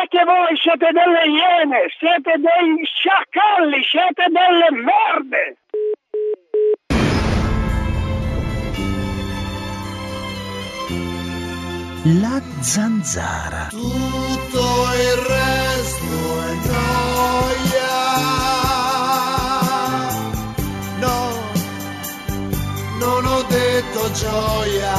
Perché voi siete delle iene, siete dei sciacalli, siete delle merde. La zanzara. Tutto il resto è noia. No, non ho detto gioia.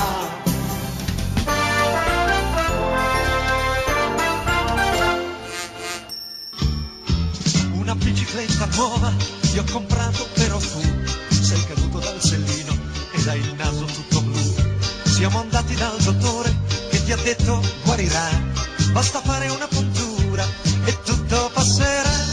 Una bicicletta nuova ti ho comprato, però tu sei caduto dal sellino ed hai il naso tutto blu. Siamo andati dal dottore che ti ha detto guarirà, basta fare una puntura e tutto passerà.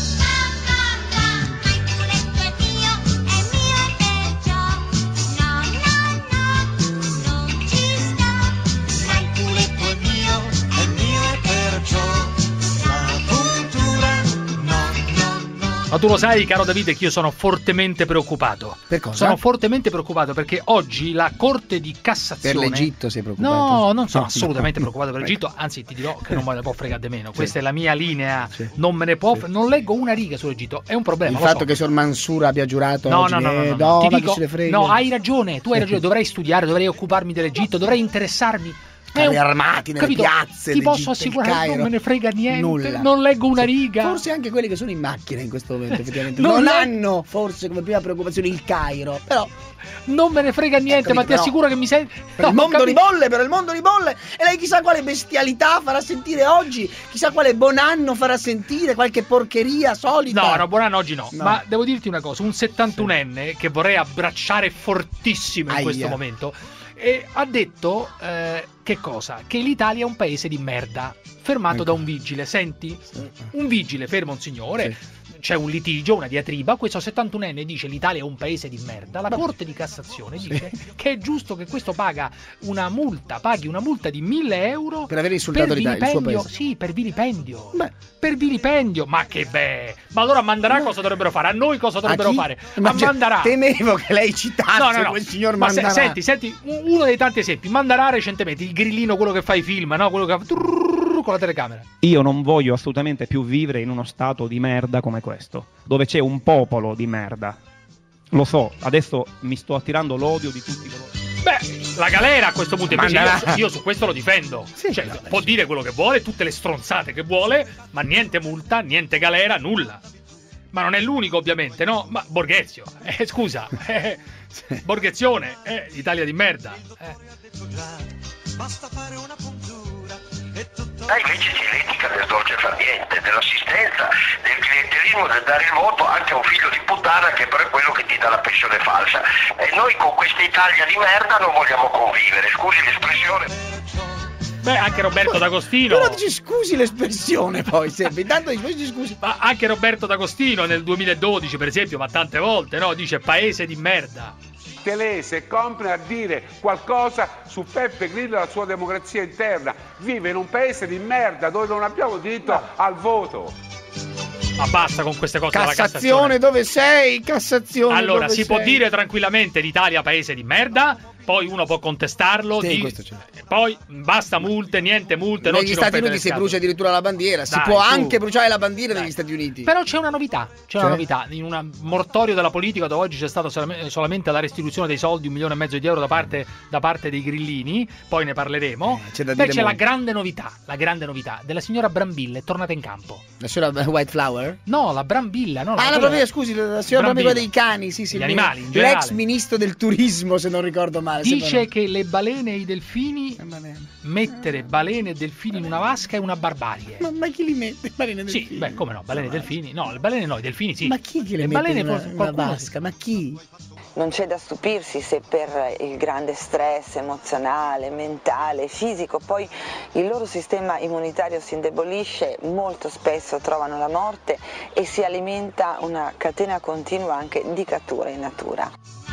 Ma tu lo sai, caro Davide, che io sono fortemente preoccupato. Per cosa? Sono fortemente preoccupato perché oggi la Corte di Cassazione... Per l'Egitto sei preoccupato? No, non sono assolutamente preoccupato per l'Egitto, anzi ti dirò che non me ne può fregare di meno. Sì. Questa è la mia linea, sì. Non me ne può... Non leggo una riga sull'Egitto, è un problema. Il fatto che Sor Mansura abbia giurato No, oggi, no, ti dico, se ne frega. no, hai ragione, tu hai ragione, dovrei studiare, dovrei occuparmi dell'Egitto, dovrei interessarmi. Carri armati nelle piazze ti d'Egitto, posso assicurare, non me ne frega niente. Nulla. Non leggo una riga. Forse anche quelli che sono in macchina in questo momento effettivamente non hanno forse come prima preoccupazione il Cairo, però non me ne frega niente, capito, ma ti assicuro che mi senti. No, il mondo ribolle, però il mondo ribolle. E lei chissà quale bestialità farà sentire oggi, chissà quale buon anno farà sentire, qualche porcheria solita. No, buon anno oggi no. Ma devo dirti una cosa, un 71enne che vorrei abbracciare fortissimo in questo momento, e ha detto che cosa? Che l'Italia è un paese di merda, fermato da un vigile. Senti? Un vigile ferma un signore, c'è un litigio, una diatriba, questo 71enne dice l'Italia è un paese di merda, la Corte di Cassazione dice che è giusto che questo paghi una multa di 1.000 euro per aver insultato l'Italia, il suo paese. Sì, per vilipendio. Per vilipendio. Ma che ma allora a Mandarà cosa dovrebbero fare? A noi cosa dovrebbero fare? A Mandarà. Temevo che lei citasse quel signor Mandarà. Ma senti, uno dei tanti esempi. Mandarà recentemente, il grillino, quello che fa i film, no? Quello che fa con la telecamera. Io non voglio assolutamente più vivere in uno stato di merda come questo, dove c'è un popolo di merda. Lo so, adesso mi sto attirando l'odio di tutti coloro. Beh, la galera a questo punto, invece io su questo lo difendo. Può dire quello che vuole, tutte le stronzate che vuole, ma niente multa, niente galera, nulla. Ma non è l'unico, ovviamente, no? Ma Borghezio, scusa, Borghezione, l'Italia di merda. Basta fare una puntura e tutto. Invece c'è l'etica del dolce far niente, dell'assistenza, del clientelismo, del dare il voto anche a un figlio di puttana che però è quello che ti dà la pensione falsa. E noi con questa Italia di merda non vogliamo convivere, scusi l'espressione. Beh, anche Roberto D'Agostino. Però dici scusi l'espressione poi sempre. Intanto dici scusi. Ma anche Roberto D'Agostino nel 2012, per esempio, ma tante volte, no? Dice paese di merda. Telese compre a dire qualcosa su Beppe Grillo e la sua democrazia interna. Vive in un paese di merda dove non abbiamo diritto al voto. Ma basta con queste cose Cassazione, della Cassazione. Dove sei? Cassazione. Allora, dove si può dire tranquillamente l'Italia paese di merda, poi uno può contestarlo, poi basta multe, niente multe. Negli Stati Uniti si brucia addirittura la bandiera. Si può anche bruciare la bandiera negli Stati Uniti. Però c'è una novità. Una novità. In un mortorio della politica dove oggi c'è stata solamente la restituzione dei soldi, 1,5 milioni di euro da parte dei grillini, poi ne parleremo. C'è la grande novità della signora Brambilla, è tornata in campo. La signora White Flower? No, la Brambilla. No, la Brambilla, scusi, la signora Brambilla dei cani, gli animali in generale. L'ex ministro del turismo, se non ricordo male. Dice che le balene e i delfini, mettere balene e delfini in una vasca è una barbarie. Ma chi li mette? Balene e delfini? Sì, beh, come no, balene e delfini. No, le balene no, i delfini sì. Ma chi le mette in una vasca? Ma chi? Non c'è da stupirsi se per il grande stress emozionale, mentale, fisico, poi il loro sistema immunitario si indebolisce, molto spesso trovano la morte e si alimenta una catena continua anche di cattura in natura.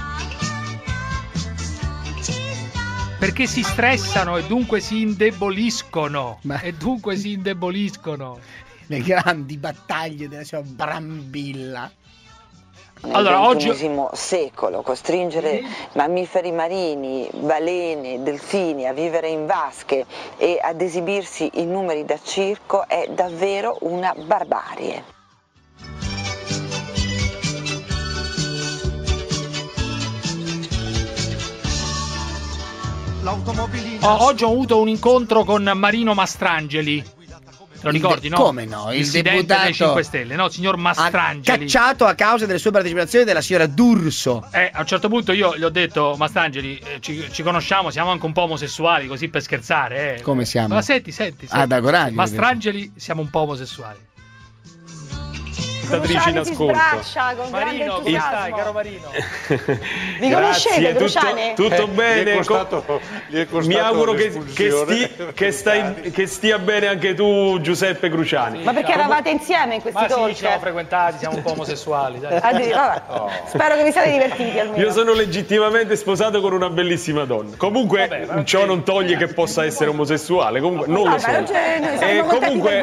Perché si stressano e dunque si indeboliscono. Le grandi battaglie della sua Brambilla. nel XXI secolo, costringere mammiferi marini, balene, delfini a vivere in vasche e ad esibirsi in numeri da circo è davvero una barbarie. Oggi ho avuto un incontro con Marino Mastrangeli. Te lo ricordi, no? Come no? Il deputato dei 5 Stelle, no? Signor Mastrangeli. Cacciato a causa delle sue partecipazioni della signora D'Urso. A un certo punto io gli ho detto: Mastrangeli, ci conosciamo, siamo anche un po' omosessuali, così per scherzare. Come siamo? Ma senti. Ah, da coraggio. Mastrangeli, siamo un po' omosessuali. Cruciani in ascolto. Marino, come stai, caro Marino? Vi conoscete, Cruciani? Tutto bene. Mi auguro che stia bene anche tu, Giuseppe Cruciani. Ma perché eravate insieme in questi talk? Sì, ci siamo frequentati, siamo un po' omosessuali. Dai. Spero che vi siate divertiti almeno. Io sono legittimamente sposato con una bellissima donna. Comunque, ciò non toglie che possa essere omosessuale. Comunque, non lo so. Comunque.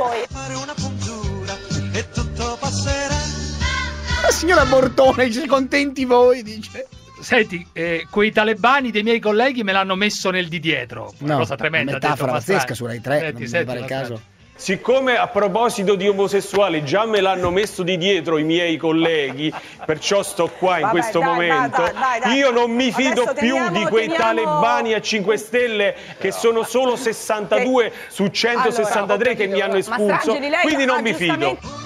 La signora Bortone, siete contenti voi? Dice. Senti, quei talebani dei miei colleghi me l'hanno messo nel di dietro. Una cosa tremenda. Una metafora pazzesca su Rai 3, non mi pare il caso. Siccome a proposito di omosessuali già me l'hanno messo di dietro i miei colleghi, perciò sto qua in questo momento, io non mi fido più di quei talebani a 5 Stelle che sono solo 62 su 163 che mi hanno espulso, quindi non mi fido.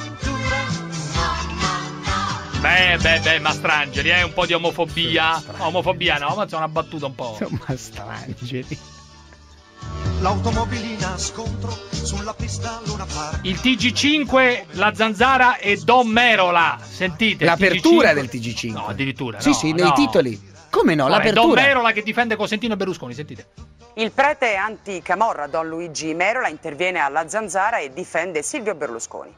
Beh, Mastrangeli, un po' di omofobia. Omofobia no, ma c'è una battuta un po'. Mastrangeli. L'automobilina scontro sulla pista Luna Park. Il TG5, la Zanzara e Don Merola. Sentite. L'apertura del TG5. No, addirittura. Sì, nei titoli. Come no? L'apertura. Don Merola che difende Cosentino e Berlusconi, sentite. Il prete anti-Camorra, Don Luigi Merola, interviene alla Zanzara e difende Silvio Berlusconi.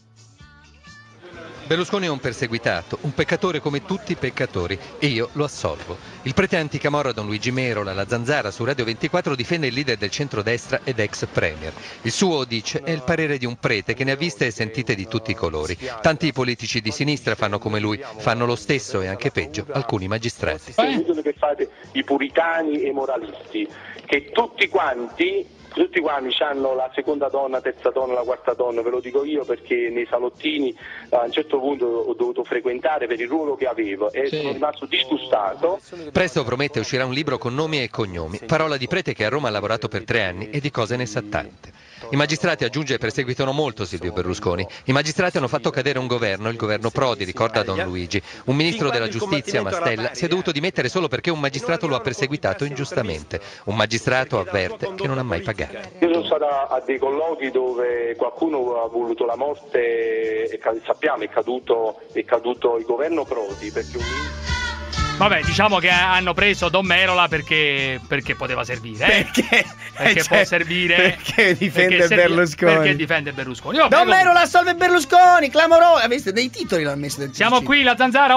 Berlusconi è un perseguitato, un peccatore come tutti i peccatori, e io lo assolvo. Il prete anticamorra Don Luigi Merola, la Zanzara, su Radio 24 difende il leader del centrodestra ed ex premier. Il suo, dice, è il parere di un prete che ne ha viste e sentite di tutti i colori. Tanti politici di sinistra fanno come lui, fanno lo stesso e anche peggio alcuni magistrati. È inutile che fate i puritani e i moralisti, che tutti quanti hanno la seconda donna, terza donna, la quarta donna, ve lo dico io perché nei salottini a un certo punto ho dovuto frequentare per il ruolo che avevo e sono rimasto disgustato. Presto promette uscirà un libro con nomi e cognomi, parola di prete che a Roma ha lavorato per 3 anni e di cose ne sa tante. I magistrati, aggiunge, perseguitano molto Silvio Berlusconi. I magistrati hanno fatto cadere un governo, il governo Prodi, ricorda Don Luigi. Un ministro della giustizia, Mastella, si è dovuto dimettere solo perché un magistrato lo ha perseguitato ingiustamente. Un magistrato, avverte, che non ha mai pagato. Io sono stato a dei colloqui dove qualcuno ha voluto la morte e sappiamo è caduto il governo Prodi perché Vabbè, diciamo che hanno preso Don Merola perché poteva servire. Perché può servire. Perché difende Berlusconi. Perché difende Berlusconi. Don Merola salve Berlusconi, clamoroso. Avete dei titoli l'hanno messo del Siamo qui, la Zanzara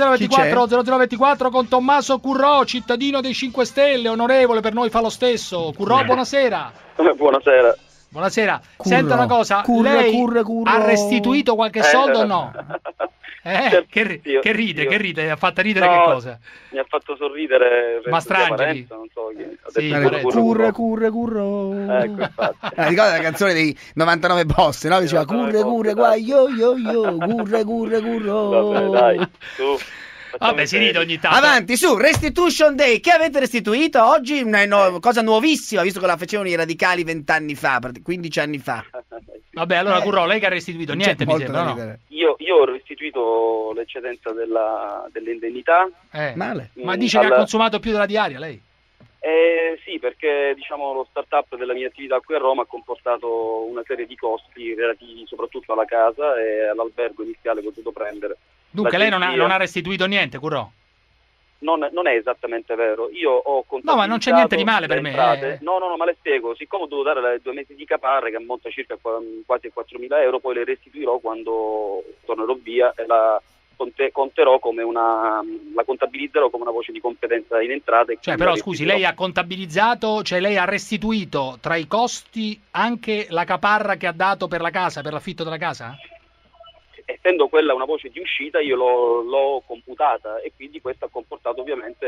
80024 con Tommaso Currò, cittadino dei 5 Stelle, onorevole, per noi fa lo stesso. Currò, buonasera. Buonasera. Buonasera. Senta una cosa, lei ha restituito qualche soldo o no? Che ride, ha fatto ridere che cosa? Mi ha fatto sorridere Mastrangeli. Non so chi. Curro. Ricorda la canzone dei 99 Boss, no? Diceva curre qua, yo. Vabbè, dai, tu. Vabbè, si ride ogni tanto. Avanti, su, Restitution Day. Che avete restituito oggi? Una cosa nuovissima, visto che la facevano i radicali 20 anni fa, 15 anni fa. Vabbè, allora Currò, lei che ha restituito? Niente, mi sembra, no? Io ho restituito l'eccedenza delle indennità. Male. Ma dice che ha consumato più della diaria, lei? Sì, perché diciamo lo start-up della mia attività qui a Roma ha comportato una serie di costi relativi soprattutto alla casa e all'albergo iniziale che ho dovuto prendere. Dunque lei non ha restituito niente, Currò? Non è esattamente vero. Io ho contabilizzato. No, ma non c'è niente di male per me. No, ma le spiego. Siccome ho dovuto dare 2 mesi di caparre, che ammonta circa quasi 4.000 euro, poi le restituirò quando tornerò via e la conterò come la contabilizzerò come una voce di competenza in entrate. Cioè, però scusi, lei ha contabilizzato, cioè lei ha restituito tra i costi anche la caparra che ha dato per la casa, per l'affitto della casa? essendo quella una voce di uscita, io l'ho computata e quindi questo ha comportato ovviamente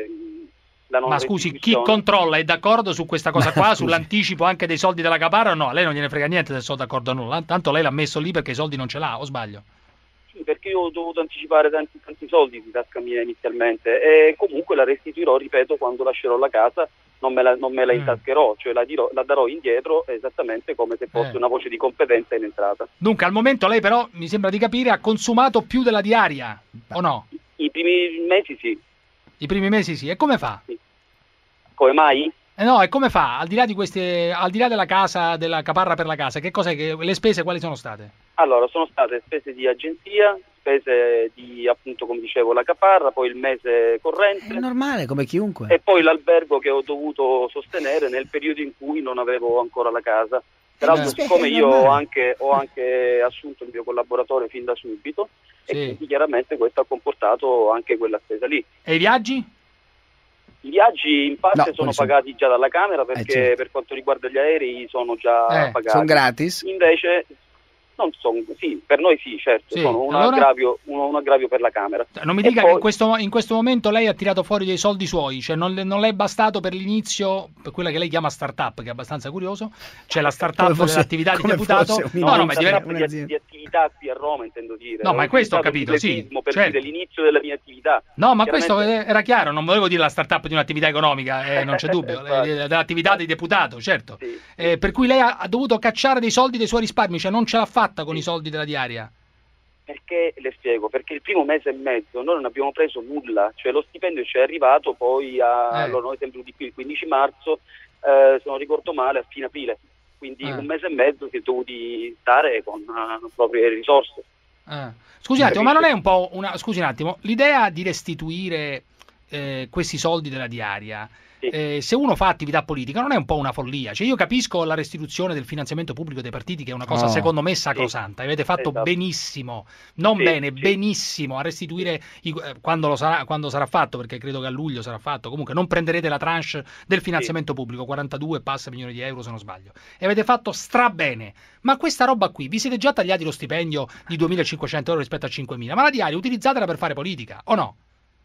la non Ma scusi, chi restituzione. controlla è d'accordo su questa cosa qua, sull'anticipo anche dei soldi della caparra o no? A lei non gliene frega niente se sono d'accordo o no, tanto lei l'ha messo lì perché i soldi non ce l'ha, o sbaglio? Sì, perché io ho dovuto anticipare tanti soldi di tasca mia inizialmente e comunque la restituirò, ripeto, quando lascerò la casa, non me la intascherò, cioè la darò indietro esattamente come se fosse una voce di competenza in entrata. Dunque, al momento lei però, mi sembra di capire, ha consumato più della diaria, o no? I primi mesi sì. I primi mesi sì, e come fa? Sì. Come mai? No, e come fa? Al di là della casa, della caparra per la casa, che cos'è che le spese quali sono state? Allora, sono state spese di agenzia, spese di, appunto, come dicevo, la caparra, poi il mese corrente. È normale, come chiunque. E poi l'albergo che ho dovuto sostenere nel periodo in cui non avevo ancora la casa. Peraltro, siccome io ho anche assunto il mio collaboratore fin da subito, e quindi chiaramente questo ha comportato anche quella spesa lì. E i viaggi? I viaggi in parte sono pagati già dalla Camera perché per quanto riguarda gli aerei sono già pagati. Sono gratis? Invece non sono, sì, per noi sì, certo, sono un aggravio per la Camera. Non mi dica che in questo momento lei ha tirato fuori dei soldi suoi, cioè non le è bastato per l'inizio, per quella che lei chiama startup, che è abbastanza curioso, c'è la startup dell'attività di deputato. No, ma di attività qui a Roma, intendo dire. No, ma questo ho capito, sì. Per dire l'inizio della mia attività. No, ma questo era chiaro, non volevo dire la startup di un'attività economica, non c'è dubbio, dell'attività di deputato, certo. Sì. Per cui lei ha dovuto cacciare dei soldi dei suoi risparmi, cioè non ce l'ha fatta con i soldi della diaria. Perché le spiego, perché il primo mese e mezzo noi non abbiamo preso nulla, cioè lo stipendio ci è arrivato poi allora noi siamo venuti qui il 15 marzo, se non ricordo male a fine aprile, quindi un mese e mezzo si è dovuti stare con proprie risorse. Scusi un attimo, ma non è un po' scusi un attimo, l'idea di restituire questi soldi della diaria, se uno fa attività politica non è un po' una follia? Cioè io capisco la restituzione del finanziamento pubblico dei partiti, che è una cosa secondo me sacrosanta, avete fatto benissimo, benissimo a restituire quando sarà fatto, perché credo che a luglio sarà fatto, comunque non prenderete la tranche del finanziamento pubblico, 42 e passa milioni di euro se non sbaglio, e avete fatto strabene, ma questa roba qui, vi siete già tagliati lo stipendio di 2.500 euro rispetto a 5.000, ma la diaria utilizzatela per fare politica, o no?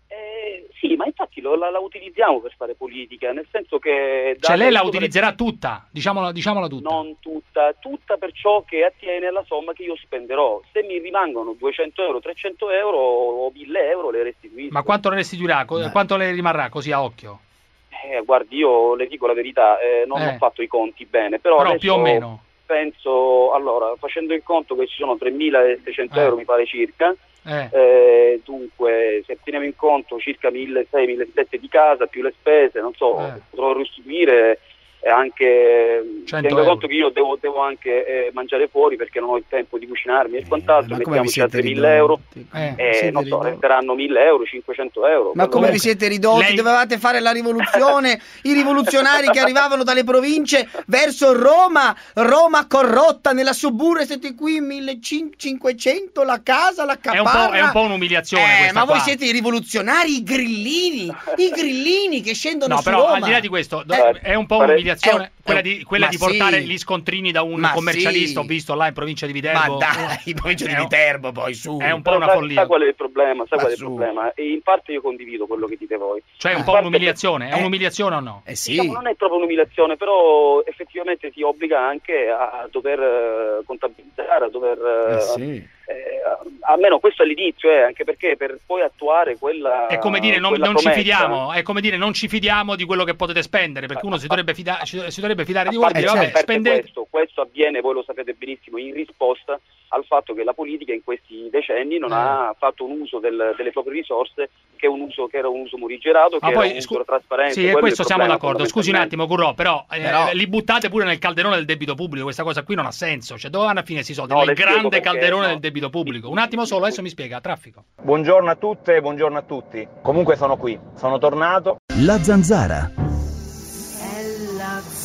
Sì, ma infatti la utilizziamo per fare politica, nel senso che... Cioè lei la utilizzerà tutta, diciamola tutta. Non tutta per ciò che attiene alla somma che io spenderò. Se mi rimangono 200 euro, 300 euro o 1.000 euro le restituisco. Ma quanto le restituirà? Quanto le rimarrà così a occhio? Guardi, io le dico la verità, non ho fatto i conti bene, però più o meno. Penso, allora, facendo il conto che ci sono 3.600 euro mi pare circa, dunque se teniamo in conto circa 1.600-1.700 di casa più le spese, non so, potrò restituire anche, tengo conto che io devo anche mangiare fuori perché non ho il tempo di cucinarmi e quant'altro, mettiamoci a 3.000 euro, non so, resteranno 1.000 euro, 500 euro. Ma come vi siete ridotti? Dovevate fare la rivoluzione, i rivoluzionari che arrivavano dalle province verso Roma corrotta nella Suburra, siete qui 1.500, la casa, la caparra. È un po' un'umiliazione questa ma voi qua. siete i rivoluzionari, i grillini che scendono su Roma. Però al di là di questo, è un po' un'umiliazione quella di portare gli scontrini da un commercialista, ho visto là in provincia di Viterbo. Ma dai, in provincia di Viterbo poi su. È un po' una follia. Sa qual è il problema? E in parte io condivido quello che dite voi. Cioè è un po' un'umiliazione, è un'umiliazione o no? Sì. Diciamo, non è proprio un'umiliazione, però effettivamente ti obbliga anche a dover contabilizzare, a dover... almeno questo è l'inizio, anche perché per poi attuare quella è come dire non ci fidiamo, è come dire non ci fidiamo di quello che potete spendere, perché uno si dovrebbe fidare di voi, spendete. Questo avviene, voi lo sapete benissimo, in risposta al fatto che la politica in questi decenni non ha fatto un uso delle proprie risorse, che era un uso morigerato, che era un uso trasparente. Sì, e questo siamo d'accordo. Scusi un attimo, Currò, però li buttate pure nel calderone del debito pubblico, questa cosa qui non ha senso, cioè dove vanno a finire questi soldi? Nel grande calderone del debito pubblico. Un attimo solo, adesso mi spiega, traffico. Buongiorno a tutte, buongiorno a tutti. Comunque sono qui, sono tornato. La Zanzara. È la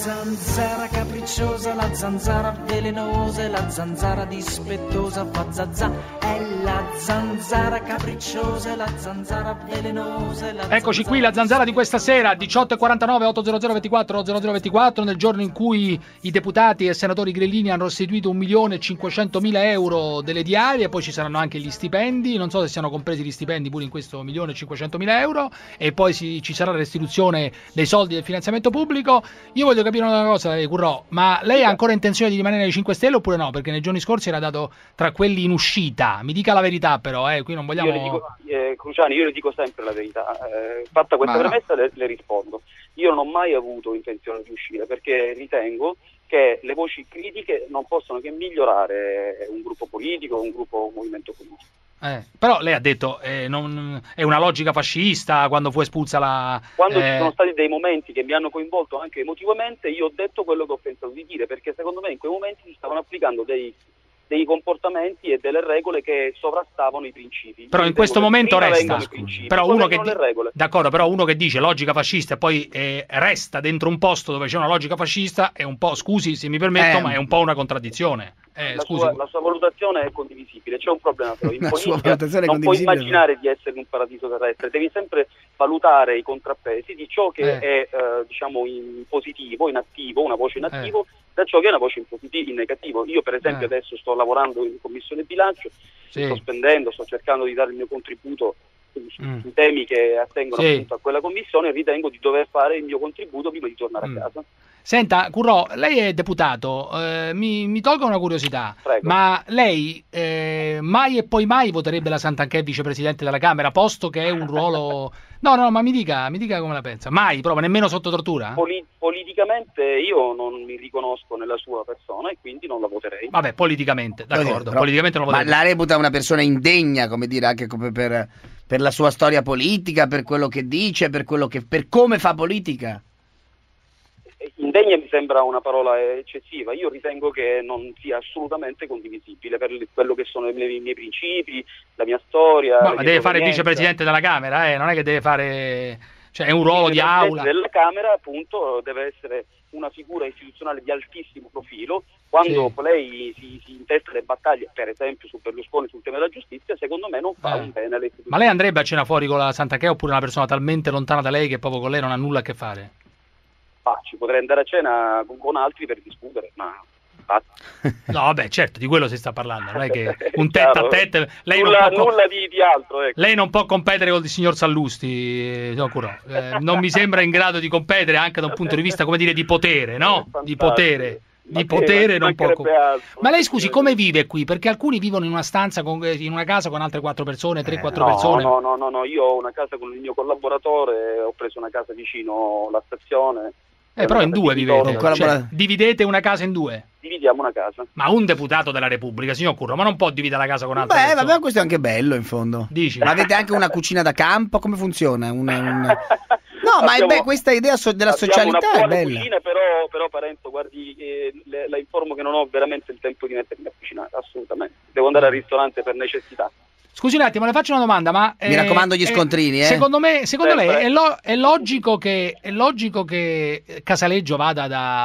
zanzara capricciosa, la zanzara velenosa, la zanzara dispettosa fa zazà. È la zanzara capricciosa, la zanzara velenosa. Eccoci qui, la zanzara di questa sera, 18:49, 800 24 0024, nel giorno in cui i deputati e senatori grillini hanno restituito 1.500.000 euro delle diarie, poi ci saranno anche gli stipendi, non so se siano compresi gli stipendi pure in questo 1.500.000 euro, e poi ci sarà la restituzione dei soldi del finanziamento pubblico. Io voglio capire una cosa, Currò, ma lei ha ancora intenzione di rimanere ai 5 Stelle oppure no? Perché nei giorni scorsi era dato tra quelli in uscita. Mi dica la verità però, qui non vogliamo... Cruciani, io le dico sempre la verità. Fatta questa premessa le rispondo. Io non ho mai avuto intenzione di uscire perché ritengo che le voci critiche non possono che migliorare un gruppo politico o un movimento politico. Però lei ha detto è una logica fascista quando fu espulsa la... Quando ci sono stati dei momenti che mi hanno coinvolto anche emotivamente, io ho detto quello che ho pensato di dire, perché secondo me in quei momenti si stavano applicando dei comportamenti e delle regole che sovrastavano i principi. Però in questo momento resta. Però uno che d'accordo, però uno che dice logica fascista e poi resta dentro un posto dove c'è una logica fascista è un po', scusi se mi permetto, ma è un po' una contraddizione. La sua valutazione è condivisibile, c'è un problema però, in politica non puoi immaginare di essere un paradiso terrestre, devi sempre valutare i contrappesi di ciò che è diciamo in positivo, in attivo, una voce in attivo, da ciò che è una voce in negativo. Io per esempio adesso sto lavorando in commissione bilancio, sto spendendo, sto cercando di dare il mio contributo su temi che attengono appunto a quella commissione, e ritengo di dover fare il mio contributo prima di tornare a casa. Senta, Currò, lei è deputato, mi tolgo una curiosità. Prego. Ma lei mai e poi mai voterebbe la Santanchè vicepresidente della Camera, posto che è un ruolo... No, ma mi dica come la pensa. Mai, proprio, nemmeno sotto tortura? Politicamente io non mi riconosco nella sua persona e quindi non la voterei. Vabbè, politicamente, d'accordo, politicamente non la voterei. Ma la reputa una persona indegna, come dire, anche come per la sua storia politica, per quello che dice, per come fa politica? Indegna mi sembra una parola eccessiva. Io ritengo che non sia assolutamente condivisibile per quello che sono i miei principi, la mia storia. Ma deve fare il vicepresidente della Camera, non è che deve fare... Cioè è un ruolo di aula. Della Camera appunto deve essere una figura istituzionale di altissimo profilo. Quando lei si intesta le battaglie, per esempio su Berlusconi, sul tema della giustizia, secondo me non fa un bene alle istituzioni. Ma lei andrebbe a cena fuori con la Santanchè oppure una persona talmente lontana da lei che proprio con lei non ha nulla a che fare? Ci potrei andare a cena con altri per discutere, ma... No, vabbè, certo, di quello si sta parlando, non è che un tête a tête, lei nulla di altro, ecco. Lei non può competere con il signor Sallusti, non mi sembra in grado di competere anche da un punto di vista, come dire, di potere, no? Di potere non può. Ma lei, scusi, come vive qui? Perché alcuni vivono in una stanza, in una casa con altre 4 persone, 3-4 persone. No, io ho una casa con il mio collaboratore, ho preso una casa vicino alla stazione. Però in due vivete, cioè, dividete una casa in due? Dividiamo una casa. Ma un deputato della Repubblica, signor Currò, ma non può dividere la casa con altre persone? Vabbè, questo è anche bello in fondo. Dici? Ma avete anche una cucina da campo? Come funziona? No, ma questa idea della socialità è bella. Cucina, però Parenzo, guardi, la informo che non ho veramente il tempo di mettermi a cucinare, assolutamente. Devo andare al ristorante per necessità. Scusi un attimo, le faccio una domanda, ma... Mi raccomando gli scontrini, Secondo lei è logico che Casaleggio vada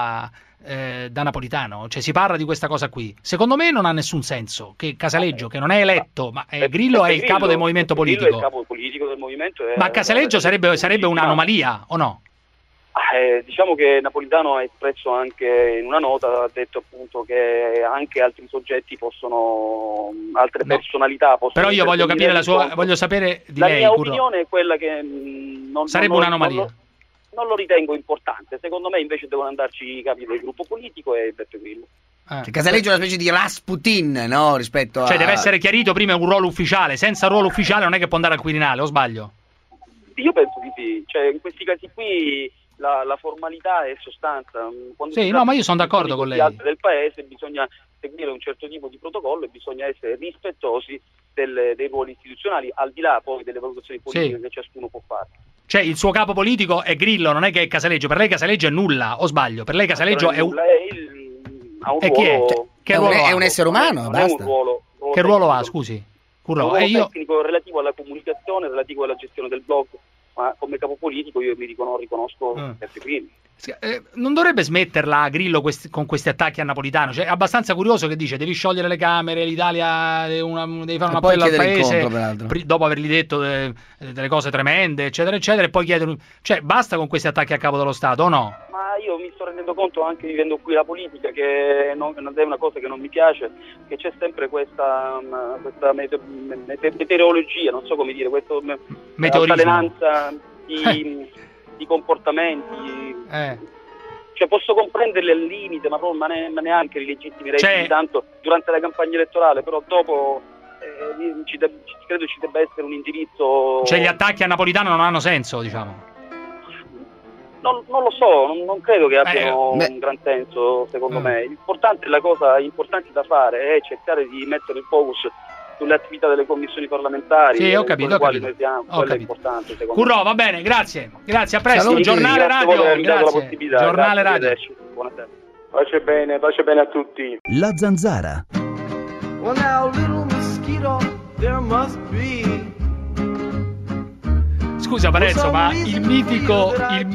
da Napolitano? Cioè si parla di questa cosa qui. Secondo me non ha nessun senso che Casaleggio, che non è eletto, ma Grillo è il capo del movimento politico. Grillo è il capo politico del movimento. Ma Casaleggio sarebbe un'anomalia, o no? Diciamo che Napolitano ha espresso anche in una nota, ha detto appunto che anche altri soggetti possono, altre personalità possono. Però io voglio capire voglio sapere di lei. La mia opinione è quella che sarebbe un'anomalia. Non lo ritengo importante, secondo me invece devono andarci i capi del gruppo politico e Beppe Grillo. Casaleggio è una specie di Rasputin, no? Rispetto a... Cioè deve essere chiarito prima un ruolo ufficiale, senza ruolo ufficiale non è che può andare al Quirinale, o sbaglio? Io penso di sì, cioè in questi casi qui la formalità è sostanza. Quando ma io sono d'accordo con lei. Del paese bisogna seguire un certo tipo di protocollo e bisogna essere rispettosi dei ruoli istituzionali, al di là poi delle valutazioni politiche che ciascuno può fare. Cioè il suo capo politico è Grillo, non è che è Casaleggio. Per lei Casaleggio è nulla, o sbaglio? Per lei Casaleggio è un... ha un ruolo... È un essere umano, basta. Che ruolo ha, scusi? Un ruolo tecnico relativo alla comunicazione, relativo alla gestione del blog. ma come capo politico io mi riconosco Beppe Grillo. Non dovrebbe smetterla Grillo con questi attacchi a Napolitano? Cioè, è abbastanza curioso che dice devi sciogliere le Camere, l'Italia devi fare un appello al paese dopo avergli detto delle cose tremende, eccetera eccetera, e poi chiedere, cioè basta con questi attacchi a capo dello Stato o no? Ma io mi sto rendendo conto, anche vivendo qui la politica, che non è una cosa che non mi piace, che c'è sempre questa meteorologia, non so come dire, questa altalenanza di comportamenti. Cioè posso comprenderli al limite, ma neanche li legittimerei tanto durante la campagna elettorale, però dopo credo ci debba essere un indirizzo. Cioè gli attacchi a Napolitano non hanno senso, diciamo. Non lo so, non credo che abbiano un gran senso, secondo me. La cosa importante da fare è cercare di mettere il focus sulle attività delle commissioni parlamentari. Sì, ho capito. Quello è importante, secondo me. Currò, va bene, grazie a presto. Saluti. Giornale Radio, grazie. Giornale Radio. Buonasera. Pace bene a tutti. La Zanzara. Well now, little mosquito, there must be. Scusa Parenzo, ma il mitico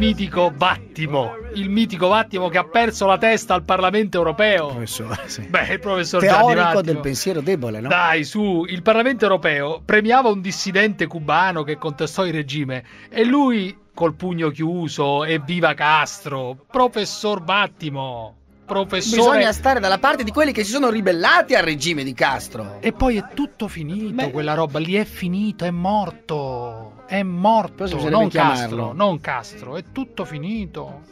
Vattimo che ha perso la testa al Parlamento europeo. Professore, sì. Beh, il professor teorico Gianni Vattimo del pensiero debole, no? Dai, su, il Parlamento europeo premiava un dissidente cubano che contestò il regime e lui col pugno chiuso e viva Castro, professor Vattimo. Bisogna stare dalla parte di quelli che si sono ribellati al regime di Castro. E poi è tutto finito, quella roba lì è finito, è morto, non Castro, è tutto finito.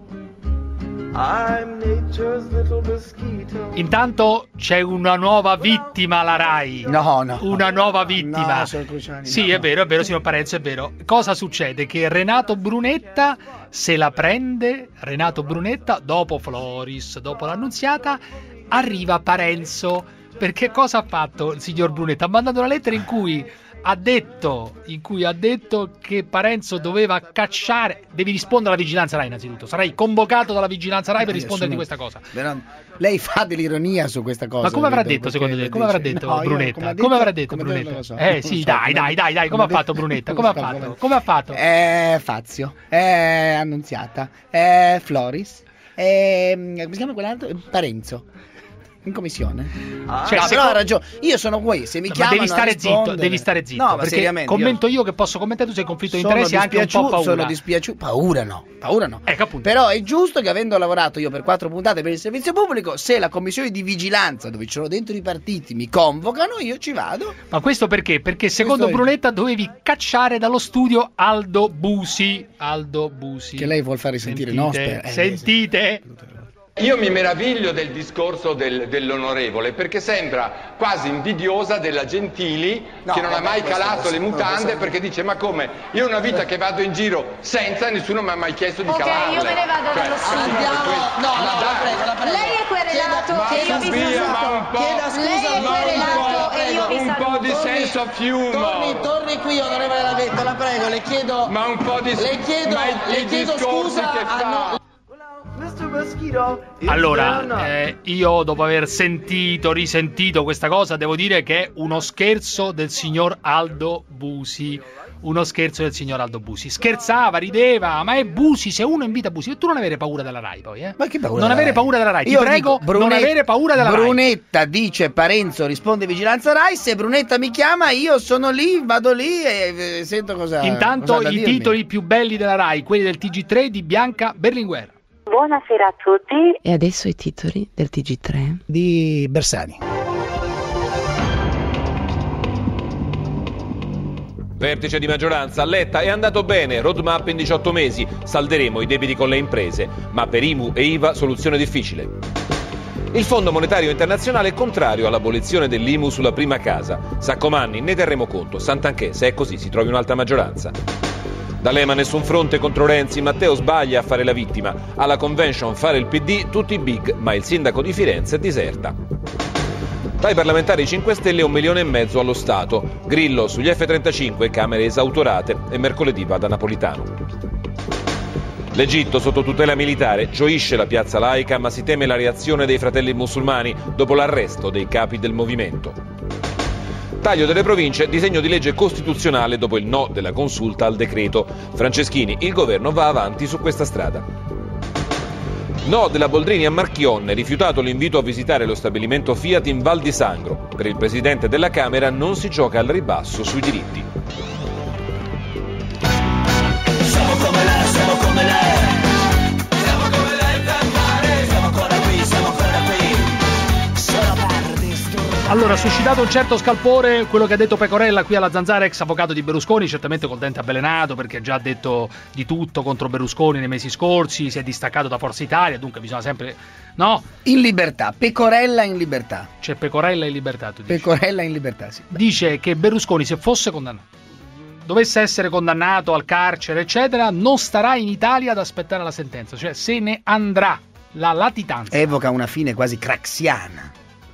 Intanto c'è una nuova vittima alla Rai. No. Una nuova vittima. No, sì, è vero, signor Parenzo, è vero. Cosa succede? Che Renato Brunetta se la prende, dopo Floris, dopo l'Annunziata, arriva Parenzo. Perché cosa ha fatto il signor Brunetta? Ha mandato una lettera in cui ha detto che Parenzo doveva cacciare. Devi rispondere alla vigilanza Rai innanzitutto. Sarai convocato dalla vigilanza Rai per rispondere di questa cosa. Lei fa dell'ironia su questa cosa. Ma come avrà detto secondo lei? Come avrà detto Brunetta? Come avrà detto Brunetta? So. Sì, dai. Come ha fatto Brunetta? Come ha fatto? Fazio. Annunziata. Floris. Come si chiama quell'altro? Parenzo. In commissione. Però ha ragione. Io sono qui. Se mi chiamano, devi stare zitto. No, perché commento io che posso commentare, tu sei conflitto di interessi, anche un po' paura. Sono dispiaciuto. Paura no. Ecco, appunto. Però è giusto che, avendo lavorato io per 4 puntate per il servizio pubblico, se la commissione di vigilanza, dove ci sono dentro i partiti, mi convocano, io ci vado. Ma questo perché? Perché secondo Brunetta dovevi cacciare dallo studio Aldo Busi. Che lei vuol fare sentire, no? Sentite. Io mi meraviglio del discorso dell'onorevole, perché sembra quasi invidiosa della Gentili, che non ha mai calato le mutande, perché dice: ma come? Io ho una vita che vado in giro senza, nessuno mi ha mai chiesto di calarle. Io me ne vado dallo studio. La prego. Lei è querelato e io vi saluto. Un po' di senso of humor. Torni qui, onorevole Lavetto, la prego, le chiedo. Ma un po' di le chiedo scusa che fa. Allora, io dopo aver risentito questa cosa, devo dire che è uno scherzo del signor Aldo Busi. Scherzava, rideva, ma è Busi. Se uno invita Busi, e tu non avere paura della Rai, poi, Ma che paura? Non avere paura della Rai, ti prego, non avere paura della Rai. Brunetta dice Parenzo risponde vigilanza Rai. Se Brunetta mi chiama, io sono lì, vado lì e sento cosa. Intanto i titoli più belli della Rai, quelli del TG3 di Bianca Berlinguer. Buonasera a tutti. E adesso i titoli del TG3 di Bersani. Vertice di maggioranza, Letta è andato bene, roadmap in 18 mesi, salderemo i debiti con le imprese, ma per IMU e IVA soluzione difficile. Il Fondo Monetario Internazionale è contrario all'abolizione dell'IMU sulla prima casa. Saccomanni, ne terremo conto, Santanchè, se è così si trovi un'altra maggioranza. D'Alema nessun fronte contro Renzi, Matteo sbaglia a fare la vittima. Alla convention fare il PD, tutti big, ma il sindaco di Firenze diserta. Dai parlamentari 5 Stelle 1,5 milioni allo Stato. Grillo sugli F-35, Camere esautorate e mercoledì va da Napolitano. L'Egitto sotto tutela militare, gioisce la piazza laica, ma si teme la reazione dei fratelli musulmani dopo l'arresto dei capi del movimento. Taglio delle province, disegno di legge costituzionale dopo il no della consulta al decreto. Franceschini, il governo va avanti su questa strada. No della Boldrini a Marchionne, rifiutato l'invito a visitare lo stabilimento Fiat in Val di Sangro. Per il presidente della Camera non si gioca al ribasso sui diritti. Siamo come lei, siamo come lei. Siamo come lei per mare. Siamo ancora qui, siamo ancora qui. Solo per disturbare. Allora, ha suscitato un certo scalpore quello che ha detto Pecorella qui alla Zanzara, ex avvocato di Berlusconi, certamente col dente avvelenato perché già ha detto di tutto contro Berlusconi nei mesi scorsi, si è distaccato da Forza Italia, dunque bisogna sempre... No? In libertà, Pecorella in libertà. C'è Pecorella in libertà, tu dici? Pecorella in libertà, sì. Dice che Berlusconi, se fosse condannato, dovesse essere condannato al carcere, eccetera, non starà in Italia ad aspettare la sentenza, cioè se ne andrà, la latitanza. Evoca una fine quasi craxiana.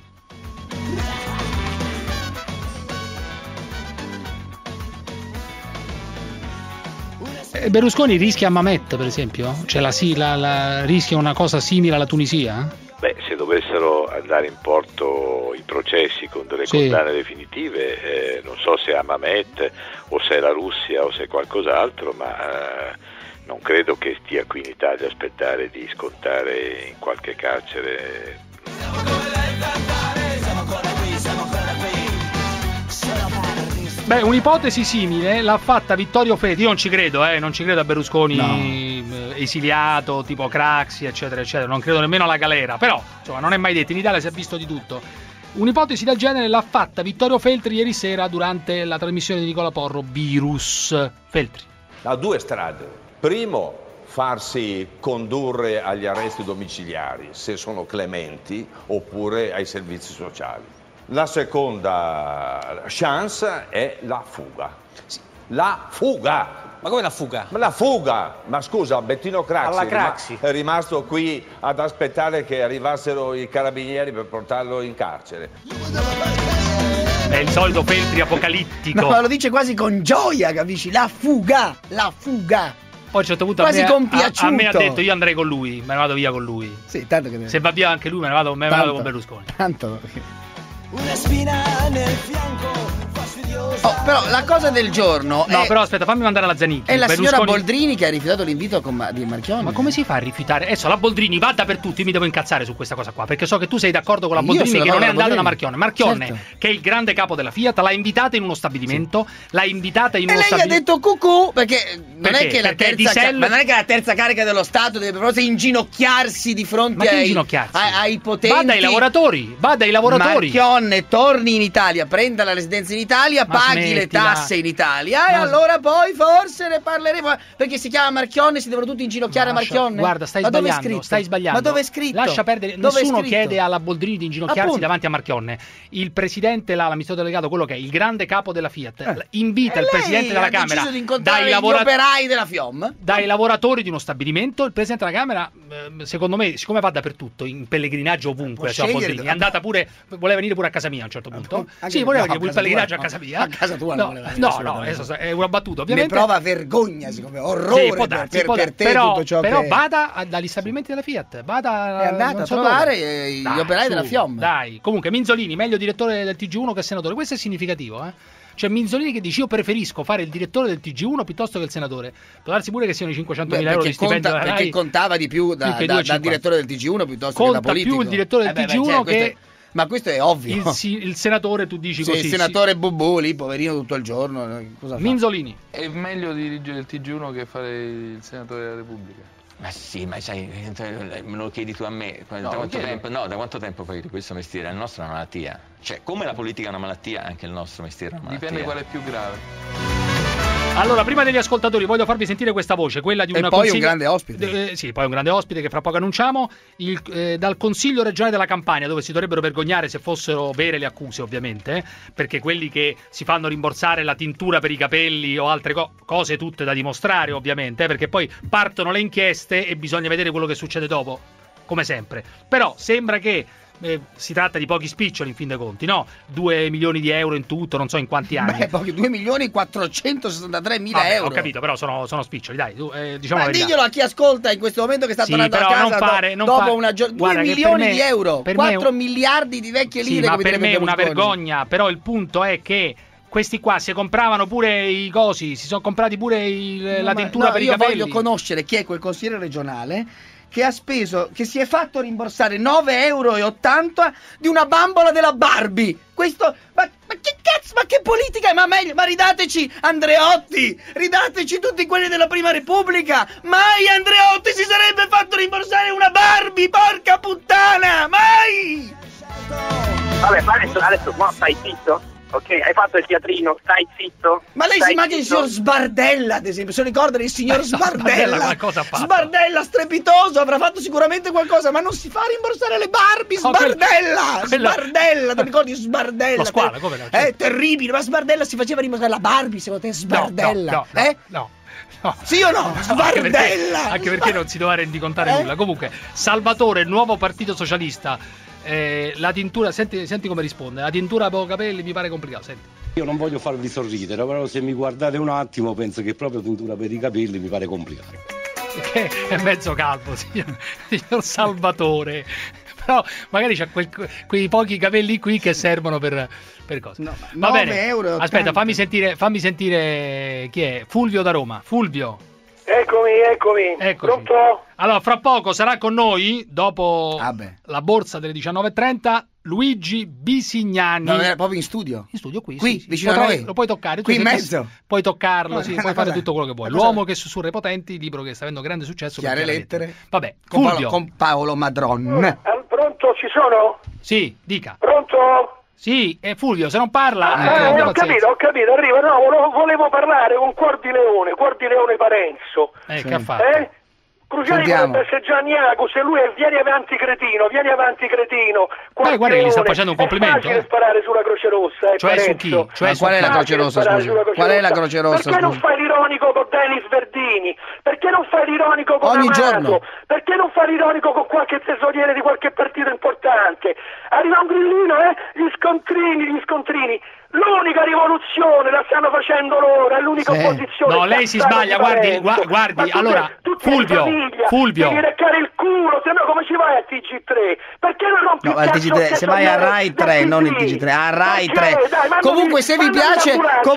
Berlusconi rischia Mamet, per esempio? Cioè rischia una cosa simile alla Tunisia? Beh, se dovessero andare in porto i processi con delle condanne definitive, non so se è a Mamet o se è la Russia o se è qualcos'altro, ma non credo che stia qui in Italia a aspettare di scontare in qualche carcere. Beh, un'ipotesi simile l'ha fatta Vittorio Feltri. Io non ci credo a Berlusconi esiliato, tipo Craxi, eccetera, eccetera. Non credo nemmeno alla galera. Però, insomma, non è mai detto. In Italia si è visto di tutto. Un'ipotesi del genere l'ha fatta Vittorio Feltri ieri sera durante la trasmissione di Nicola Porro, Virus. Feltri. Ha due strade. Primo, farsi condurre agli arresti domiciliari, se sono clementi, oppure ai servizi sociali. La seconda chance è la fuga. La fuga! Ma come la fuga? La fuga! Ma scusa, Bettino Alla Craxi Craxi. è rimasto qui ad aspettare che arrivassero i carabinieri per portarlo in carcere. È il solito Feltri apocalittico. No, ma lo dice quasi con gioia, capisci? La fuga! La fuga! Poi a un certo punto quasi compiaciuto. A me ha detto io andrei con lui, me ne vado via con lui. Sì, tanto che... Se va via anche lui me ne vado con Berlusconi. Tanto... Una spina nel fianco, fastidiosa. Oh, però la cosa del giorno No, però aspetta, fammi mandare la Zanicchi. È la signora Boldrini che ha rifiutato l'invito di Marchionne. Ma come si fa a rifiutare? Adesso la Boldrini va dappertutto, io mi devo incazzare su questa cosa qua, perché so che tu sei d'accordo con la Boldrini che non è andata da Marchionne. Marchionne, certo, che è il grande capo della Fiat, l'ha invitata in uno stabilimento, l'ha invitata in uno stabilimento. E lei ha detto cucù, perché non è che la terza carica dello Stato deve proprio inginocchiarsi di fronte ai potenti. Vada ai lavoratori. Marchionne torni in Italia, prenda la residenza in Italia, paghi le tasse in Italia e allora poi forse ne parleremo, perché si chiama Marchionne, si devono tutti inginocchiare a Marchionne. Guarda, stai sbagliando. Ma dove è scritto? Lascia perdere, nessuno chiede alla Boldrini di inginocchiarsi davanti a Marchionne. Il presidente l'amministratore delegato, quello che è il grande capo della Fiat, invita il presidente della Camera dai operai della FIOM, dai lavoratori di uno stabilimento. Il presidente della Camera, secondo me, siccome va dappertutto in pellegrinaggio ovunque, Boldrini è andata pure, voleva venire pure a casa mia a un certo punto. Sì, voleva venire pure il pellegrinaggio a casa mia. A casa tua non voleva venire. No, è una battuta, ovviamente. Ne prova vergogna, siccome orrore per te, però, tutto ciò però che... vada dagli stabilimenti della Fiat, è andata a trovare gli operai della FIOM. Dai, comunque Minzolini, meglio direttore del TG1 che senatore, questo è significativo, C'è Minzolini che dice io preferisco fare il direttore del TG1 piuttosto che il senatore. Può darsi pure che siano i 500.000 euro di stipendio della Rai, perché contava di più da direttore del TG1 piuttosto che da politico. Conta più il direttore del TG1 che... Ma questo è ovvio. Il senatore, tu dici così. Il senatore Bubù lì, poverino, tutto il giorno. Cosa Minzolini. È meglio dirigere il TG1 che fare il senatore della Repubblica. Ma sì, ma sai, me lo chiedi tu a me. Da quanto tempo fai questo mestiere? Il nostro è una malattia. Cioè, come la politica è una malattia, anche il nostro mestiere è una malattia. Dipende quale è più grave. Allora, prima degli ascoltatori voglio farvi sentire questa voce, quella di una poi un grande ospite. Sì, poi un grande ospite che fra poco annunciamo, dal Consiglio regionale della Campania, dove si dovrebbero vergognare se fossero vere le accuse, ovviamente, perché quelli che si fanno rimborsare la tintura per i capelli o altre cose tutte da dimostrare, ovviamente, perché poi partono le inchieste e bisogna vedere quello che succede dopo, come sempre. Però sembra che si tratta di pochi spiccioli in fin dei conti, no? 2 milioni di euro in tutto, non so in quanti anni. Pochi 2.463.000 euro. Ho capito, però sono spiccioli, dai, diciamo ma diglielo a chi ascolta in questo momento che sta tornando a casa dopo una giornata. 2 milioni di euro, 4 miliardi di vecchie lire. Ma per me è una vergogna, però il punto è che questi qua si compravano pure i cosi, si sono comprati pure la tintura per i capelli. Io voglio conoscere chi è quel consigliere regionale che ha speso, che si è fatto rimborsare 9,80 euro di una bambola della Barbie. Questo, ma che cazzo, ma che politica è? Ma ridateci Andreotti, ridateci tutti quelli della Prima Repubblica. Mai Andreotti si sarebbe fatto rimborsare una Barbie, porca puttana, mai! Vabbè, ma adesso ma stai zitto? Ok, hai fatto il teatrino, stai zitto. Ma lei si immagina il signor Sbardella, ad esempio, se ricorda il signor Sbardella. Sbardella strepitoso, avrà fatto sicuramente qualcosa, ma non si fa rimborsare le Barbie. Sbardella, Sbardella, ti ricordi Sbardella? Lo squalo, come no? È terribile, ma Sbardella si faceva rimborsare la Barbie, secondo te Sbardella? No. Sì o no? Sbardella! Anche perché non si doveva rendicontare nulla. Comunque, Salvatore, il nuovo partito socialista. La tintura, senti come risponde. La tintura per i capelli mi pare complicato. Senti. Io non voglio farvi sorridere, però se mi guardate un attimo penso che proprio tintura per i capelli mi pare complicato. Che è mezzo calvo, signor Salvatore. Però magari c'ha quei pochi capelli qui che servono per cosa. No, va bene. Euro, aspetta, fammi sentire chi è. Fulvio da Roma. Fulvio. Eccomi. Pronto? Allora, fra poco sarà con noi, dopo la borsa delle 19.30, Luigi Bisignani. No, era proprio in studio. In studio qui, sì, vicino a noi. Lo puoi toccare. Qui in mezzo. Puoi toccarlo, sì, puoi fare tutto quello che vuoi. L'uomo che sussurra i potenti, libro che sta avendo grande successo. Chiare lettere. Vabbè, con Paolo Madron. Pronto, ci sono? Sì, dica. Pronto? Sì, Fulvio, se non parla... ho capito, arriva. No, volevo parlare con Cuor di Leone Parenzo. Che ha fatto? Cruciani potrebbe essere Gianni Agus e lui è vieni avanti cretino. Guarda che gli sta facendo un complimento. È facile sparare sulla Croce Rossa. Cioè su chi? Qual è la Croce Rossa, scusi? Qual è la Croce Rossa, Perché non fai l'ironico con Denis Verdini? Perché non fai l'ironico con ogni Amato? giorno? Perché non fai l'ironico con qualche tesoriere di qualche partito importante? Arriva un grillino, gli scontrini. L'unica rivoluzione la stanno facendo loro, è l'unica opposizione. No, lei si sbaglia, guardi, allora, Fulvio. Devi leccare il culo, se no come ci vai a TG3? Perché non rompi il cazzo? TG3, se vai a Rai 3, non il TG3, a Rai 3. Comunque se vi piace,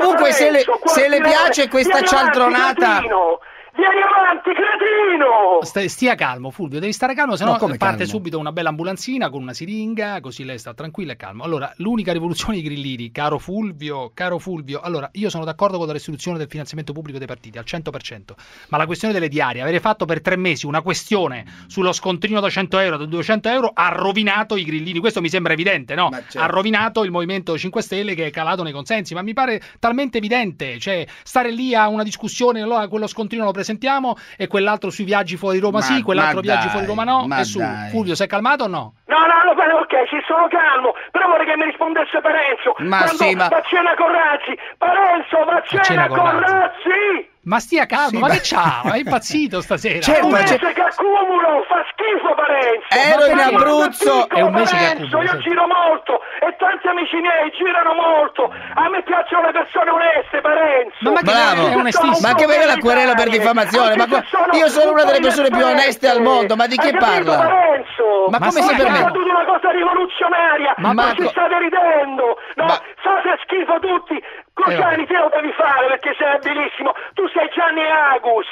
se le piace questa cialtronata... Vieni avanti, cretino! Stia calmo, Fulvio, devi stare calmo, sennò parte subito una bella ambulanzina con una siringa, così lei sta tranquillo e calmo. Allora, l'unica rivoluzione dei grillini, caro Fulvio, allora, io sono d'accordo con la restituzione del finanziamento pubblico dei partiti, al 100%, ma la questione delle diarie, avere fatto per 3 mesi una questione sullo scontrino da 100 euro, da 200 euro, ha rovinato i grillini, questo mi sembra evidente, no? Certo. Ha rovinato il Movimento 5 Stelle che è calato nei consensi, ma mi pare talmente evidente, cioè, stare lì a una discussione, allora quello scontrino lo presentiamo e quell'altro sui viaggi fuori Roma quell'altro viaggi fuori Roma no, e su. Fulvio, sei calmato o no? No, ok, ci sono calmo, però vorrei che mi rispondesse Parenzo. Va a cena con Razzi, Parenzo, va a cena con Razzi! Ma stia calmo, ma che c'ha? È impazzito stasera. Certo, un mese che accumulo, fa schifo Parenzo. Ero in Abruzzo. È un mese che accumulo. Io giro molto e tanti amici miei girano molto. A me piacciono le persone oneste, Parenzo. Bravo, è onestissimo. Ma che vede la querela per diffamazione? Io sono una delle persone più oneste al mondo, ma di che parla? Parenzo? Ma come si permette? È una cosa rivoluzionaria, ma ci state ridendo. No, fate schifo tutti. Cruciani, te lo devi fare perché sei abilissimo. Tu sei Gianni Agus.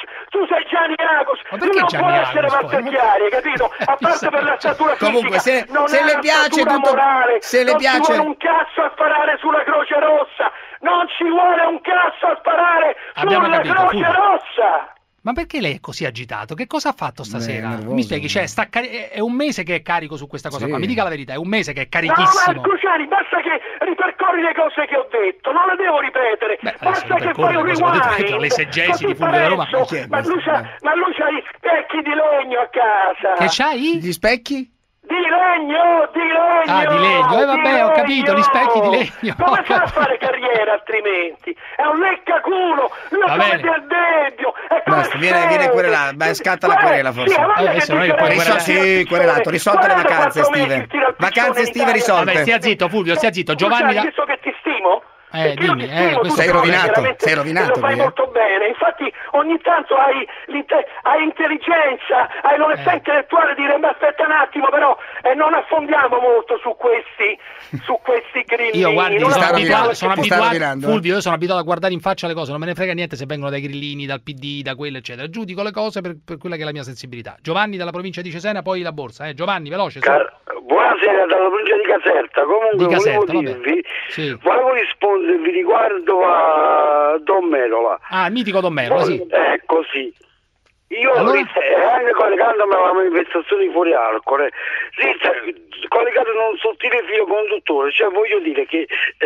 Ma perché non Gianni può Agus, essere Mazzacchiari, capito? A parte per la statura fisica. Comunque, se le piace tutto, morale, se le piace, non ci vuole un cazzo a sparare sulla Croce Rossa. Non ci vuole un cazzo a sparare sulla Croce Rossa. Ma perché lei è così agitato? Che cosa ha fatto stasera? Mi spieghi, cioè, è un mese che è carico su questa cosa qua. Mi dica la verità, è un mese che è carichissimo. No, ma Cruciani, basta che ripercorri le cose che ho detto, non le devo ripetere. Basta che fai un rewind. Le eseggesi di Fulvio da Roma. Ma lui c'ha gli specchi di legno a casa. Che c'hai? Gli specchi? Di legno! Ah, di legno, vabbè, ho capito, gli specchi di legno. Come fa a fare carriera altrimenti? È un leccaculo, lui è come del debbio. Basta, viene querelato, scatta la querela forse. Sì, querelato, risolto le vacanze estive. Vacanze estive risolte. Vabbè, stia zitto Fulvio, stia zitto. Giovanni... Visto che ti stimo... dimmi, sei rovinato. Lo fai molto bene, infatti ogni tanto hai intelligenza, hai l'onestà intellettuale di dire ma aspetta un attimo però non affondiamo molto su questi grillini. Io guardi, sono abituato, rovinando, Fulvio, io sono abituato a guardare in faccia le cose, non me ne frega niente se vengono dai grillini, dal PD, da quello eccetera, giudico le cose per quella che è la mia sensibilità. Giovanni dalla provincia di Cesena, poi la borsa, Giovanni, veloce. Buonasera dalla provincia di Caserta, comunque volevo rispondervi riguardo a Don Merola. Il mitico Don Merola, sì. Ecco, sì. Io anche collegandomi alla manifestazione di fuori alcol, collegato a un sottile filo conduttore, cioè voglio dire che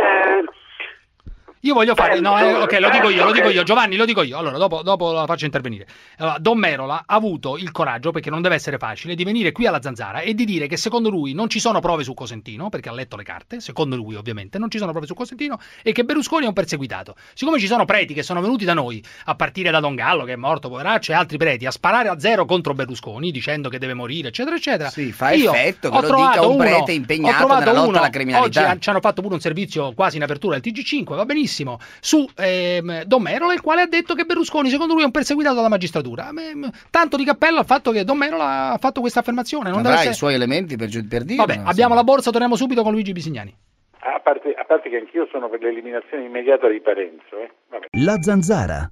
io voglio fare, ok, lo dico io, Giovanni, lo dico io. Allora, dopo la faccio intervenire. Allora, Don Merola ha avuto il coraggio, perché non deve essere facile, di venire qui alla Zanzara e di dire che secondo lui non ci sono prove su Cosentino, perché ha letto le carte, secondo lui ovviamente, non ci sono prove su Cosentino, e che Berlusconi è un perseguitato. Siccome ci sono preti che sono venuti da noi, a partire da Don Gallo, che è morto, poveraccio, e altri preti, a sparare a zero contro Berlusconi, dicendo che deve morire, eccetera, eccetera. Sì, fa effetto che lo dica un prete impegnato nella lotta alla criminalità. Oggi ci hanno fatto pure un servizio quasi in apertura del TG5, va benissimo, su Don Merola, il quale ha detto che Berlusconi secondo lui è un perseguitato dalla magistratura. Tanto di cappello al fatto che Don Merola ha fatto questa affermazione. Non avrà i suoi elementi per dire. Vabbè, abbiamo la borsa, torniamo subito con Luigi Bisignani. A parte che anch'io sono per l'eliminazione immediata di Parenzo. Vabbè. La Zanzara.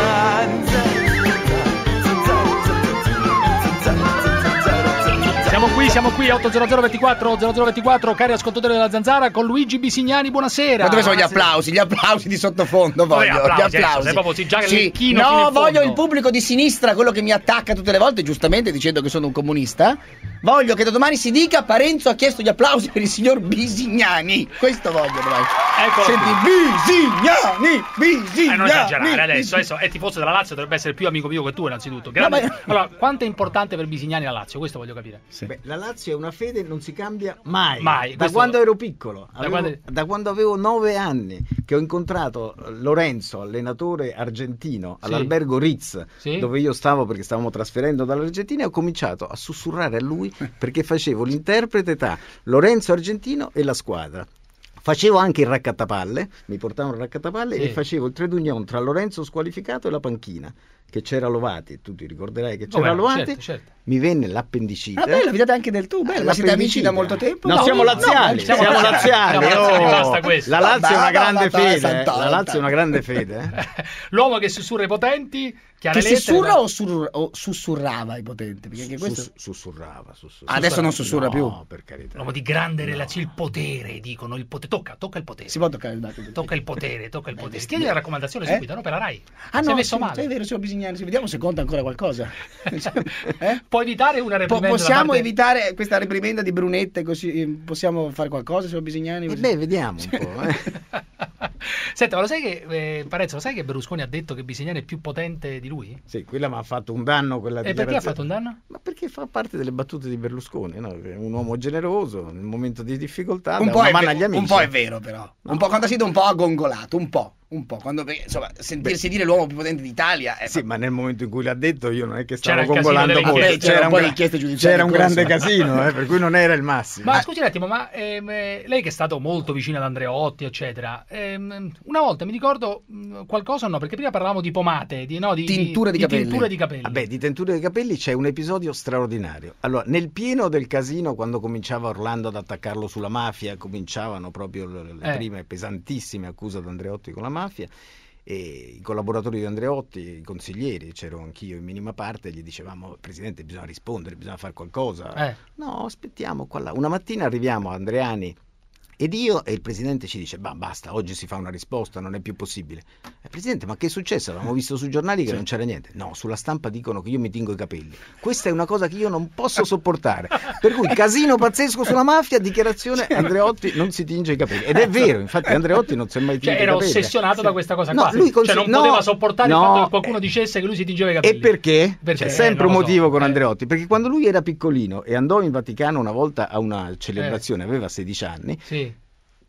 Siamo qui 80024 cari ascoltatori della Zanzara, con Luigi Bisignani. Buonasera. Ma dove sono gli applausi? Gli applausi di sottofondo voglio. Gli applausi. Voglio il pubblico di sinistra, quello che mi attacca tutte le volte giustamente dicendo che sono un comunista. Voglio che da domani si dica Parenzo ha chiesto gli applausi per il signor Bisignani. Questo voglio domani. Senti, Bisignani. Non esagerare adesso è tifoso della Lazio, dovrebbe essere più amico mio che tu innanzitutto. Allora, quanto è importante per Bisignani la Lazio? Questo voglio capire. Sì. Beh, la Lazio è una fede, non si cambia mai. Da quando ero piccolo, da quando avevo 9 anni, che ho incontrato Lorenzo, allenatore argentino, all'albergo Ritz, dove io stavo perché stavamo trasferendo dall'Argentina, e ho cominciato a sussurrare a lui perché facevo l'interprete tra Lorenzo argentino e la squadra. Facevo anche il raccattapalle, mi portavano il raccattapalle e facevo il trade union tra Lorenzo squalificato e la panchina, che c'era Lovati, tu ti ricorderai che c'era Lovati, certo. Mi venne l'appendicite. Bella, vi date anche del tu, bella, ma siete amici da molto tempo? No, siamo laziali, siamo laziali. La Lazio è una grande fede, la Lazio è una grande fede. L'uomo che sussurra i potenti, che sussurra o sussurrava i potenti? Perché anche questo sussurrava. Adesso non sussurra più. No, per carità. L'uomo di grande relazione, il potere, dicono, il potere. Tocca il potere. Si può toccare Tocca il potere. Chiedi la raccomandazione subito, no? Per la Rai. Ah, no, messo male. È vero, signor Bisignani, vediamo se conta ancora qualcosa. Può evitare una reprimenda? Possiamo evitare questa reprimenda di Brunetta, così possiamo fare qualcosa, signor Bisignani? Vediamo un po'. Senta, ma lo sai che Parenzo, lo sai che Berlusconi ha detto che Bisignani è più potente di lui? Sì, quella mi ha fatto un danno, quella dichiarazione. E perché ha fatto un danno? Ma perché fa parte delle battute di Berlusconi, no? È un uomo generoso, nel momento di difficoltà un po' è vero però. No. Un po' quando ha sido un po' aggongolato, un po', quando insomma sentirsi dire l'uomo più potente d'Italia sì, ma nel momento in cui l'ha detto io non è che stavo gongolando molto, c'era un grande casino, per cui non era il massimo. Ma scusi un attimo, ma lei che è stato molto vicino ad Andreotti eccetera, una volta mi ricordo qualcosa, no, perché prima parlavamo di pomate, di tinture di capelli. Vabbè, di tinture di capelli c'è un episodio straordinario. Allora, nel pieno del casino, quando cominciava Orlando ad attaccarlo sulla mafia, cominciavano proprio le prime pesantissime accuse ad Andreotti con la mafia, e i collaboratori di Andreotti, i consiglieri, c'ero anch'io in minima parte, gli dicevamo: Presidente, bisogna rispondere, bisogna fare qualcosa. No, aspettiamo qua là. Una mattina arriviamo a Andreani ed io, e il Presidente ci dice: basta, oggi si fa una risposta, non è più possibile. Presidente, ma che è successo? Avevamo visto sui giornali che non c'era niente. No, sulla stampa dicono che io mi tingo i capelli. Questa è una cosa che io non posso sopportare. Per cui casino pazzesco sulla mafia, dichiarazione: Andreotti non si tinge i capelli. Ed è vero, infatti Andreotti non si è mai tinto i capelli. Era ossessionato da questa cosa qua. Lui non poteva sopportare il fatto che qualcuno dicesse che lui si tingeva i capelli. E perché? C'è sempre un motivo con Andreotti. Perché quando lui era piccolino e andò in Vaticano una volta a una celebrazione, aveva 16 anni,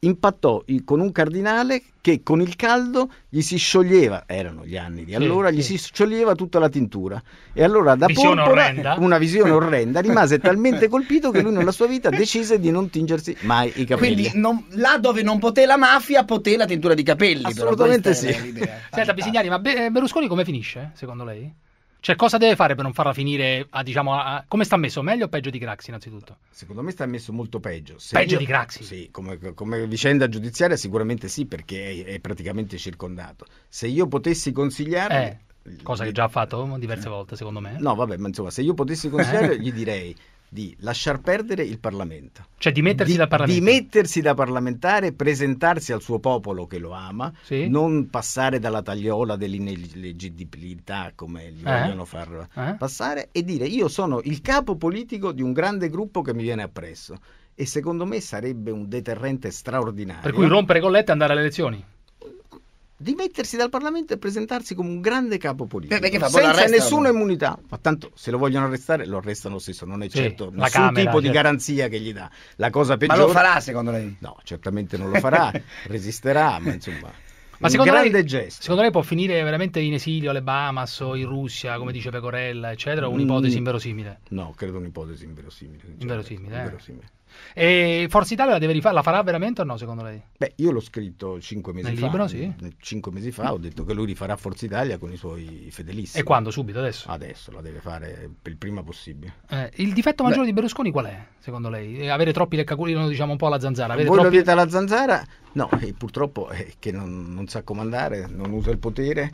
impattò con un cardinale che con il caldo gli si scioglieva, erano gli anni di allora, gli si scioglieva tutta la tintura, e allora da porpora, una visione orrenda, rimase talmente colpito che lui nella sua vita decise di non tingersi mai i capelli. Quindi là dove non poté la mafia, poté la tintura di capelli. Assolutamente sì. Senta Bisignani, ma Berlusconi come finisce, secondo lei? Cioè, cosa deve fare per non farla finire come sta messo? Meglio o peggio di Craxi, innanzitutto? Secondo me sta messo molto peggio. Peggio di Craxi? Sì, come vicenda giudiziaria sicuramente sì, perché è praticamente circondato. Se io potessi consigliargli... cosa che già ha fatto diverse volte, secondo me. No, vabbè, ma insomma, se io potessi consigliare, gli direi di lasciar perdere il Parlamento. Cioè dimettersi dal Parlamento. Dimettersi da parlamentare, presentarsi al suo popolo che lo ama, non passare dalla tagliola dell'ineleggibilità come gli vogliono far passare, e dire: io sono il capo politico di un grande gruppo che mi viene appresso. E secondo me sarebbe un deterrente straordinario. Per cui rompere con Letta e andare alle elezioni? Dimettersi dal Parlamento e presentarsi come un grande capo politico, senza nessuna immunità, ma tanto se lo vogliono arrestare lo arrestano lo stesso, non è certo nessun Camera, tipo di garanzia che gli dà. La cosa peggiore... Ma lo farà secondo lei? No, certamente non lo farà, resisterà, ma insomma... Ma un grande gesto. Secondo lei può finire veramente in esilio alle Bahamas o in Russia, come dice Pecorella, eccetera, o un'ipotesi inverosimile? No, credo un'ipotesi inverosimile. Inverosimile. E Forza Italia la deve rifare, la farà veramente o no, secondo lei? Beh, io l'ho scritto 5 mesi fa. Nel libro, sì. 5 mesi fa ho detto che lui rifarà Forza Italia con i suoi fedelissimi. E quando? Subito, adesso? Adesso, la deve fare il prima possibile. Il difetto maggiore di Berlusconi qual è, secondo lei? Avere troppi leccaculino, diciamo un po' alla Zanzara. Voi lo dite alla Zanzara? No, purtroppo è che non sa comandare, non usa il potere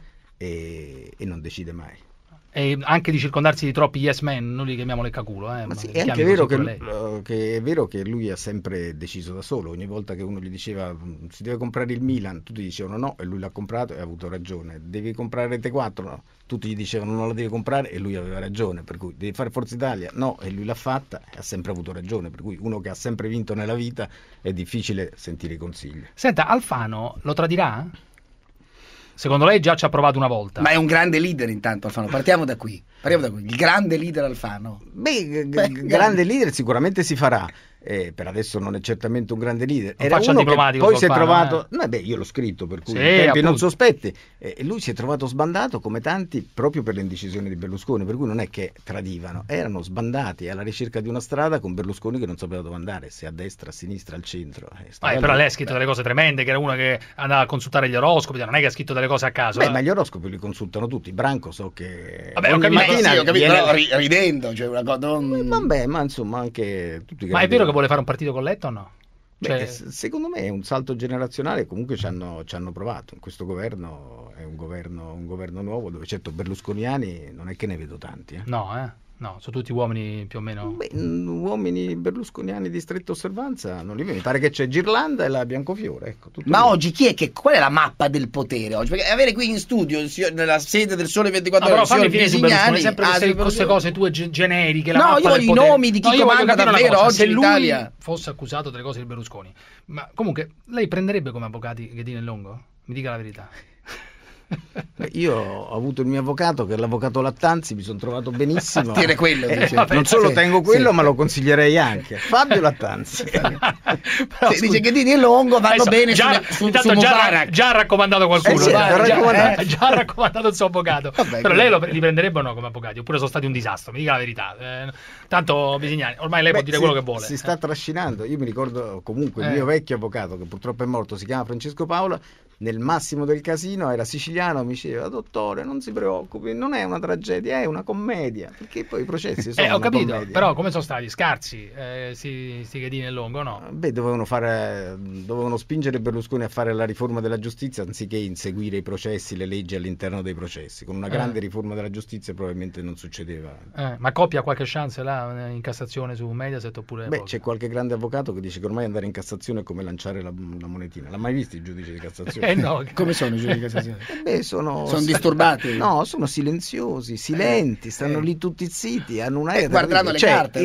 e non decide mai. E anche di circondarsi di troppi yes men, noi li chiamiamo leccaculo. Ma sì, è anche vero che è vero che lui ha sempre deciso da solo. Ogni volta che uno gli diceva si deve comprare il Milan, tutti dicevano no, e lui l'ha comprato e ha avuto ragione. Devi comprare Rete 4, no, tutti gli dicevano non la devi comprare e lui aveva ragione. Per cui devi fare Forza Italia, no, e lui l'ha fatta e ha sempre avuto ragione. Per cui uno che ha sempre vinto nella vita è difficile sentire i consigli. Senta, Alfano lo tradirà? Secondo lei già ci ha provato una volta. Ma è un grande leader intanto Alfano, partiamo da qui. Il grande leader Alfano. Grande leader sicuramente si farà. Per adesso non è certamente un grande leader. Era uno che poi si è trovato. Io l'ho scritto, per cui in tempi non sospetti. Lui si è trovato sbandato come tanti proprio per le indecisioni di Berlusconi. Per cui non è che tradivano, erano sbandati alla ricerca di una strada con Berlusconi che non sapeva dove andare, se a destra, a sinistra, al centro. Però lei ha scritto delle cose tremende, che era uno che andava a consultare gli oroscopi, non è che ha scritto delle cose a caso. Ma gli oroscopi li consultano tutti. Branco so che. Vabbè, ho capito, però ridendo, cioè una cosa. Vabbè, ma insomma anche tutti. Ma è vero che vuole fare un partito con Letta o no? Secondo me è un salto generazionale, comunque ci hanno provato. In questo governo è un governo nuovo, dove certo berlusconiani non è che ne vedo tanti. No, sono tutti uomini più o meno. Uomini berlusconiani di stretta osservanza non li vedo. Mi pare che c'è Ghirlanda e la Biancofiore. Ecco, ma oggi qual è la mappa del potere oggi? Perché avere qui in studio, nella sede del Sole 24 Ore, fammi finire su Berlusconi, sempre queste cose tue generiche. No, io voglio i nomi di chi comanda davvero oggi in Italia. Se lui fosse accusato delle cose di Berlusconi, ma comunque lei prenderebbe come avvocati Ghedini e Longo? Mi dica la verità. Io ho avuto il mio avvocato, che è l'avvocato Lattanzi, mi sono trovato benissimo. Quello, non solo tengo quello, ma lo consiglierei anche. Fabio Lattanzi. Dice che Ghedini e Longo vanno bene su Mubarak. Già ha raccomandato qualcuno. Già ha raccomandato il suo avvocato. Però lei li prenderebbe o no come avvocati? Oppure sono stati un disastro? Mi dica la verità. Tanto Bisignani, ormai lei può dire quello che vuole. Si sta trascinando. Io mi ricordo comunque il mio vecchio avvocato, che purtroppo è morto, si chiama Francesco Paola. Nel massimo del casino era siciliano, mi diceva: dottore, non si preoccupi, non è una tragedia, è una commedia, perché poi i processi sono ho capito, commedia. Però come sono stati scarsi sti Ghedini e Longo, no? Dovevano spingere Berlusconi a fare la riforma della giustizia anziché inseguire i processi, le leggi all'interno dei processi. Con una grande riforma della giustizia probabilmente non succedeva. Ma Coppia ha qualche chance là in Cassazione su Mediaset oppure? C'è qualche grande avvocato che dice che ormai andare in Cassazione è come lanciare la monetina. L'ha mai visto il giudice di Cassazione? No. Come sono i giudici di Cassazione? Sono disturbati? No, sono silenziosi, silenti, stanno lì tutti zitti, hanno un'aria guardando le carte, no?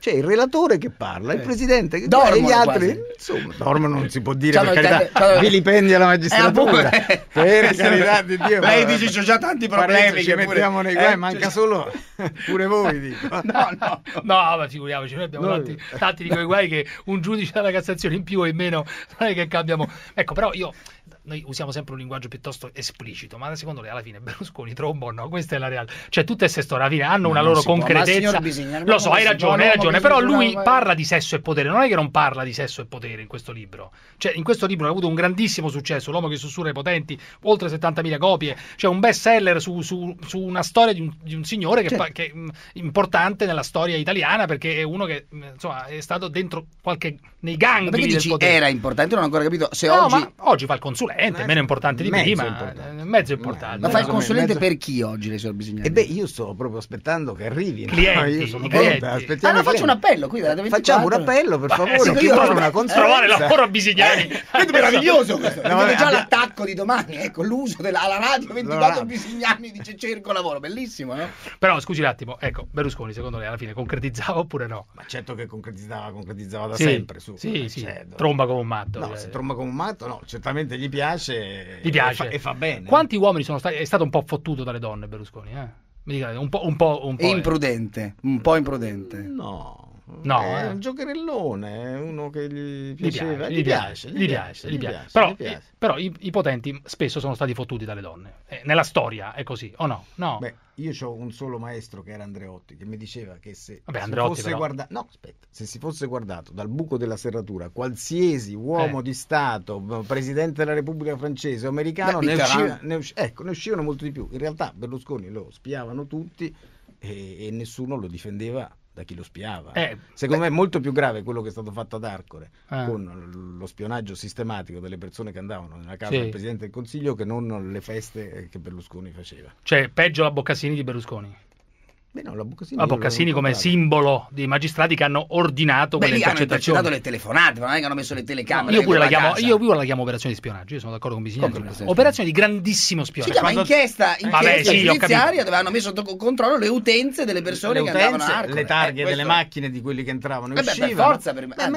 C'è il relatore che parla, il presidente che dormono e gli altri quasi. Insomma, dormono non si può dire, C'hanno per il carità, c'hanno- vilipendi alla magistratura. Per carità di Dio. Lei ma- dice c'ho già tanti Parenzo, problemi ci che pure- mettiamo nei guai, manca solo pure voi, dico. No, ma figuriamoci, noi abbiamo tanti di quei guai che un giudice della Cassazione in più o in meno non è che cambiamo. Ecco, però noi usiamo sempre un linguaggio piuttosto esplicito, ma secondo lei alla fine Berlusconi tromba o no? Questa è la realtà. Cioè tutte queste storie alla fine hanno una loro concretezza. Lo so, hai ragione, però lui parla di sesso e potere, non è che non parla di sesso e potere in questo libro. Cioè in questo libro ha avuto un grandissimo successo, L'uomo che sussurra ai potenti, oltre 70.000 copie, cioè un best seller su una storia di un signore che è importante nella storia italiana, perché è uno che insomma è stato dentro nei gangli Perché del dici potere. era importante, non ho ancora capito se No, oggi... ma oggi fa il consulente, meno importante di prima, mezzo importante. Ma fa il consulente per chi oggi, le signor Bisignani? E beh, io sto proprio aspettando che arrivi. Clienti, Io sono clienti. pronta, aspettiamo i faccio un clienti. appello qui dalla 24. Facciamo un appello, per favore, chi vuole una consulenza. Trovare lavoro a Bisignani. È meraviglioso questo. No, Vedo già vabbè, l'attacco di domani, ecco, l'uso alla radio 24 Bisignani dice cerco lavoro, bellissimo, no? Però scusi un attimo, ecco, Berlusconi secondo lei alla fine concretizzava oppure no? Ma certo che concretizzava da Sì, sempre. sì, tromba come un matto. No, se tromba come un matto, no, certamente gli piace. E fa bene. Quanti uomini sono stati? È stato un po' fottuto dalle donne Berlusconi, Mi dica, un po'. Imprudente, un po' imprudente. No. No, è un giocherellone, è uno che gli piaceva. Gli piace. Però i potenti spesso sono stati fottuti dalle donne. Nella storia è così, o no? No. Beh, io ho un solo maestro che era Andreotti, che mi diceva che se si fosse guardato dal buco della serratura qualsiasi uomo di Stato, presidente della Repubblica Francese o americano, ne uscivano molto di più. In realtà Berlusconi lo spiavano tutti e nessuno lo difendeva da chi lo spiava. Secondo me è molto più grave quello che è stato fatto ad Arcore con lo spionaggio sistematico delle persone che andavano nella casa del Presidente del Consiglio che non le feste che Berlusconi faceva. Cioè peggio la Boccassini di Berlusconi. Beh, no, la Boccassini come simbolo dei magistrati che hanno ordinato quelle intercettazioni. Hanno intercettato le telefonate, non è che hanno messo le telecamere. Io pure la chiamo operazione di spionaggio, io sono d'accordo con Bisignani. Operazione di grandissimo spionaggio. Si chiama inchiesta giudiziaria dove hanno messo sotto controllo le utenze delle persone che andavano a Arcore. Le targhe delle macchine di quelli che entravano e uscivano. Per forza,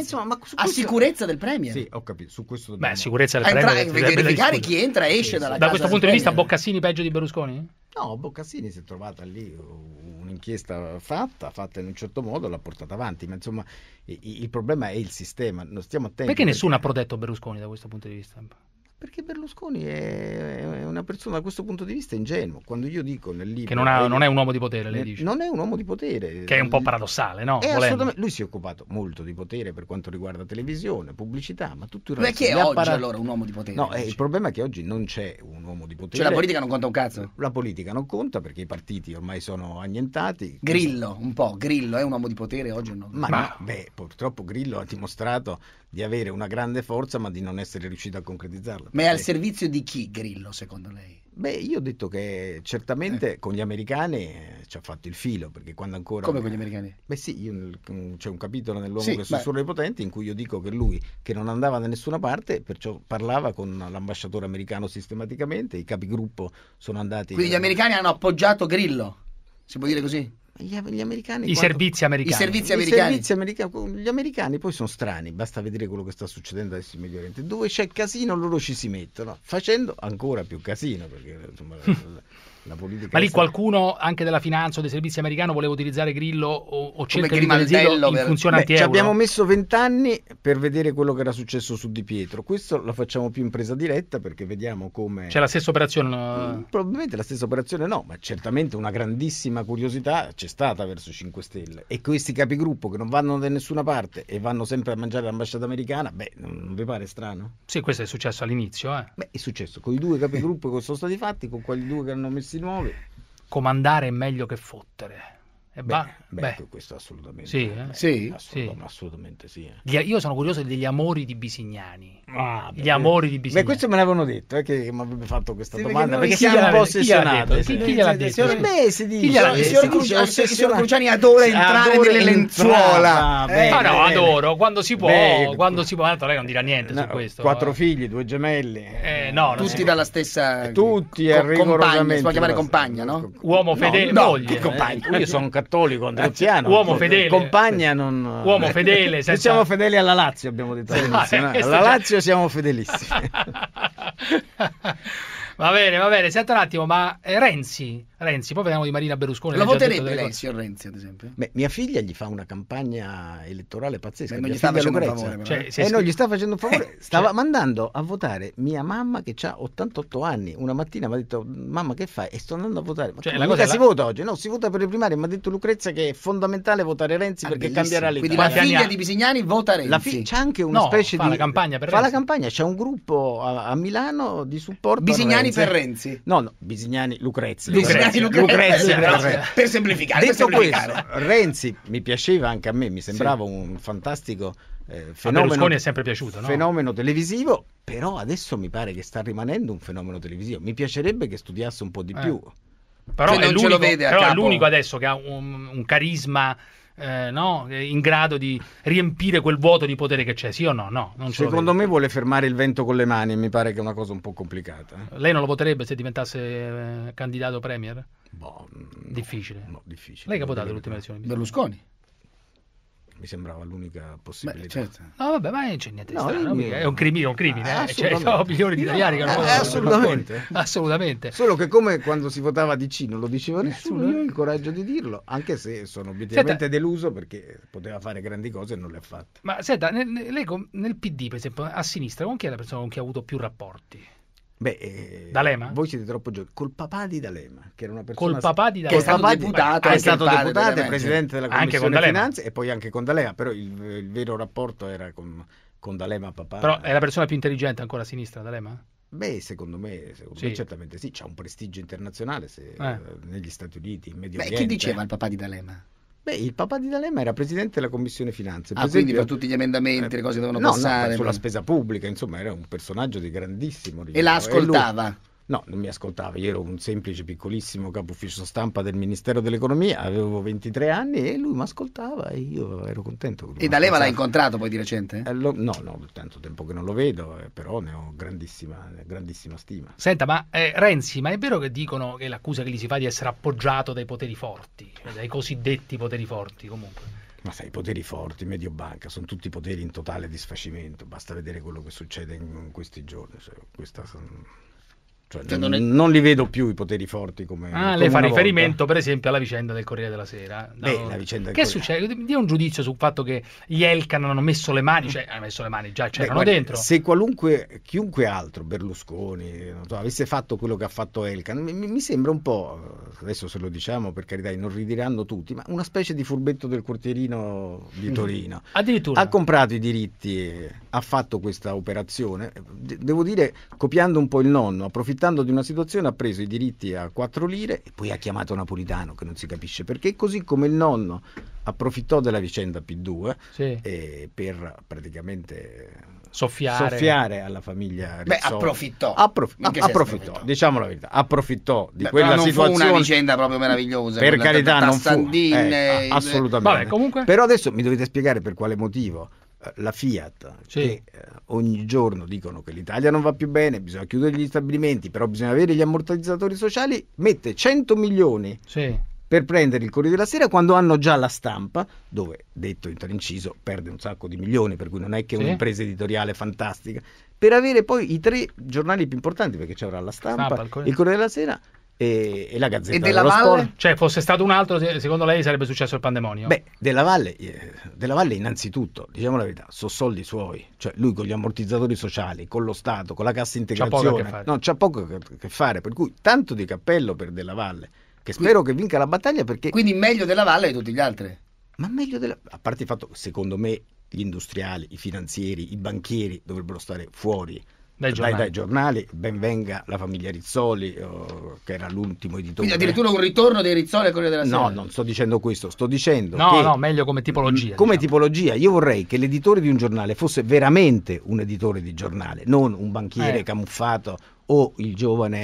a sicurezza del Premier. Sì, ho capito, su questo sicurezza del Premier. Verificare chi entra e esce dalla casa. Da questo punto di vista Boccassini peggio di Berlusconi? No, Boccassini si è trovata lì un'inchiesta fatta in un certo modo, l'ha portata avanti, ma insomma il problema è il sistema, non stiamo attenti. Perché nessuno ha protetto Berlusconi da questo punto di vista? Perché Berlusconi è una persona da questo punto di vista ingenuo. Quando io dico nel libro che non è un uomo di potere, lei dice. Non è un uomo di potere. Che è un po' paradossale, no? Assolutamente. Lui si è occupato molto di potere per quanto riguarda televisione, pubblicità, ma tutto il resto. Perché oggi allora un uomo di potere? No, il problema è che oggi non c'è un uomo di potere. Cioè la politica non conta un cazzo? La politica non conta perché i partiti ormai sono annientati. Grillo è un uomo di potere oggi o no? Purtroppo Grillo ha dimostrato di avere una grande forza ma di non essere riuscito a concretizzarla. Ma è al servizio di chi Grillo secondo lei? Beh, io ho detto che certamente con gli americani ci ha fatto il filo, perché quando ancora... Come con gli americani? Beh sì, c'è un capitolo nell'uomo che sussurra i potenti in cui io dico che lui, che non andava da nessuna parte, perciò parlava con l'ambasciatore americano sistematicamente, i capigruppo sono andati... Quindi gli americani hanno appoggiato Grillo, si può dire così? Gli americani, servizi americani. Gli americani poi sono strani, basta vedere quello che sta succedendo adesso in Medio Oriente, dove c'è casino loro ci si mettono, facendo ancora più casino, perché insomma la politica. Ma lì qualcuno anche della finanza o dei servizi americani voleva utilizzare Grillo o cerca di utilizzarlo in funzione anti-euro? Ci abbiamo messo 20 anni per vedere quello che era successo su Di Pietro. Questo lo facciamo più in presa diretta perché vediamo come... C'è la stessa operazione? Probabilmente la stessa operazione no, ma certamente una grandissima curiosità c'è stata verso 5 Stelle. E questi capigruppo che non vanno da nessuna parte e vanno sempre a mangiare l'ambasciata americana, non vi pare strano? Sì, questo è successo all'inizio. Beh, è successo con i 2 capigruppo che sono stati fatti, con quegli 2 che hanno messi nuovi. Comandare è meglio che fottere. Questo assolutamente. Sì, assolutamente sì. Io sono curioso degli amori di Bisignani. Gli amori di Bisignani. Questo me l'avevano detto che mi avrebbe fatto questa domanda perché siamo un po' ossessionati. Chi gliel'ha detto? Si dice. Il signor Cruciani adora entrare nelle lenzuola. Adoro quando si può. Tanto lei non dirà niente su questo. 4 figli, 2 gemelli. Tutti dalla stessa. Tutti rigorosamente. Si può chiamare compagna, no? Uomo fedele, moglie. Io sono cattolico andreottiano, uomo fedele, compagna non... uomo fedele, senza... siamo fedeli alla Lazio, abbiamo detto all'inizio, no? Alla Lazio siamo fedelissimi. Va bene, senta un attimo, ma Renzi, poi vediamo di Marina Berlusconi. Lo voterebbe lei, signor Renzi, ad esempio? Beh, mia figlia gli fa una campagna elettorale pazzesca. Non gli sta facendo un favore. Non gli sta facendo un favore. Stava mandando a votare mia mamma che ha 88 anni. Una mattina mi ha detto: mamma, che fai? E sto andando a votare. Ma si vota oggi? No, si vota per le primarie. Mi ha detto Lucrezia che è fondamentale votare Renzi perché cambierà l'Italia. Quindi la figlia di Bisignani vota Renzi. C'è anche una specie fa di... la campagna per Renzi. Fa la campagna, c'è un gruppo a Milano di supporto Bisignani per Renzi. No, Bisignani Lucrezia. Per semplificare. Detto questo, Renzi mi piaceva anche a me, mi sembrava un fantastico fenomeno. Berlusconi è sempre piaciuto, no? Fenomeno televisivo, però adesso mi pare che sta rimanendo un fenomeno televisivo. Mi piacerebbe che studiasse un po' di più. Però, è l'unico, è l'unico adesso che ha un carisma in grado di riempire quel vuoto di potere che c'è, sì o no? No, non secondo me vuole fermare il vento con le mani e mi pare che è una cosa un po' complicata. Lei non lo voterebbe se diventasse candidato premier? Difficile. No, difficile. Lei che ha votato l'ultima elezione? Berlusconi. Mi sembrava l'unica possibilità. Beh, certo. No, vabbè, ma non c'è niente di strano. È un crimine. Cioè, milioni di italiani che assolutamente. Solo che come quando si votava DC non lo diceva nessuno, io ho il coraggio di dirlo, anche se sono obiettivamente deluso perché poteva fare grandi cose e non le ha fatte. Ma senta, lei nel PD, per esempio, a sinistra, con chi è la persona con cui ha avuto più rapporti? D'Alema? Voi siete troppo giovani. Col papà di D'Alema, che era una persona col papà di D'Alema, che è stato deputato, e presidente della Commissione Finanze e poi anche con D'Alema, però il vero rapporto era con D'Alema papà. Però è la persona più intelligente ancora a sinistra, D'Alema? Beh, secondo me certamente sì, c'ha un prestigio internazionale negli Stati Uniti, in Medio Oriente. Chi diceva il papà di D'Alema? Beh, il papà di D'Alema era presidente della Commissione Finanze. Quindi per tutti gli emendamenti, le cose dovevano passare. No, sulla spesa pubblica, insomma, era un personaggio di grandissimo rilievo. E la ascoltava? No, non mi ascoltava, io ero un semplice piccolissimo capo ufficio stampa del Ministero dell'Economia, avevo 23 anni e lui mi ascoltava e io ero contento. E D'Alema l'ha incontrato poi di recente? No, tanto tempo che non lo vedo, però ne ho grandissima stima. Senta, ma Renzi, ma è vero che dicono che l'accusa che gli si fa di essere appoggiato dai poteri forti, dai cosiddetti poteri forti comunque? Ma sai, i poteri forti, Mediobanca, sono tutti poteri in totale disfacimento, basta vedere quello che succede in questi giorni. Non li vedo più i poteri forti come lei fa riferimento per esempio alla vicenda del Corriere della Sera. La vicenda che succede? Dia un giudizio sul fatto che gli Elkann hanno messo le mani, già c'erano dentro. Se chiunque altro, Berlusconi, avesse fatto quello che ha fatto Elkann, mi sembra un po', adesso se lo diciamo per carità non ridiranno tutti, ma una specie di furbetto del quartierino di Torino. Addirittura ha comprato i diritti, ha fatto questa operazione, devo dire copiando un po' il nonno, approfittando di una situazione ha preso i diritti a 4 lire e poi ha chiamato Napolitano, che non si capisce perché, così come il nonno approfittò della vicenda P2 per praticamente soffiare alla famiglia Rizzoli. Approfittò, diciamo la verità, approfittò di quella situazione. Fu una vicenda proprio meravigliosa, per carità, non fu assolutamente. Vabbè, comunque. Però adesso mi dovete spiegare per quale motivo la Fiat, che ogni giorno dicono che l'Italia non va più bene, bisogna chiudere gli stabilimenti, però bisogna avere gli ammortizzatori sociali, mette 100 milioni per prendere il Corriere della Sera quando hanno già la Stampa, dove, detto in inciso, perde un sacco di milioni, per cui non è che un'impresa editoriale fantastica, per avere poi i 3 giornali più importanti, perché c'avrà la Stampa, il Corriere della Sera e la Gazzetta dello Sport. Cioè, fosse stato un altro, secondo lei sarebbe successo il pandemonio? Beh, Della Valle innanzitutto, diciamo la verità, sono soldi suoi, cioè lui con gli ammortizzatori sociali, con lo Stato, con la cassa integrazione, c'ha poco che fare, per cui tanto di cappello per Della Valle, che spero che vinca la battaglia, perché quindi meglio Della Valle di tutti gli altri. Ma meglio a parte il fatto che secondo me gli industriali, i finanzieri, i banchieri dovrebbero stare fuori dai giornali. Ben venga la famiglia Rizzoli, che era l'ultimo editore. Quindi addirittura un ritorno dei Rizzoli al Corriere della Sera? No, non sto dicendo questo, sto dicendo che meglio come tipologia. Come tipologia, io vorrei che l'editore di un giornale fosse veramente un editore di giornale, non un banchiere camuffato o il giovane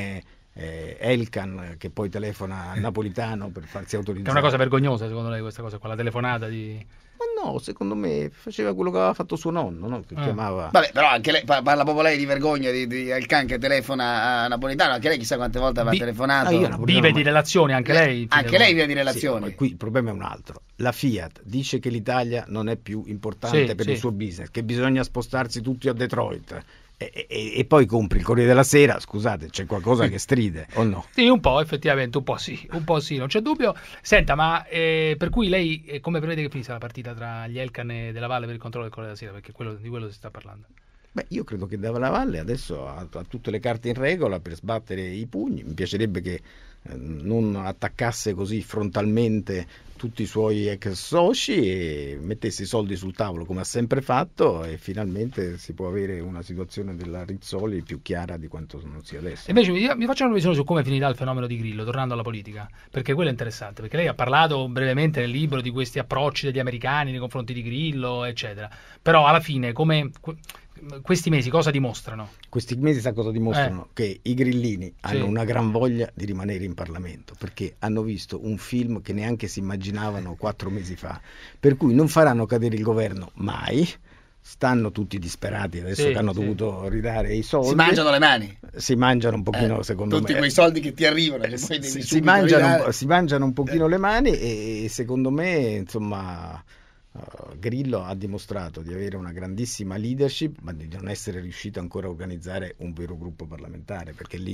Elkan che poi telefona a Napolitano per farsi autorizzare. È una cosa vergognosa secondo lei questa cosa qua, la telefonata di... Ma no, secondo me faceva quello che aveva fatto suo nonno, no? Che chiamava... Vabbè, però anche lei parla proprio lei di vergogna di Elkan che telefona a Napolitano, anche lei chissà quante volte aveva telefonato. Vive di relazioni anche lei. Anche lei vive di relazioni. Sì, qui il problema è un altro. La Fiat dice che l'Italia non è più importante per il suo business, che bisogna spostarsi tutti a Detroit. E poi compri il Corriere della Sera, scusate, c'è qualcosa che stride o no? Sì, un po', effettivamente, un po' sì, non c'è dubbio. Senta, ma per cui lei come prevede che finisca la partita tra gli Elkan e Della Valle per il controllo del Corriere della Sera? Perché di quello si sta parlando. Beh, io credo che Della Valle adesso ha tutte le carte in regola per sbattere i pugni. Mi piacerebbe che non attaccasse così frontalmente tutti i suoi ex soci e mettesse i soldi sul tavolo come ha sempre fatto, e finalmente si può avere una situazione della Rizzoli più chiara di quanto non sia adesso. Invece mi faccio una visione su come finirà il fenomeno di Grillo, tornando alla politica, perché quello è interessante, perché lei ha parlato brevemente nel libro di questi approcci degli americani nei confronti di Grillo, eccetera, però alla fine questi mesi cosa dimostrano? Questi mesi sa cosa dimostrano? Che i grillini hanno una gran voglia di rimanere in Parlamento, perché hanno visto un film che neanche si immaginavano 4 mesi fa, per cui non faranno cadere il governo mai. Stanno tutti disperati adesso che hanno dovuto ridare i soldi. Si mangiano le mani. Si mangiano un pochino, secondo tutti me. Quei soldi che ti arrivano. Che poi si mangiano un pochino le mani e secondo me, insomma... Grillo ha dimostrato di avere una grandissima leadership, ma di non essere riuscito ancora a organizzare un vero gruppo parlamentare, perché lì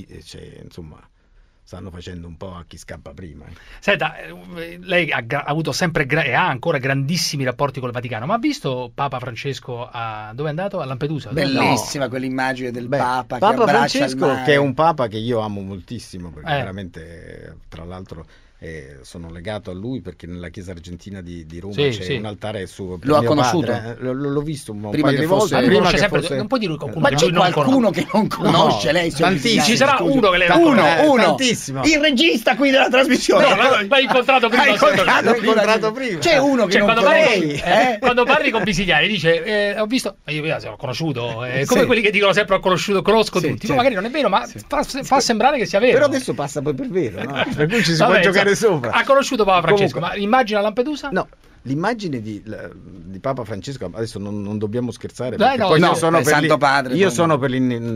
stanno facendo un po' a chi scappa prima. Senta, lei ha avuto sempre e ha ancora grandissimi rapporti con il Vaticano, ma ha visto Papa Francesco dove è andato? A Lampedusa? Bellissima quell'immagine del Papa Papa che Francesco, che è un Papa che io amo moltissimo, perché veramente, tra l'altro, sono legato a lui perché nella chiesa argentina di Roma c'è un altare suo. Lo ha conosciuto? L'ho visto un prima paio di volte. Non può dire qualcuno, ma c'è qualcuno che non conosce lei? Tantissimo. Ci sarà uno che le uno. Tantissimo. Il regista qui della trasmissione. L'hai incontrato prima. L'ho incontrato prima. C'è uno che non conosce. Quando parli con Bisignani dice ho visto, io l'ho conosciuto, come quelli che dicono sempre ho conosciuto, conosco tutti. Magari non è vero, ma fa sembrare che sia vero. Però adesso passa poi per vero, no? Per cui ci si può giocare sopra. Ha conosciuto Papa Francesco, ma l'immagine a Lampedusa? No, l'immagine di Papa Francesco, adesso non dobbiamo scherzare, io sono per Santo Padre. Io sono per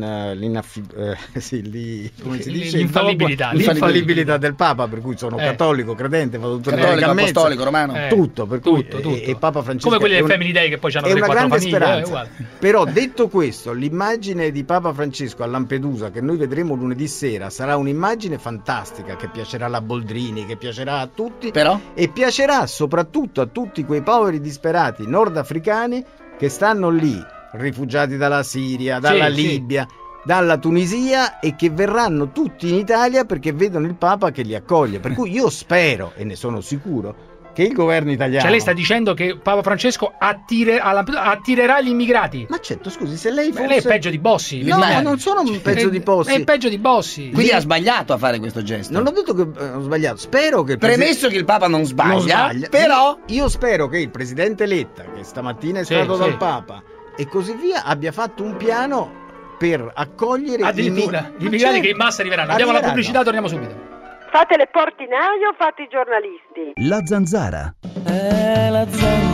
l'infallibilità del Papa, per cui sono cattolico, credente, vado tutto cattolico, apostolico, romano, tutto, per cui e Papa Francesco come quelli del Family Day che poi hanno 3-4 famiglie, speranza. Però detto questo, l'immagine di Papa Francesco a Lampedusa che noi vedremo lunedì sera sarà un'immagine fantastica che piacerà alla Boldrini, che piacerà a tutti, e piacerà soprattutto a tutti quei poveri disperati nordafricani che stanno lì, rifugiati dalla Siria, dalla Libia, dalla Tunisia, e che verranno tutti in Italia perché vedono il Papa che li accoglie. Per cui io spero, e ne sono sicuro, che il governo italiano... Cioè lei sta dicendo che Papa Francesco attirerà gli immigrati? Ma certo, scusi, se lei fosse... Lei è peggio di Bossi. No, non sono un peggio di Bossi. È peggio di Bossi. Quindi ha sbagliato a fare questo gesto. Non ho detto che ho sbagliato. Spero che premesso che il Papa non sbaglia, però... Io spero che il presidente Letta, che stamattina è stato dal Papa, e così via, abbia fatto un piano per accogliere addirittura gli immigrati che in massa arriveranno. Andiamo alla pubblicità, torniamo subito. Fate le portinaie o fate i giornalisti? La Zanzara. La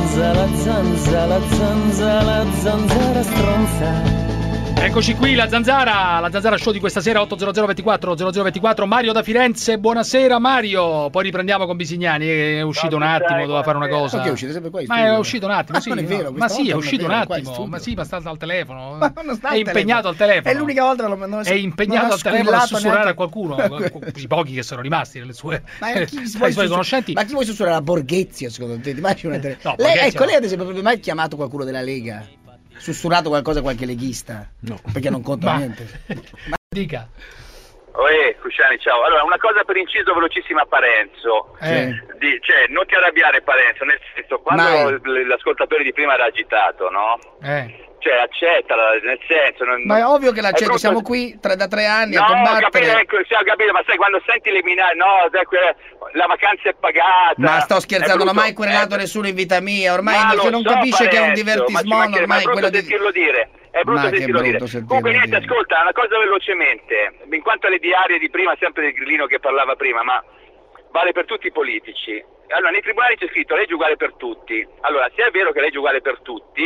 zanzara stronza. Eccoci qui, la Zanzara show di questa sera, 80024 Mario da Firenze. Buonasera Mario. Poi riprendiamo con Bisignani, è uscito un attimo, doveva fare una cosa. Perché è uscito sempre qua? Ma è uscito un attimo, sì. Non è vero, ma sì, è uscito un attimo. Ma sì, ma sta al telefono. È impegnato al telefono. È l'unica volta che non è impegnato al telefono a sussurrare a qualcuno. I pochi che sono rimasti nelle sue ai suoi conoscenti. Ma chi vuoi sussurrare? A Borghezio, secondo te? No, lei ad esempio avrebbe mai chiamato qualcuno della Lega? Sussurrato qualcosa a qualche leghista? No, perché non conta niente. Ma dica. Cusciani, ciao. Allora, una cosa per inciso velocissima a Parenzo. Cioè, non ti arrabbiare Parenzo, nel senso, quando l'ascoltatore di prima era agitato, no? Cioè, accettala, nel senso... ma è ovvio che l'accetto, siamo qui da 3 anni a combattere. Ho capito, ma sai, quando senti le minacce, la vacanza è pagata... Ma sto scherzando, non ho mai querelato nessuno in vita mia, ormai se non capisce Parenzo, che è un divertismondo, ormai quello di... sentirlo dire. È brutto sentirlo dire. Comunque niente, ascolta, una cosa velocemente, in quanto alle diarie di prima, sempre del grillino che parlava prima, ma vale per tutti i politici. Allora, nei tribunali c'è scritto legge uguale per tutti. Allora, se è vero che legge uguale per tutti,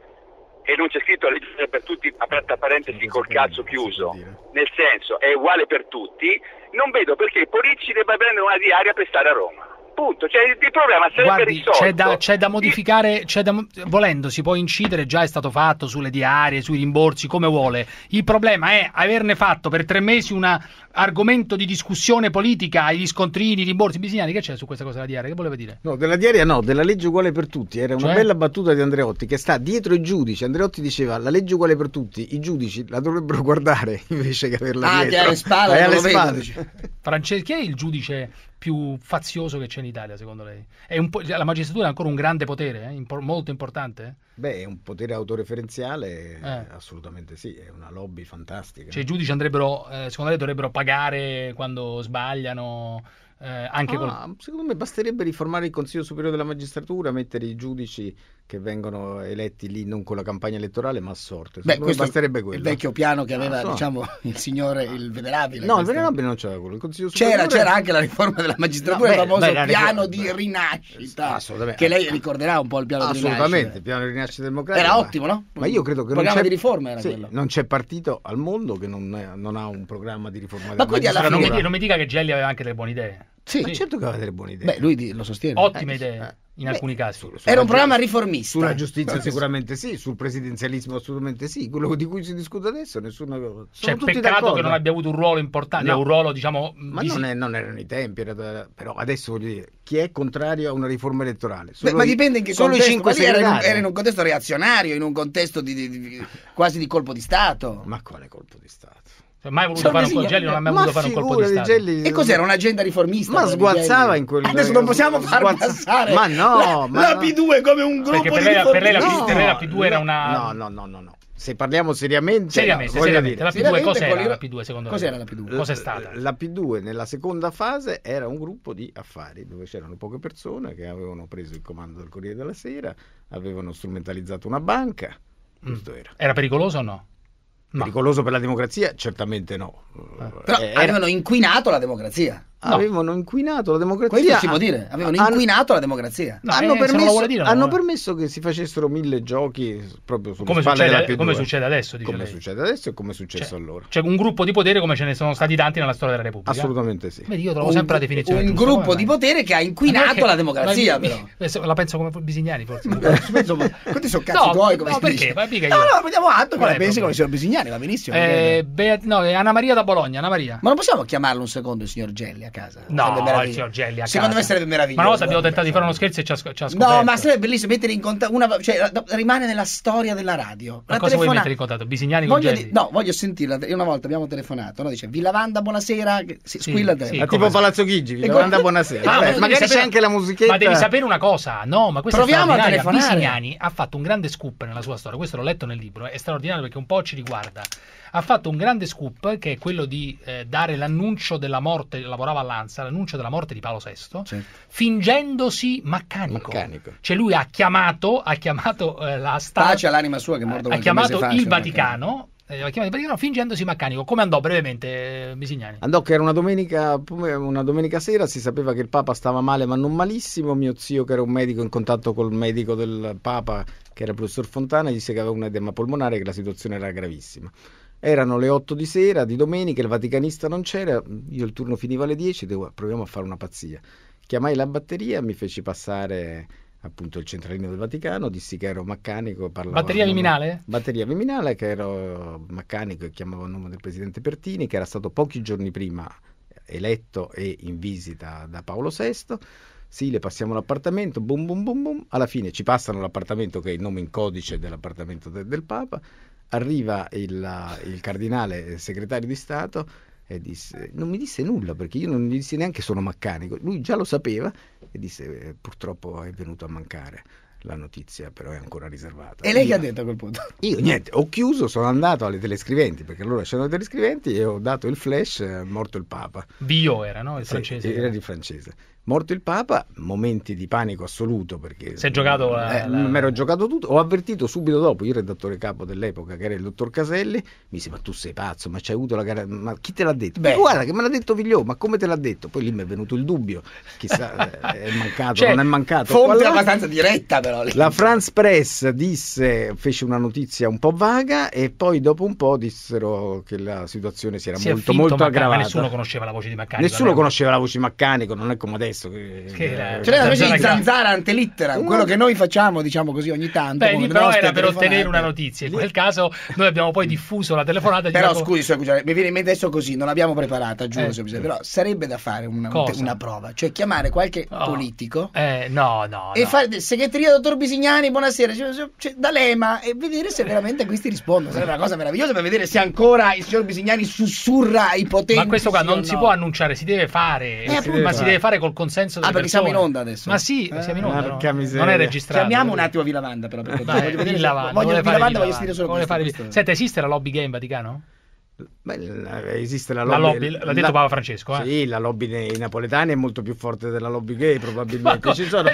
e non c'è scritto legge uguale per tutti, aperta parentesi col cazzo chiuso, nel senso è uguale per tutti, non vedo perché i politici debbano prendere una diaria per stare a Roma. Punto, cioè il problema sarebbe risolto. C'è da modificare, volendo si può incidere, già è stato fatto sulle diarie, sui rimborsi, come vuole. Il problema è averne fatto per 3 mesi un argomento di discussione politica, gli scontrini, i rimborsi. Bisignani, che c'è su questa cosa della diaria? Che voleva dire? No, della diaria no, della legge uguale per tutti. Era una bella battuta di Andreotti che sta dietro i giudici. Andreotti diceva la legge uguale per tutti, i giudici la dovrebbero guardare invece che averla dietro. Alle spalle, alle spalle. Francesco, chi è il giudice più fazioso che c'è in Italia, secondo lei? La magistratura ha ancora un grande potere, molto importante? Beh, è un potere autoreferenziale, assolutamente sì, è una lobby fantastica. Cioè i giudici andrebbero, secondo lei, dovrebbero pagare quando sbagliano? Secondo me basterebbe riformare il Consiglio Superiore della Magistratura, mettere i giudici che vengono eletti lì non con la campagna elettorale ma a sorte. Questo basterebbe quello. Il vecchio piano che aveva il signore, il venerabile. No, il venerabile non c'era quello. Il Consiglio Superiore... c'era anche la riforma della magistratura, il famoso piano di rinascita, che lei ricorderà un po' il piano di rinascita. Assolutamente, il piano di rinascita democratica. Era ottimo, no? Ma io credo che programma di riforma era quello. Non c'è partito al mondo che non ha un programma di riforma della magistratura. Non mi dica che Gelli aveva anche delle buone idee. Sì, ma certo che aveva delle buone idee. Beh, lui lo sostiene. Ottime idee, in alcuni casi. Era un programma riformista. Sulla giustizia sicuramente sì, sul presidenzialismo assolutamente sì. Quello di cui si discute adesso nessuno... Cioè, peccato che non abbia avuto un ruolo importante, un ruolo, diciamo... Ma non erano i tempi, però adesso voglio dire, chi è contrario a una riforma elettorale? Ma dipende in che solo contesto. I 5 era in un contesto reazionario, in un contesto quasi di colpo di Stato. Ma quale colpo di Stato? Mai voluto fare un colpo di Gelli, non ha mai voluto fare un colpo di Stato. E cos'era, un'agenda riformista? Ma sguazzava in quel... Adesso non possiamo far passare ma no, la P2 come un gruppo per lei la P2 era una... No. Se parliamo seriamente, la P2 cos'era la P2 secondo lei? Cos'era la P2? Cos'è stata? La P2 nella seconda fase era un gruppo di affari dove c'erano poche persone che avevano preso il comando del Corriere della Sera, avevano strumentalizzato una banca. Questo era. Era pericoloso o no? Pericoloso per la democrazia? Certamente no. Però avevano inquinato la democrazia. Avevano inquinato la democrazia. Questo si può dire, avevano inquinato la democrazia. Hanno permesso che si facessero 1000 giochi proprio sulle spalle della P2. Come succede adesso, come succede adesso e come è successo allora. C'è un gruppo di potere come ce ne sono stati tanti nella storia della Repubblica. Assolutamente sì. Vedi, io trovo sempre la definizione. Un gruppo di potere che ha inquinato la democrazia, però. La penso come Bisignani, forse. Questi sono cazzi tuoi, come si dice. No, prendiamo atto che la pensi come il signor Bisignani, va benissimo. No, è Anna Maria da Bologna, Anna Maria. Ma non possiamo chiamarlo un secondo il signor Gelli a casa? No, il signor Gelli a casa. Secondo me sarebbe meraviglioso. Ma una volta abbiamo tentato di fare uno scherzo e ci ha scoperto. No, ma sarebbe bellissimo mettere in contatto rimane nella storia della radio. Ma cosa vuoi mettere in contatto? Bisignani con Gelli? No, voglio sentirla. Una volta abbiamo telefonato, no? Dice Villavanda, buonasera. Squilla il telefono. Tipo Palazzo Chigi, Villavanda, buonasera. Magari c'è anche la musichetta. Ma devi sapere una cosa. No, ma questo proviamo è straordinario. a telefonare. Bisignani ha fatto un grande scoop nella sua storia. Questo l'ho letto nel libro. È straordinario perché un po' ci riguarda. Ha fatto un grande scoop che è quello di dare l'annuncio della morte, lavorava all'ANSA, l'annuncio della morte di Paolo VI, fingendosi maccanico. Cioè lui ha chiamato la stampa, pace all'anima sua che è morto ha chiamato il Vaticano, fingendosi maccanico. Come andò brevemente, Bisignani? Andò che era una domenica sera, si sapeva che il Papa stava male ma non malissimo. Mio zio, che era un medico in contatto col medico del Papa, che era il professor Fontana, disse che aveva un edema polmonare, che la situazione era gravissima. Erano le 8 di sera di domenica, il vaticanista non c'era, io il turno finiva alle 10, proviamo a fare una pazzia. Chiamai la batteria, mi feci passare appunto il centralino del Vaticano, dissi che ero maccanico. Batteria Viminale? Batteria Viminale, che ero maccanico e chiamavo il nome del presidente Pertini, che era stato pochi giorni prima eletto e in visita da Paolo VI. Sì, le passiamo l'appartamento, boom boom boom boom, alla fine ci passano l'appartamento che è il nome in codice dell'appartamento del Papa. Arriva il cardinale segretario di Stato e non mi disse nulla, perché io non gli dissi neanche sono maccanico, lui già lo sapeva e disse purtroppo è venuto a mancare, la notizia però è ancora riservata. E lei che ha detto a quel punto? Io niente, ho chiuso, sono andato alle telescriventi, perché allora c'erano le telescriventi, e ho dato il flash, morto il Papa. Bio era, no? Il francese. Era il francese. Morto il Papa, momenti di panico assoluto, perché si è giocato mi ero giocato tutto. Ho avvertito subito dopo il redattore capo dell'epoca, che era il dottor Caselli, mi disse: ma tu sei pazzo, ma c'hai avuto la gara, ma chi te l'ha detto? Guarda che me l'ha detto Vigliò, ma come te l'ha detto? Poi lì mi è venuto il dubbio, chissà è mancato, cioè, non è mancato. Fonte abbastanza diretta però. La France Press fece una notizia un po' vaga e poi dopo un po' dissero che la situazione si era molto aggravata. Ma nessuno conosceva la voce di Maccanico. Nessuno conosceva la voce di Maccanico, non è come adesso. C'è la voce di zanzara ante litteram, quello che noi facciamo, diciamo così, ogni tanto. Beh, però era per ottenere una notizia. In quel caso noi abbiamo poi diffuso la telefonata. Però scusi, mi viene in mente adesso così, non l'abbiamo preparata, giuro, però sarebbe da fare una prova, cioè chiamare qualche politico e fare segreteria dottor Bisignani, buonasera, cioè, da Lema, e vedere se veramente questi rispondono. Sarebbe una cosa meravigliosa per vedere se ancora il signor Bisignani sussurra i potenti. Ma questo qua non si può annunciare, si deve fare, si deve fare col consenso delle persone. Siamo in onda adesso. Ma sì, siamo in onda, non è registrato. Chiamiamo un attimo Villa Wanda, però, voglio sentire solo questo. Senta, esiste la lobby gay in Vaticano? Beh, esiste la lobby, l'ha detto Papa Francesco. Sì, la lobby dei napoletani è molto più forte della lobby gay, probabilmente.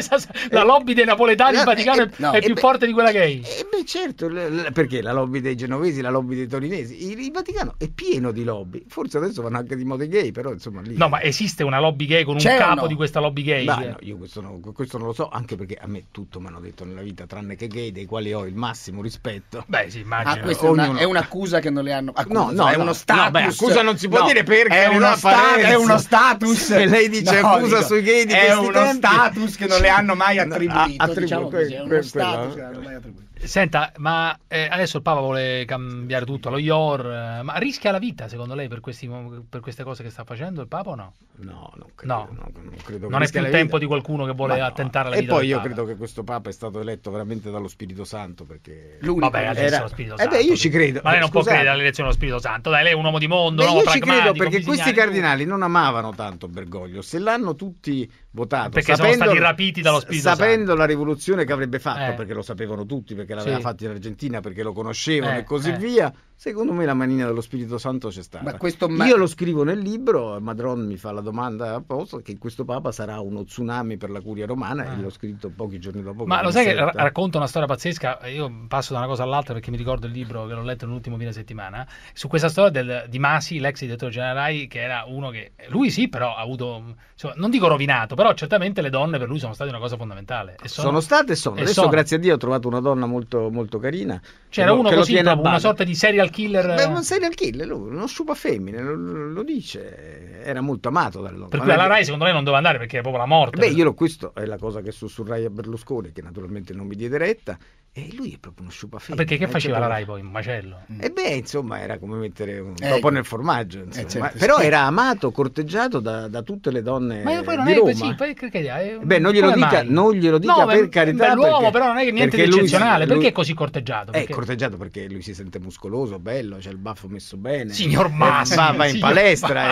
La lobby dei napoletani in Vaticano è più forte di quella gay. Beh, certo, perché la lobby dei genovesi, la lobby dei torinesi, il Vaticano è pieno di lobby. Forse adesso vanno anche di moda gay, però insomma lì. No, ma esiste una lobby gay con un capo di questa lobby gay? No, io questo non lo so, anche perché a me tutto mi hanno detto nella vita, tranne che gay, dei quali ho il massimo rispetto. Beh, sì, immagino. Questa è un'accusa che non le hanno. No, è uno status. No, beh, accusa non si può dire perché è uno status. E lei dice accusa sui gay di è questi uno tempi. status che non le hanno mai attribuito. Diciamo così, è uno status che non hanno mai attribuito. Senta, ma adesso il Papa vuole cambiare tutto allo IOR, ma rischia la vita secondo lei per queste cose che sta facendo il Papa o no? No, non credo. Non credo non è più il tempo di qualcuno che vuole attentare alla vita. E poi io credo che questo Papa è stato eletto veramente dallo Spirito Santo, perché vabbè, adesso lo Spirito Santo. Io ci credo. Ma lei non può credere all'elezione dello Spirito Santo. Dai, lei è un uomo di mondo, io ci credo perché questi cardinali non amavano tanto Bergoglio, se l'hanno tutti votato perché sono stati rapiti dallo Spirito Santo, sapendo la rivoluzione che avrebbe fatto, perché lo sapevano tutti, perché l'aveva fatto in Argentina, perché lo conoscevano e così via. Secondo me la manina dello Spirito Santo c'è stata. Io lo scrivo nel libro, Madron mi fa la domanda apposta, che questo Papa sarà uno tsunami per la curia romana, e l'ho scritto pochi giorni dopo. Ma lo sai che racconto una storia pazzesca? Io passo da una cosa all'altra perché mi ricordo il libro che l'ho letto nell'ultimo fine settimana, su questa storia di Masi, l'ex direttore generale, che era uno che, lui sì, però ha avuto, insomma, non dico rovinato, però certamente le donne per lui sono state una cosa fondamentale. Sono state e sono. Adesso grazie a Dio ho trovato una donna molto, molto carina. C'era uno così, una sorta di serial killer. Beh, un serial killer, lui, uno sciupa femmine, lo dice, era molto amato dall'uomo. Per cui alla Rai secondo lei non doveva andare perché è proprio la morte. Beh, questo è la cosa che sussurrai a Berlusconi, che naturalmente non mi diede retta, e lui è proprio uno sciupa femmine. Perché che faceva la Rai poi? Un macello? E beh, insomma, era come mettere un topo nel formaggio, certo, però era amato, corteggiato da tutte le donne di Roma. Ma poi non è così, beh, non glielo dica per carità. L'uomo però non è niente di eccezionale, perché è così corteggiato? È corteggiato perché lui si sente muscoloso, bello, c'è il baffo messo bene, signor Masi, va in palestra,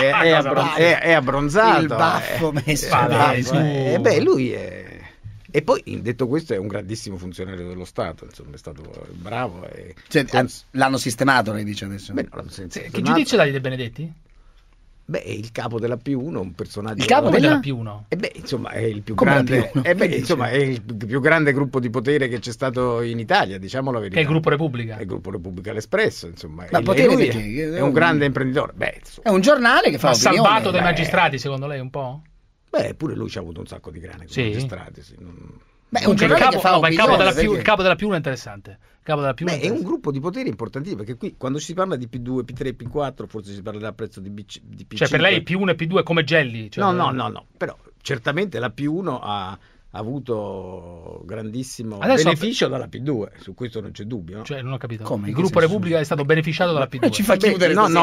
è abbronzato, il baffo messo bene, beh, lui è. E poi, detto questo, è un grandissimo funzionario dello Stato, insomma, è stato bravo. L'hanno sistemato, lei dice adesso? Beh, che giudizio dai De Benedetti? Beh, è il capo della P1, un personaggio. Il capo della P1? E beh, insomma, è il più grande. Insomma, è il più grande gruppo di potere che c'è stato in Italia, diciamo la verità. Che è il Gruppo Repubblica? È il Gruppo Repubblica L'Espresso, insomma. Ma lui è un grande imprenditore. Beh, è un giornale che fa opinione. Salvato dai magistrati, secondo lei, un po'? Beh, pure lui ci ha avuto un sacco di grane con i magistrati. Beh, un giornale che fa opinione. Il capo della P1 è interessante. È un gruppo di poteri importanti, perché qui quando si parla di P2, P3, P4 forse si parlerà a prezzo di P5. Cioè per lei P1 e P2 è come Gelli? Cioè No, però certamente la P1 ha avuto grandissimo beneficio dalla P2, su questo non c'è dubbio, no? Cioè non ho capito. Come? Il Gruppo Repubblica è stato beneficiato dalla P2. Ci fa chiudere no,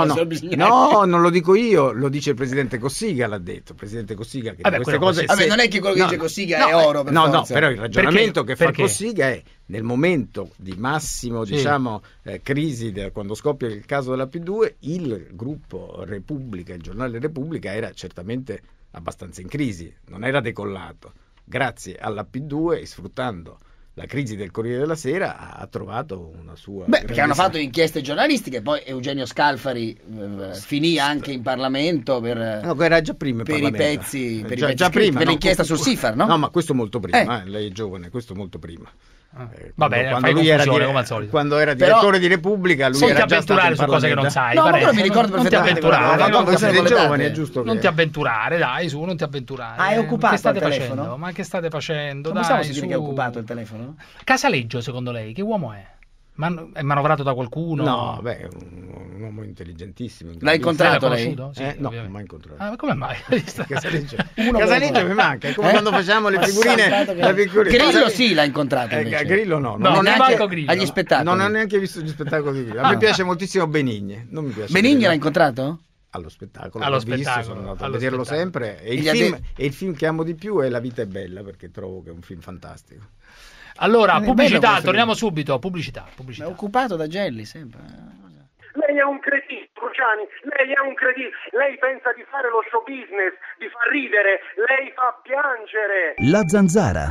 non lo dico io, lo dice il presidente Cossiga, l'ha detto il presidente Cossiga, che queste cose non è che quello che dice Cossiga è oro per forza. No, però il ragionamento che fa Cossiga è: nel momento di massimo, diciamo, crisi, quando scoppia il caso della P2, il Gruppo Repubblica, il giornale Repubblica era certamente abbastanza in crisi, non era decollato. Grazie alla P2 e sfruttando la crisi del Corriere della Sera ha trovato una sua... perché hanno fatto inchieste giornalistiche, poi Eugenio Scalfari finì anche in Parlamento per... No, era già prima per i pezzi, per l'inchiesta sul SIFAR, no? No, ma questo molto prima, lei è giovane, questo molto prima. Vabbè, quando era direttore di Repubblica, lui era già stato in su cose che non sai. No, però mi ricordo perfettamente. Voi siete giovani, è giusto. Non ti avventurare, dai, non ti avventurare. Ah, è occupato il telefono? Facendo? Ma che state facendo? Come possiamo dire che è occupato il telefono? Casaleggio, secondo lei, che uomo è? È manovrato da qualcuno? No, beh, è un uomo intelligentissimo. L'ha incontrato lei? Sì, no, non mai incontrato. Ma come mai? Casaleggio mi manca, è come quando facciamo le figurine. Grillo sì, l'ha incontrato. Grillo no, non neanche agli spettacoli. Non ho neanche visto gli spettacoli di Grillo. A me piace moltissimo Benigni. Non mi piace. Benigni l'ha incontrato? Allo spettacolo, sono andato a vederlo sempre. E il film che amo di più è La vita è bella, perché trovo che è un film fantastico. Allora, pubblicità, torniamo subito. Pubblicità. È occupato da Gelli sempre. Lei è un cretino, Cruciani, lei è un cretino. Lei pensa di fare lo show business, di far ridere, lei fa piangere. La Zanzara.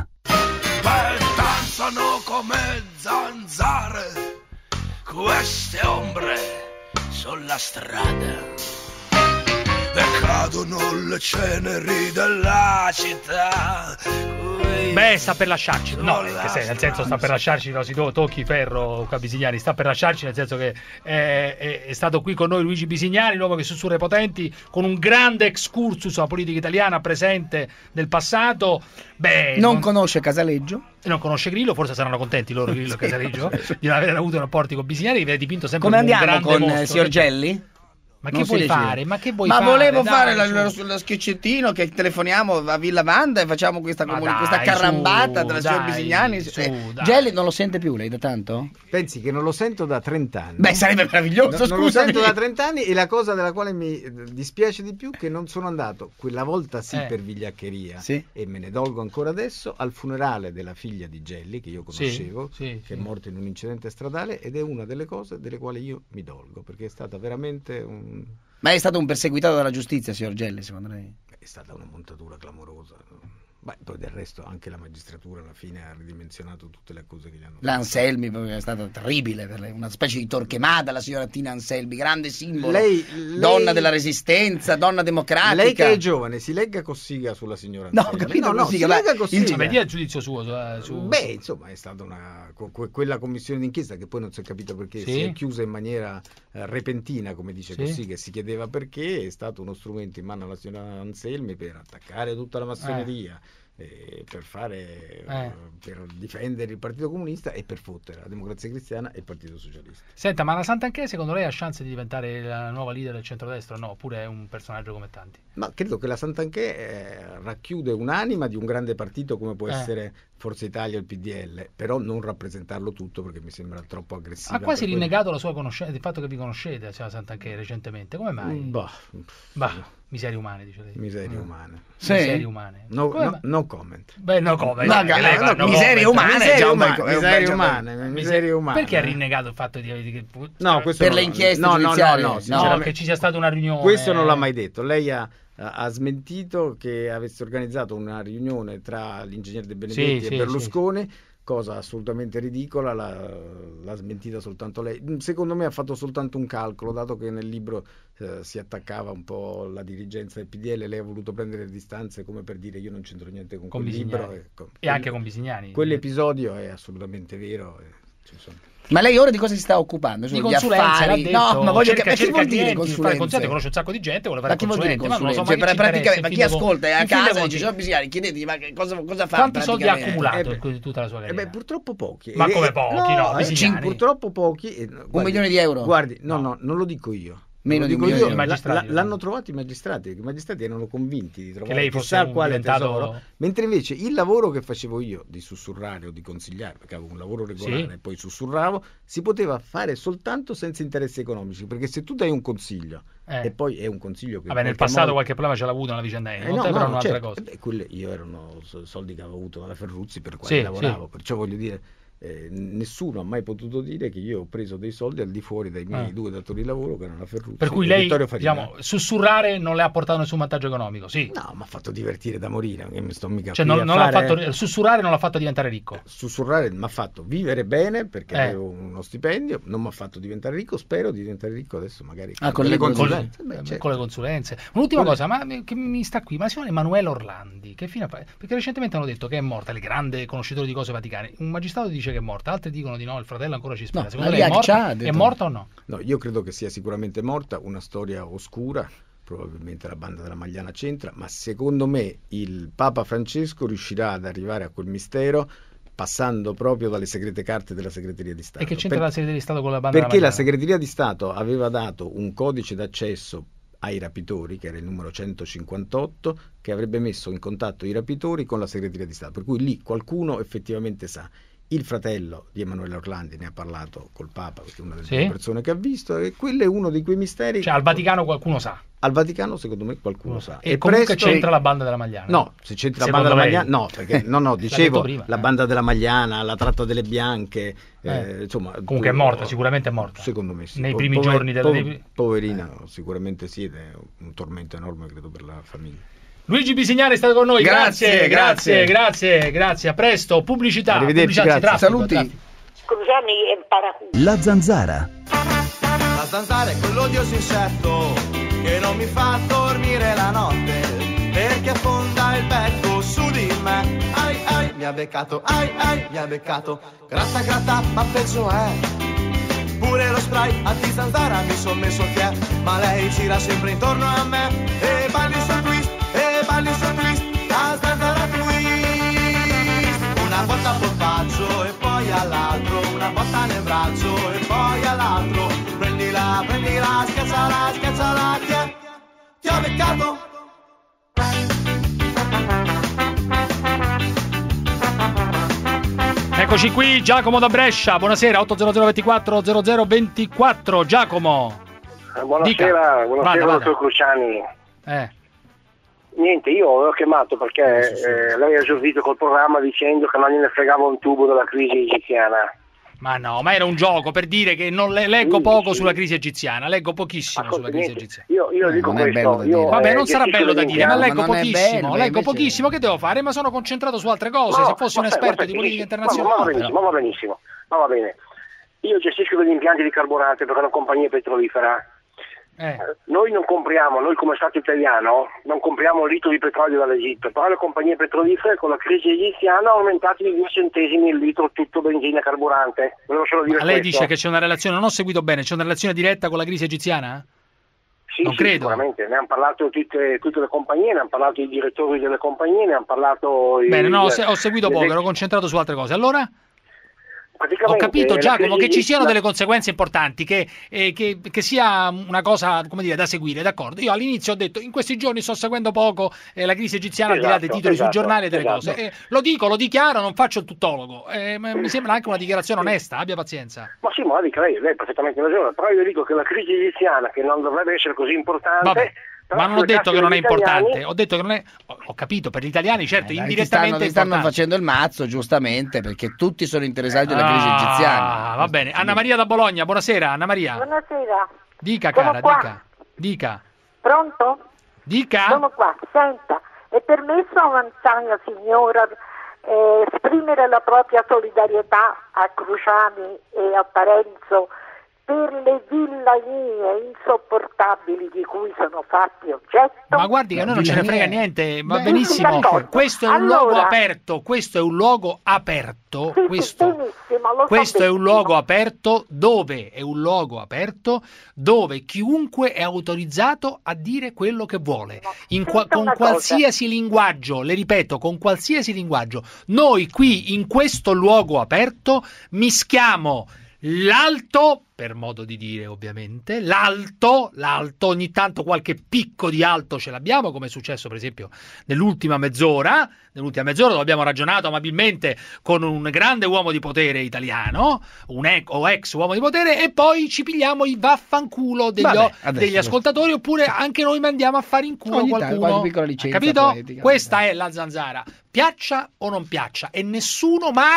Danzano come zanzare queste ombre sulla strada. E cadono le ceneri della città. Sta per lasciarci. No, nel senso sta per lasciarci, no, si tocchi ferro qua Bisignani, sta per lasciarci nel senso che è stato qui con noi Luigi Bisignani, l'uomo che sussurra i potenti, con un grande excursus sulla politica italiana presente nel passato. Non conosce Casaleggio. Non conosce Grillo, forse saranno contenti loro Grillo e Casaleggio di non aver avuto rapporti con Bisignani, che viene dipinto sempre come come un andiamo grande con mostro. Signor Gelli? Ma che vuoi fare? Ma volevo fare lo sketchettino che telefoniamo a Villa Wanda e facciamo questa carrambata della signora Bisignani. Gelli non lo sente più lei da tanto? Pensi che non lo sento da 30 anni. Sarebbe meraviglioso, non lo sento da 30 anni e la cosa della quale mi dispiace di più è che non sono andato quella volta per vigliaccheria e me ne dolgo ancora adesso al funerale della figlia di Gelli che io conoscevo, che è morta in un incidente stradale, ed è una delle cose delle quali io mi dolgo perché è stata veramente Ma è stato un perseguitato dalla giustizia, signor Gelli, secondo lei? È stata una montatura clamorosa. Poi del resto anche la magistratura alla fine ha ridimensionato tutte le accuse che gli hanno fatto. L'Anselmi è stata terribile per lei, una specie di Torquemada, la signora Tina Anselmi, grande simbolo, lei, donna della resistenza, donna democratica. Lei che è giovane, si legga Cossiga sulla signora Anselmi. No, capito, si legga Cossiga. Ma dia il giudizio suo insomma, è stata quella commissione d'inchiesta che poi non si è capito perché si è chiusa in maniera repentina, come dice Cossiga, e si chiedeva perché. È stato uno strumento in mano alla signora Anselmi per attaccare tutta la massoneria, per difendere il Partito Comunista e per fottere la Democrazia Cristiana e il Partito Socialista. Senta, ma la Santanchè secondo lei ha chance di diventare la nuova leader del centrodestra? No, oppure è un personaggio come tanti? Ma credo che la Santanchè racchiude un'anima di un grande partito come può essere Forza Italia e il PDL, però non rappresentarlo tutto perché mi sembra troppo aggressiva. Ha quasi rinnegato la sua conoscenza, il fatto che vi conoscete, la Santanchè, recentemente. Come mai? Miserie umane, dice lei. Miserie umane. Miserie umane. No comment. No comment. Miserie umane. Perché ha rinnegato il fatto di per le inchieste giudiziarie? No, che ci sia stata una riunione. Questo non l'ha mai detto. Lei ha smentito che avesse organizzato una riunione tra l'ingegner De Benedetti e Berlusconi. Cosa assolutamente ridicola, l'ha smentita soltanto lei. Secondo me ha fatto soltanto un calcolo, dato che nel libro si attaccava un po' la dirigenza del PDL, lei ha voluto prendere le distanze come per dire io non c'entro niente con quel libro. E anche con Bisignani. Quell'episodio è assolutamente vero. Ma lei ora di cosa si sta occupando? Di consulenza, l'ha detto. No, ma voglio capire, che vuol dire consulenza? Conosce un sacco di gente, vuole fare consulente, ma non lo so, ma chi ascolta a casa dice "Signor Bisignani, chiedetegli ma cosa fa?" Quanti soldi ha accumulato in tutta la sua carriera? Purtroppo pochi. Ma come pochi? No, purtroppo pochi. 1 milione di euro? Guardi, no, non lo dico io. Meno di 1 milione. L'hanno trovato i magistrati, perché i magistrati erano convinti di trovare che lei fosse quale tesoro, mentre invece il lavoro che facevo io di sussurrare o di consigliare, perché avevo un lavoro regolare e poi sussurravo, si poteva fare soltanto senza interessi economici, perché se tu dai un consiglio e poi è un consiglio che nel passato qualche problema ce l'ha avuto nella vicenda però un'altra cosa. Quelle io erano soldi che avevo avuto dalla Ferruzzi per quali lavoravo, perciò voglio dire nessuno ha mai potuto dire che io ho preso dei soldi al di fuori dai miei 2 datori di lavoro, che erano la Ferrucci. Per cui lei, diciamo, sussurrare non le ha portato nessun vantaggio economico, sì? No, mi ha fatto divertire da morire, che mi sto mica sussurrare non l'ha fatto diventare ricco? Sussurrare mi ha fatto vivere bene, perché avevo uno stipendio, non mi ha fatto diventare ricco, spero di diventare ricco adesso magari con le consulenze. Con le consulenze. Un'ultima cosa, ma che mi sta qui, ma si chiama Emanuele Orlandi, che fine fa? Perché recentemente hanno detto che è morta, le grandi conoscitori di cose vaticane. Un magistrato dice che è morta, altri dicono di no, il fratello ancora ci spera. Secondo lei è morta o no? No, io credo che sia sicuramente morta, una storia oscura, probabilmente la banda della Magliana c'entra, ma secondo me il Papa Francesco riuscirà ad arrivare a quel mistero passando proprio dalle segrete carte della Segreteria di Stato. E che c'entra la Segreteria di Stato con la banda della Magliana? Perché la Segreteria di Stato aveva dato un codice d'accesso ai rapitori, che era il numero 158, che avrebbe messo in contatto i rapitori con la Segreteria di Stato, per cui lì qualcuno effettivamente sa. Il fratello di Emanuele Orlandi ne ha parlato col Papa, perché è una delle persone che ha visto, e quello è uno di quei misteri. Cioè al Vaticano qualcuno sa. Al Vaticano secondo me qualcuno sa. E comunque c'entra la banda della Magliana? No, se c'entra la banda della Magliana, no, perché dicevo la banda della Magliana, la tratta delle bianche, insomma. Comunque è morta, sicuramente è morta. Secondo me sì. Nei primi giorni poverina, sicuramente sì, ed è un tormento enorme credo per la famiglia. Luigi Bisignari è stato con noi, grazie, a presto, pubblicità, arrivederci, traffico, saluti. Scusami, La zanzara. La zanzara è quell'odioso insetto che non mi fa dormire la notte, perché affonda il becco su di me. Ai ai, mi ha beccato, mi ha beccato. Gratta gratta, ma peggio è. Pure lo spray anti-zanzara mi son messo che è, ma lei gira sempre intorno a me e balli il suo twist, la zanzara twist. Una volta al polpaccio e poi all'altro, una botta nel braccio e poi all'altro. Prendila, schiacciala, ti ho beccato. Eccoci qui, Giacomo da Brescia, buonasera, 80024 0024, Giacomo. Buonasera, dottor Cruciani. Niente, io ho chiamato perché lei ha esordito col programma dicendo che non gliene fregava un tubo della crisi egiziana. Ma no, ma era un gioco per dire che non leggo poco sulla crisi egiziana, leggo pochissimo sulla crisi egiziana. Io dico questo. Vabbè, non sarà bello da dire, ma leggo pochissimo, che devo fare? Ma sono concentrato su altre cose, se fossi un esperto di politica internazionale. Ma va benissimo, va bene. Io gestisco degli impianti di carburante per una compagnia petrolifera. Noi non compriamo, noi come Stato italiano non compriamo un litro di petrolio dall'Egitto, però le compagnie petrolifere con la crisi egiziana hanno aumentato di 2 centesimi il litro tutto benzina e carburante. Volevo solo dire lei dice che c'è una relazione, non ho seguito bene, c'è una relazione diretta con la crisi egiziana? Sì, non credo. Sicuramente, ne hanno parlato tutte le compagnie, ne hanno parlato i direttori delle compagnie, ne hanno parlato bene, ho seguito poco, ero concentrato su altre cose. Allora? Ho capito, Giacomo, che ci siano delle conseguenze importanti, che sia una cosa, come dire, da seguire, d'accordo. Io all'inizio ho detto, in questi giorni sto seguendo poco la crisi egiziana, al di là dei titoli sui giornali e delle cose. Lo dichiaro, non faccio il tuttologo. Mi sembra anche una dichiarazione onesta, abbia pazienza. Ma sì, ma la dica lei ha perfettamente ragione, però io dico che la crisi egiziana, che non dovrebbe essere così importante... Vabbè. Ma non ho detto che non è importante, ho detto che non è. Ho capito, per gli italiani, certo, indirettamente stanno facendo il mazzo, giustamente, perché tutti sono interessati alla crisi egiziana. Va bene. Anna Maria da Bologna, buonasera, Anna Maria. Buonasera. Dica, cara, dica. Pronto? Dica. Sono qua, senta, è permesso a un'anziana signora esprimere la propria solidarietà a Cruciani e a Parenzo per le villanie insopportabili di cui sono fatti oggetto. Ma guardi che a noi non ce ne frega niente, va benissimo. Questo è un luogo aperto, questo è un luogo aperto, questo è un luogo aperto dove chiunque è autorizzato a dire quello che vuole, con qualsiasi linguaggio, le ripeto, con qualsiasi linguaggio. Noi qui in questo luogo aperto mischiamo l'alto, per modo di dire ovviamente, l'alto, ogni tanto qualche picco di alto ce l'abbiamo, come è successo per esempio nell'ultima mezz'ora dove abbiamo ragionato amabilmente con un grande uomo di potere italiano, o ex uomo di potere, e poi ci pigliamo i vaffanculo degli ascoltatori, oppure anche noi mandiamo a fare in culo qualcuno. Capito? Questa è la zanzara, piaccia o non piaccia, e nessuno mai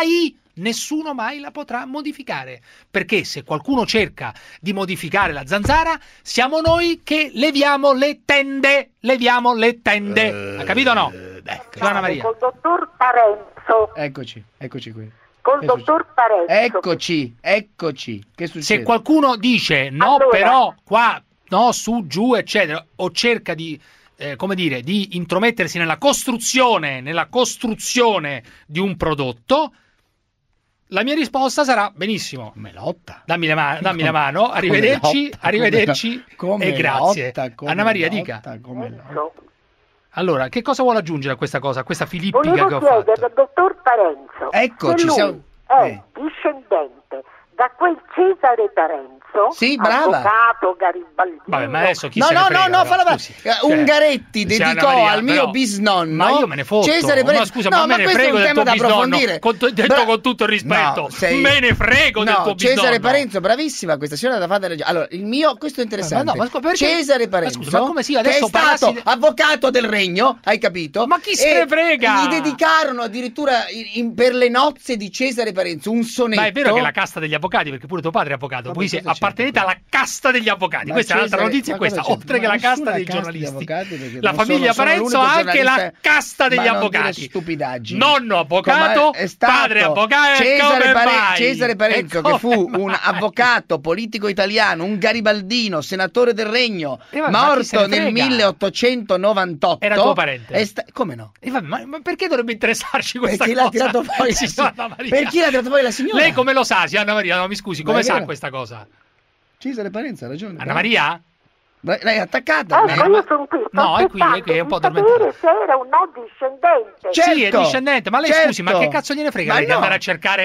nessuno mai la potrà modificare, perché se qualcuno cerca di modificare la zanzara, siamo noi che leviamo le tende, ha capito o no? Anna Maria. Col dottor Parenzo. Eccoci qui. Col dottor Parenzo. Eccoci. Che succede? Se qualcuno dice no, allora, però qua no, su, giù, eccetera, o cerca di di intromettersi nella costruzione di un prodotto, la mia risposta sarà: benissimo, Melotta, dammi la mano, arrivederci e grazie. Anna Maria, dica. Allora, che cosa vuole aggiungere a questa cosa, a questa filippica che ho fatto? Volevo chiedere al dottor Parenzo, eccoci, lui è discendente da quel Cesare Parenzo, avvocato garibaldino. Vabbè, ma adesso chi no, se ne frega? No, falla Ungaretti dedicò al mio bisnonno. Ma io me ne fotto. Cesare Parenzo. Ma scusa, ma me ne frego del tuo bisnonno. Detto con tutto il rispetto, me ne frego del tuo bisnonno. Cesare Parenzo, bravissima questa signora da fare. Allora, il mio, questo è interessante. Cesare Parenzo, ma come sì, adesso che è stato avvocato del regno, hai capito? Ma chi se ne frega? Gli dedicarono addirittura per le nozze di Cesare Parenzo un sonetto. Ma è vero che la casta degli avvocati, perché pure tuo padre è avvocato, voi appartenete alla casta degli avvocati. Ma questa è l'altra notizia, questa, oltre che la casta dei giornalisti. La famiglia Parenzo ha anche la casta degli avvocati. Stupidaggini. Nonno avvocato, padre avvocato. Cesare Parenzo, che fu un avvocato politico italiano, un garibaldino, senatore del regno, morto nel 1898. Era tuo parente? Come no? Ma perché dovrebbe interessarci questa cosa? L'ha tirato fuori per chi l'ha tirato fuori la signora? Lei come lo sa, Anna Maria? No, mi scusi, come sa questa cosa? Cesare Parenzo ha ragione. Anna Maria? Lei è attaccata? Io sono qui. No, è qui, è un po' addormentata. Se era un no discendente. Sì, è discendente, ma lei scusi, ma che cazzo gliene frega lei di andare a cercare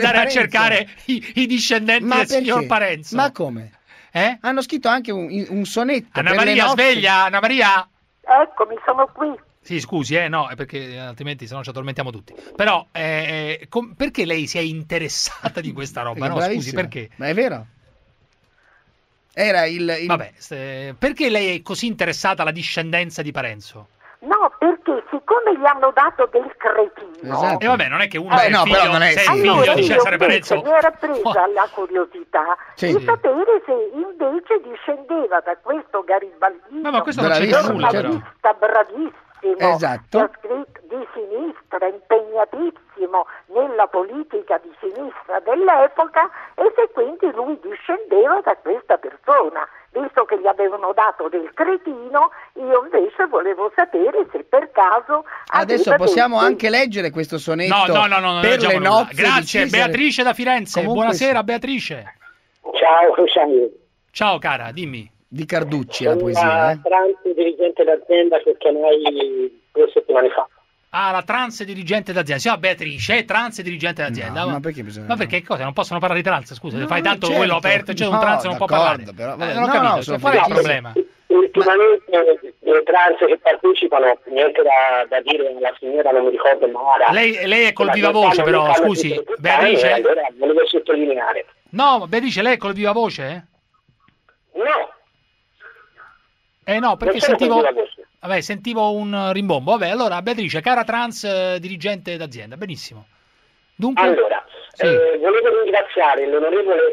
i discendenti del signor Parenzo? Ma come? Hanno scritto anche un sonetto. Anna Maria, sveglia, Anna Maria? Eccomi, sono qui. Sì, scusi, no, è perché altrimenti se no ci addormentiamo tutti. Però, perché lei si è interessata di questa roba? No, scusi, perché? Ma è vero? Era Vabbè, perché lei è così interessata alla discendenza di Parenzo? No, perché siccome gli hanno dato del cretino. Esatto. E vabbè, non è che uno è il figlio, figlio di Cesare Parenzo. Mi era presa la curiosità di sapere se invece discendeva da questo garibaldino. Ma questo non c'è nulla, però. Bravissimo. Esatto. Che ha scritto di sinistra, impegnatissimo nella politica di sinistra dell'epoca, e se quindi lui discendeva da questa persona. Visto che gli avevano dato del cretino, io invece volevo sapere se per caso adesso possiamo anche leggere questo sonetto. No, per le nozze. Grazie, Beatrice da Firenze. Comunque, buonasera Beatrice. Ciao, Cruciani. Ciao cara, dimmi. Di Carducci la poesia. Trans dirigente d'azienda che chiamai 2 settimane fa. Ah, la trans dirigente d'azienda. Sì, Beatrice è trans dirigente d'azienda. No, ma perché bisogna? Ma perché cosa? Non possono parlare di trans? Scusa, fai tanto quello aperto, c'è un trans non può parlare. Però, non ho capito, qual è il problema? Ultimamente le trans che partecipano, niente da dire alla signora, non mi ricordo Mara. Lei è col viva voce, però, scusi, Beatrice. Allora, volevo sottolineare. No, Beatrice, lei è col viva voce? No. No, perché sentivo un rimbombo. Vabbè, allora Beatrice, cara trans dirigente d'azienda, benissimo. Dunque, allora, volevo ringraziare l'onorevole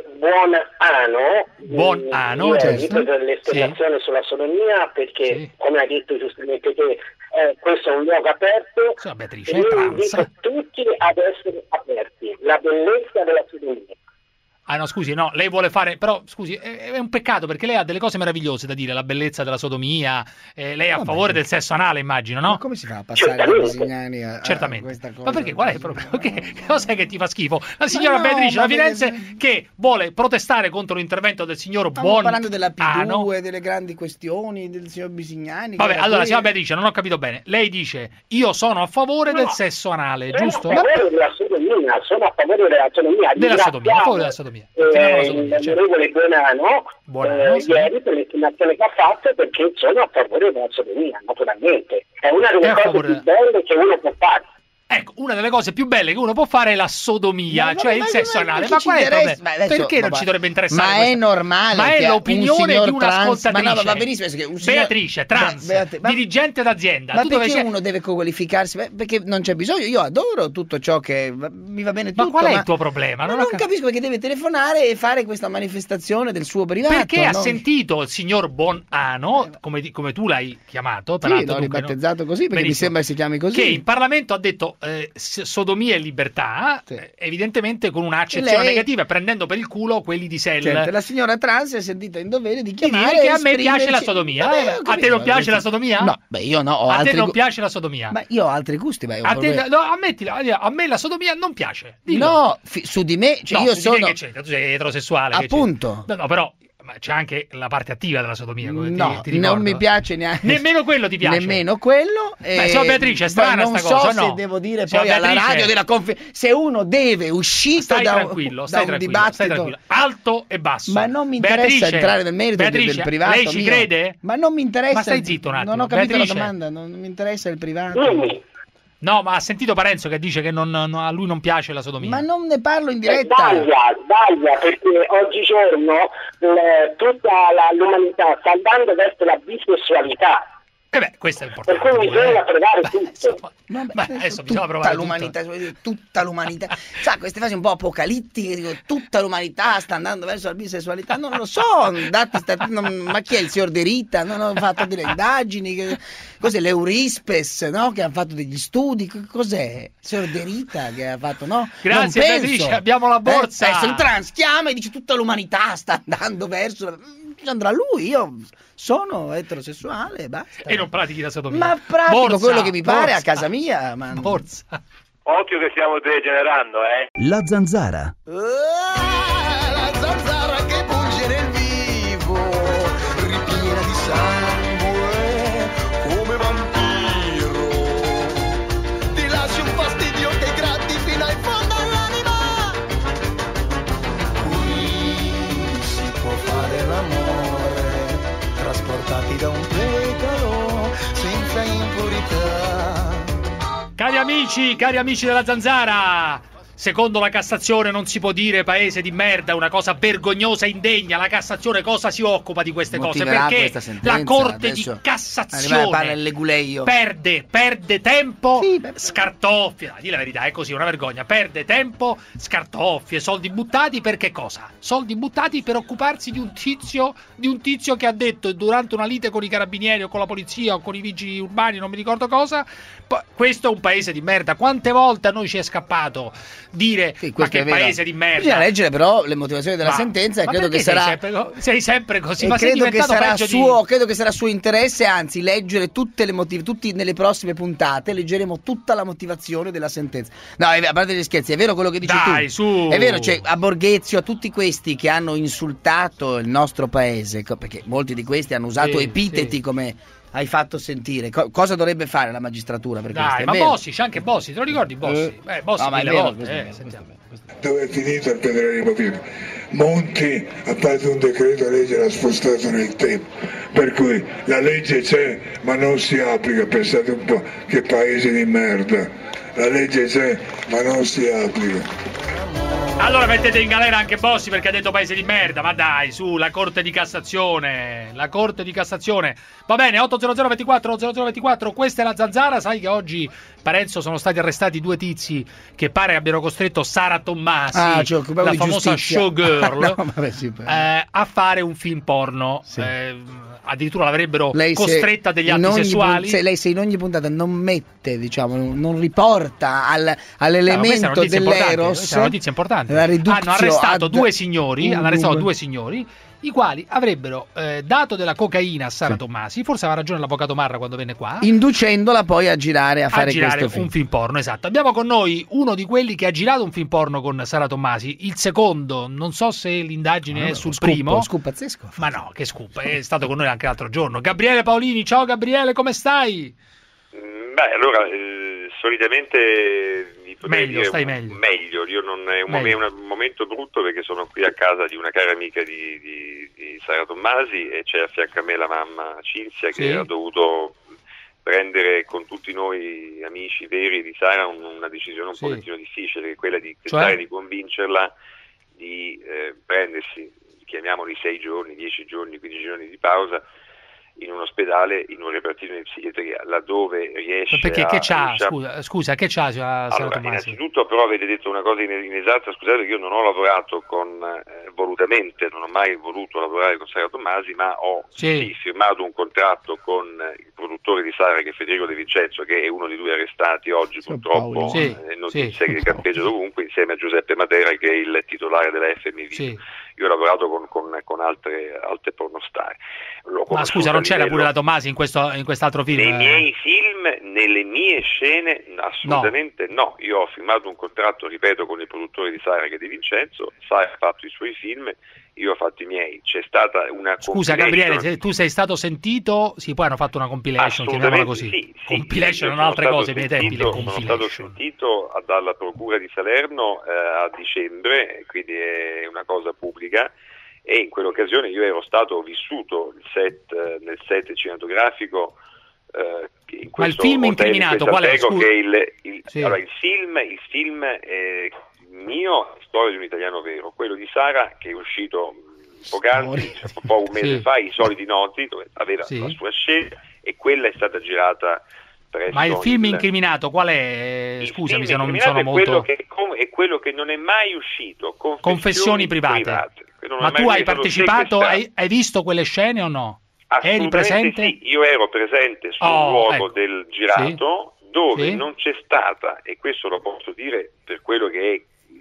Buonano per l'esplanazione sulla sodomia, perché come hai detto giustamente te, questo è un luogo aperto, Beatrice, e io invito tutti ad essere aperti, la bellezza della sodomia. Ah no, scusi, no, lei vuole fare, però scusi, è un peccato perché lei ha delle cose meravigliose da dire, la bellezza della sodomia, lei è a favore del sesso anale, immagino, no? Ma come si fa a passare da Bisignani a questa cosa? Ma perché qual è il problema? Che cos'è che ti fa schifo? La signora Beatrice da Firenze che vuole protestare contro l'intervento del signor Stiamo parlando della P2, delle grandi questioni del signor Bisignani. Vabbè, allora, signora Beatrice, non ho capito bene. Lei dice, io sono a favore del sesso anale, giusto? Sono a favore della sodomia, sono a favore della sodomia. Della sodomia, a favore della sodomia. L'onorevole Buonano ieri per l'estimazione che ha fatto, perché sono a favore della sodomia, naturalmente. È una delle cose più belle che uno può fare. Ecco, una delle cose più belle che uno può fare è la sodomia, cioè il sesso anale. Ma qual è il problema? Perché non ci dovrebbe interessare? Ma è normale. Ma è l'opinione di un'ascoltatrice. Ma no, va benissimo. Beatrice, trans, dirigente d'azienda. Ma perché uno deve qualificarsi? Perché non c'è bisogno. Io adoro tutto ciò che mi va bene tutto. Ma qual è il tuo problema? Non capisco perché deve telefonare e fare questa manifestazione del suo privato. Perché ha sentito il signor Bonanno, come tu l'hai chiamato, sì, l'ho ribattezzato così perché mi sembra si chiami così. Che in Parlamento ha detto sodomia e libertà, evidentemente con un'accezione negativa, prendendo per il culo quelli di Sell. Certo, la signora trans è sentita in dovere di chiamare dire che a me piace la sodomia. A te non piace la sodomia? No, io no. A te non piace la sodomia? Ma io ho altri gusti. Ammettila, a me la sodomia non piace. Dillo. No, su di me, cioè io sono. Che c'entra? Tu sei eterosessuale. Appunto. No, però. Ma c'è anche la parte attiva della sodomia, come ti non mi piace neanche. Nemmeno quello ti piace. Nemmeno quello. Insomma, Beatrice, è strana sta cosa. Non so se devo dire poi alla radio della se uno deve uscire da un dibattito alto e basso. Ma non mi interessa entrare nel merito del privato. Lei ci crede? Ma non mi interessa. Ma stai zitto un attimo. Non ho capito la domanda, non mi interessa il privato. No, ma ha sentito Parenzo che dice che a lui non piace la sodomia? Ma non ne parlo in diretta. Sbaglia, perché oggigiorno tutta l'umanità sta andando verso la bisessualità. Questo è importante. Per cui bisogna provare tutto. Adesso bisogna provare tutta l'umanità. Sa, queste fasi un po' apocalittiche, dico, tutta l'umanità sta andando verso la bisessualità. Non lo so, ma chi è il signor De Rita? Non ho fatto delle indagini. Cos'è l'Eurispes, no? Che hanno fatto degli studi. Cos'è? Il signor De Rita che ha fatto, no? Grazie Beatrice, abbiamo la borsa. Se un trans chiama e dice tutta l'umanità sta andando verso. Andrà lui, io sono eterosessuale e basta. E non pratichi la sodomia. Ma pratico quello che mi pare a casa mia. Borsa. Occhio che stiamo degenerando, La zanzara. La zanzara che punge nel vivo, ripiena di sangue come vampiro. Ti lasci un fastidio che gratti fino in fondo all'anima. Qui si può fare l'amore, trasportati da un pecoro senza impurità. Cari amici della Zanzara, secondo la Cassazione non si può dire paese di merda, una cosa vergognosa e indegna. La Cassazione cosa si occupa di queste cose? Perché la Corte di Cassazione perde tempo, scartoffie, di la verità, è così, una vergogna, perde tempo, scartoffie, soldi buttati per che cosa? Soldi buttati per occuparsi di un tizio che ha detto durante una lite con i carabinieri o con la polizia o con i vigili urbani, non mi ricordo cosa, questo è un paese di merda. Quante volte a noi ci è scappato dire ma che paese di merda? Bisogna leggere però le motivazioni della sentenza e credo che sarà sei sempre così, ma credo che sarà suo interesse, anzi leggere tutte nelle prossime puntate leggeremo tutta la motivazione della sentenza. No, a parte gli scherzi, è vero quello che dici tu. Su. È vero, cioè a Borghezio, a tutti questi che hanno insultato il nostro paese, perché molti di questi hanno usato epiteti come hai fatto sentire. Cosa dovrebbe fare la magistratura per questo? Ma Bossi, c'è anche Bossi, te lo ricordi Bossi? Bossi no, ma mille volte, sentiamo. Dove è finito il federalismo fiscale? Monti, a parte un decreto legge, l'ha spostato nel tempo, per cui la legge c'è ma non si applica. Pensate un po' che paese di merda, la legge c'è ma non si applica. Allora mettete in galera anche Bossi perché ha detto paese di merda, ma dai, su, la Corte di Cassazione. Va bene, 80024, questa è la Zanzara. Sai che oggi, Parenzo, sono stati arrestati due tizi che pare abbiano costretto Sara Tommasi, la famosa showgirl, a fare un film porno. Addirittura l'avrebbero costretta degli atti sessuali. Lei se in ogni puntata non mette, non riporta all'elemento dell'eros. Questa è una notizia importante. Hanno arrestato due signori, i quali avrebbero dato della cocaina a Sara Tommasi. Forse aveva ragione l'avvocato Marra quando venne qua, inducendola poi a girare a fare questo un film porno. Esatto. Abbiamo con noi uno di quelli che ha girato un film porno con Sara Tommasi. Il secondo, non so se l'indagine è sul primo. Scoop pazzesco. Ma no, che scoop, è stato con noi anche l'altro giorno. Gabriele Paolini, ciao Gabriele, come stai? Beh, allora solitamente meglio. Io non è un momento brutto perché sono qui a casa di una cara amica di Sara Tommasi e c'è a fianco a me la mamma Cinzia che ha dovuto prendere con tutti noi amici veri di Sara una decisione un pochettino difficile, che è quella di tentare di convincerla di prendersi, chiamiamoli 6 giorni, 10 giorni, 15 giorni di pausa in un ospedale, in un repartito di psichiatria, laddove riesce perché che c'ha, scusa, che c'ha allora, innanzitutto però avete detto una cosa inesatta, scusate, che io non ho lavorato volutamente, non ho mai voluto lavorare con Sara Tommasi, ma ho firmato un contratto con il produttore di Sara, che è Federico De Vincenzo, che è uno dei 2 arrestati oggi purtroppo, notizie che campeggia dovunque, insieme a Giuseppe Matera, che è il titolare della FMV. Io ho lavorato con altre pornostar. Ma scusa, non c'era pure la Tommasi in quest'altro film? Nei miei film, nelle mie scene, assolutamente no. Io ho firmato un contratto, ripeto, con il produttore di Sara, che è De Vincenzo. Sara ha fatto i suoi film, io ho fatto i miei. C'è stata una Scusa Gabriele, se tu sei stato sentito, poi hanno fatto una compilation, chiamiamola così. Sì, compilation non altre cose, nei tempi le compilation. Sono stato sentito dalla Procura di Salerno a dicembre, quindi è una cosa pubblica, e in quell'occasione io ero stato vissuto nel set cinematografico in ma il film incriminato qual è? Allora, il film mio è Storia di un italiano vero, quello di Sara, che è uscito poc'anzi, un mese fa, I soliti noti, dove aveva la sua scena, e quella è stata girata presso. Ma il film incriminato qual è? Scusami se non sono molto. È quello che non è mai uscito, Confessioni private. Ma tu hai partecipato, hai visto quelle scene o no? Eri presente? Sì, io ero presente sul luogo del girato, dove non c'è stata, e questo lo posso dire per quello che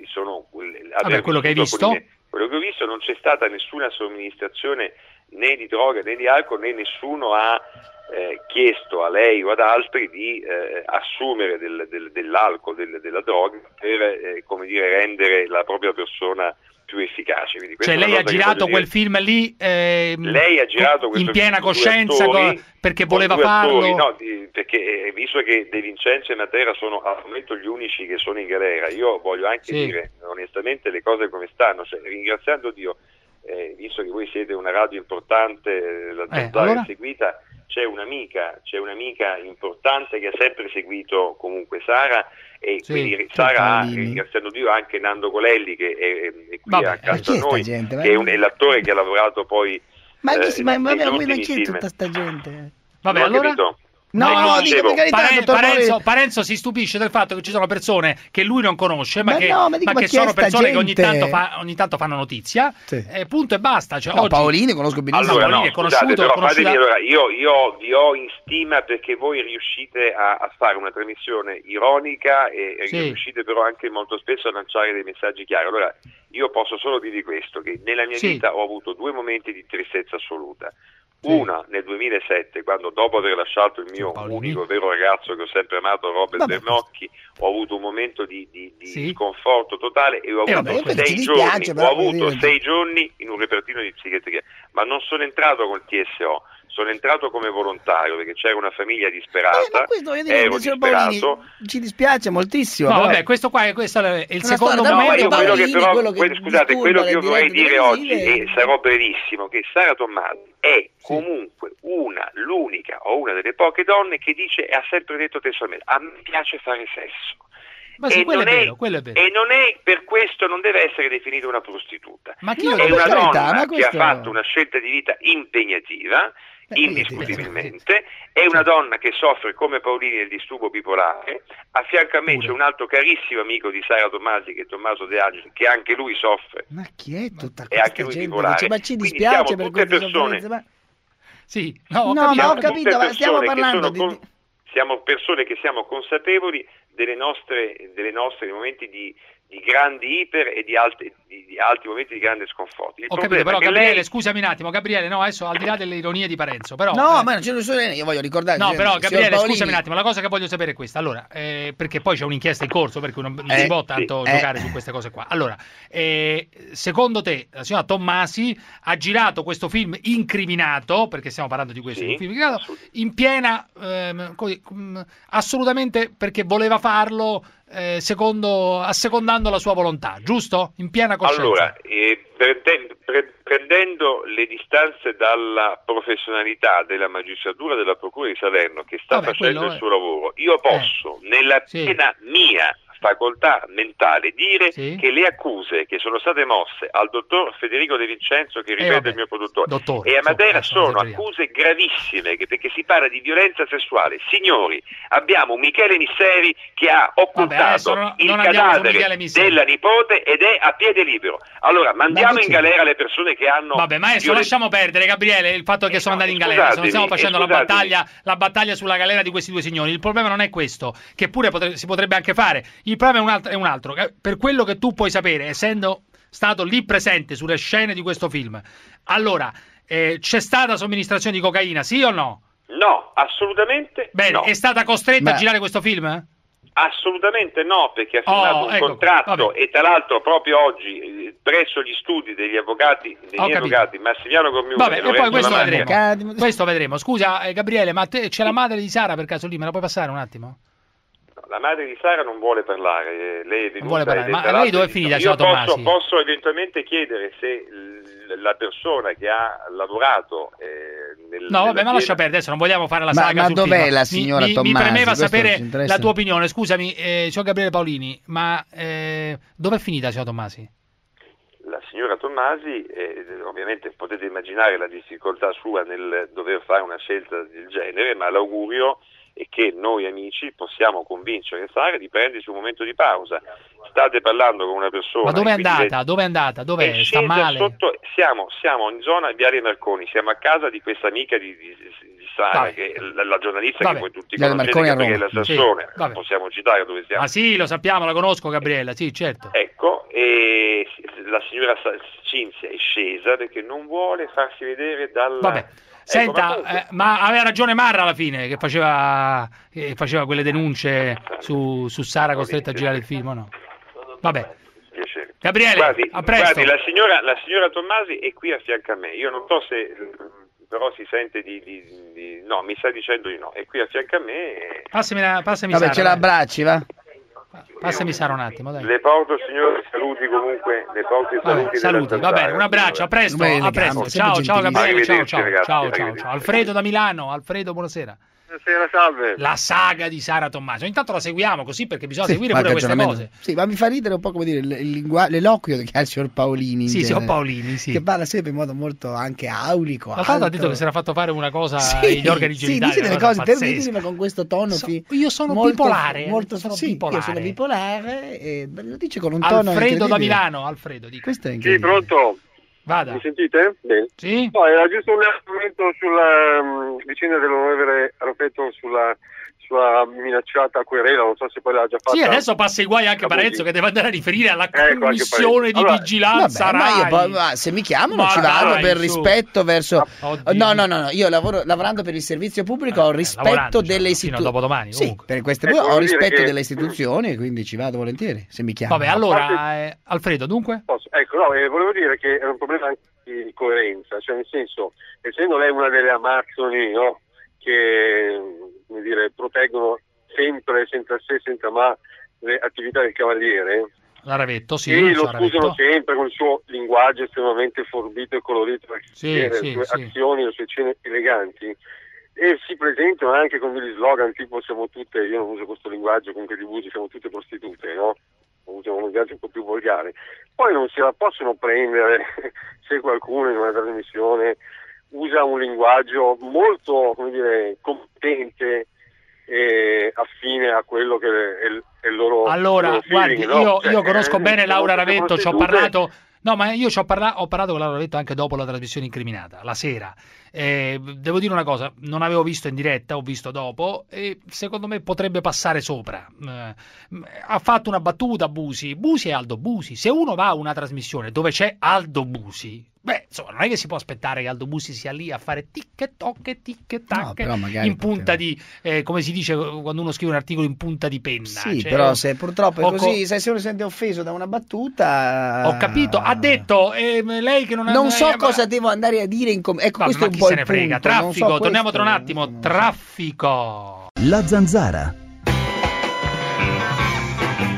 quello che hai visto? Quello che ho visto, non c'è stata nessuna somministrazione né di droga né di alcol, né nessuno ha chiesto a lei o ad altri di assumere dell'alcol, della droga, per rendere la propria persona più efficace. Cioè lei ha girato quel film lì lei ha girato in piena coscienza perché voleva farlo? Perché visto che De Vincenzo e Matera sono al momento gli unici che sono in galera, io voglio anche dire onestamente le cose come stanno, ringraziando Dio, visto che voi siete una radio importante, la Zanzara è seguita, c'è un'amica importante che ha sempre seguito comunque Sara, e quindi Sara ha, ringraziando Dio, anche Nando Colelli, che è qui accanto a noi, che è l'attore che ha lavorato poi ma chi è tutta sta gente? Vabbè, allora capito. Dico per carità, Parenzo si stupisce del fatto che ci sono persone che lui non conosce, ma che sono persone che ogni tanto fanno notizia, punto e basta. Cioè, oggi... Paolini conosco benissimo. Allora, io vi ho in stima, perché voi riuscite a fare una trasmissione ironica e riuscite però anche molto spesso a lanciare dei messaggi chiari. Allora, io posso solo dire questo, che nella mia vita ho avuto 2 momenti di tristezza assoluta. Una nel 2007, quando dopo aver lasciato il mio unico vero ragazzo che ho sempre amato, Robert Bernocchi, ho avuto un momento di sconforto totale, e ho avuto 6 giorni in un repartino di psichiatria, ma non sono entrato col TSO, sono entrato come volontario perché c'era una famiglia disperata, ero disperato. Ci dispiace moltissimo. No, vabbè, questo è il secondo momento. Quello che io vorrei dire oggi, e sarò brevissimo, che Sara Tommasi è comunque l'unica o una delle poche donne che dice, e ha sempre detto testualmente, a me piace fare sesso. Ma sì, quello è vero. E non è, per questo non deve essere definita una prostituta. Ma è una donna che ha fatto una scelta di vita impegnativa, indiscutibilmente, è una donna che soffre come Paolini del disturbo bipolare. A fianco a me c'è un altro carissimo amico di Sara Tommasi, che è Tommaso De Angeli, che anche lui soffre. Ma chi è tutta questa anche lui gente? Bipolare. Ma ci dispiace per queste sofferenze. Ho capito, ma stiamo parlando di... Siamo persone che siamo consapevoli delle nostre momenti di grandi iper e di alti momenti di grande sconforto. Ho capito, però Gabriele, scusami un attimo, Gabriele, no, adesso al di là delle ironie di Parenzo, però... No, ma non c'è nessuno, io voglio ricordare... No, però Gabriele, scusami un attimo, la cosa che voglio sapere è questa, allora, perché poi c'è un'inchiesta in corso, perché non si può tanto giocare su queste cose qua. Allora, secondo te, la signora Tommasi ha girato questo film incriminato, perché stiamo parlando di questo, un film incriminato, in piena, assolutamente perché voleva farlo... assecondando la sua volontà, giusto? In piena coscienza. Allora, prendendo le distanze dalla professionalità della magistratura della Procura di Salerno, che sta facendo il suo lavoro, io posso, nella piena mia facoltà mentale, dire che le accuse che sono state mosse al dottor Federico De Vincenzo, che ripeto è il mio produttore, e a Matera sono accuse gravissime, perché si parla di violenza sessuale. Signori, abbiamo Michele Misseri che ha occultato il cadavere della nipote ed è a piede libero. Allora mandiamo in galera le persone che hanno... Vabbè, maestro, lasciamo perdere, Gabriele, il fatto che sono andati in galera. Non stiamo facendo la battaglia sulla galera di questi due signori. Il problema non è questo, che pure si potrebbe anche fare. Il problema è un altro. Per quello che tu puoi sapere, essendo stato lì presente sulle scene di questo film, allora, c'è stata somministrazione di cocaina, sì o no? No, assolutamente no. È stata costretta a girare questo film? Assolutamente no, perché ha firmato un contratto e tra l'altro proprio oggi presso gli studi degli avvocati, dei miei avvocati Massimiliano Commiune e poi questo vedremo. Scusa Gabriele, ma c'è la madre di Sara per caso lì, me la puoi passare un attimo? La madre di Sara non vuole parlare, lei è venuta, non vuole parlare. Ma lei dove è finita? Io posso eventualmente chiedere se la persona che ha lavorato no vabbè, ma lascia perdere, adesso non vogliamo fare la saga ma sul dov'è film. La signora Tommasi? Mi premeva sapere la tua opinione. Scusami, signor Gabriele Paolini, ma dove è finita la signora Tommasi? La signora Tommasi, ovviamente potete immaginare la difficoltà sua nel dover fare una scelta del genere, ma l'augurio è che noi amici possiamo convincere Sara di prendersi un momento di pausa. State parlando con una persona... Ma dove è andata? Dove è andata? Dov'è? Sta male? Siamo in zona Viale Marconi, siamo a casa di questa amica di Sara, che è la giornalista che voi tutti conoscete, perché è la Sassone, possiamo citare dove siamo. Ah sì, lo sappiamo, la conosco Gabriella, sì certo. Ecco, e la signora Cinzia è scesa perché non vuole farsi vedere dalla... Vabbè. Senta, ma aveva ragione Marra alla fine, che faceva quelle denunce su Sara costretta a girare il film, o no? Vabbè. Piacere. Gabriele, a presto. Guardi, la signora Tommasi è qui a fianco a me. Io non so se però si sente no, mi sta dicendo di no. È qui a fianco a me. Passami Vabbè, Sara. ce l'abbracci, va? Passami Sara un attimo, dai. Le porto, signore, saluti comunque, le porto i saluti. Saluti, va bene, un abbraccio, a presto, Ciao Gabriele, ciao. Alfredo da Milano, Alfredo, buonasera. Buonasera, salve. La saga di Sara Tommasi. Intanto la seguiamo così perché bisogna seguire pure queste cose. Sì, ma mi fa ridere un po' come dire l'eloquio che ha il signor Paolini. Sì, signor Paolini, sì. Che parla sempre in modo molto anche aulico. Ma ha detto che si era fatto fare una cosa agli organi genitali. Sì, dice delle cose terribili, ma con questo tono io sono bipolare. Io sono bipolare e lo dice con un tono Alfredo da Milano, Alfredo, dico. Questo è incredibile. Sì, pronto? Vada. Mi sentite? Bene. Sì. No, era giusto un argomento sulla vicenda dell'onorevole Raffetto, sulla sua minacciata querela, non so se poi l'ha già fatta. Sì, adesso passa i guai anche Parenzo che deve andare a riferire alla commissione di vigilanza Rai. Ma se mi chiamano ci vado per rispetto verso... No, io lavorando per il servizio pubblico ho rispetto delle istituzioni. Dopodomani, sì, per queste due ho rispetto delle istituzioni e quindi ci vado volentieri se mi chiamano. Vabbè, allora, Alfredo, dunque? Ecco, no, volevo dire che è un problema anche di coerenza, cioè nel senso, essendo lei una delle amazzoni, no, che... come dire, proteggono sempre, senza se, senza ma, le attività del cavaliere. La Ravetto, sì. E lo scusano sempre con il suo linguaggio estremamente forbito e colorito, le sue azioni, le sue scene eleganti. E si presentano anche con degli slogan tipo siamo tutte, io non uso questo linguaggio comunque di bugie, siamo tutte prostitute, no? Usiamo un linguaggio un po' più volgare. Poi non se la possono prendere se qualcuno in una trasmissione usa un linguaggio molto, come dire, competente e affine a quello che è il loro allora, feeling, guardi, no? io conosco bene Laura Ravetto, ho parlato con Laura Ravetto anche dopo la trasmissione incriminata, la sera. Devo dire una cosa, non avevo visto in diretta, ho visto dopo e secondo me potrebbe passare sopra. Ha fatto una battuta Busi e Aldo Busi. Se uno va a una trasmissione dove c'è Aldo Busi, beh, insomma, non è che si può aspettare che Aldo Busi sia lì a fare tic-toc, tic-tac, in punta di, come si dice quando uno scrive un articolo in punta di penna. Sì, cioè, però se purtroppo è così, se uno si sente offeso da una battuta... Ho capito, ha detto, lei che non so cosa devo andare a dire, ecco, questo è un po' se ne frega. Traffico, torniamo tra un attimo. Traffico. La Zanzara.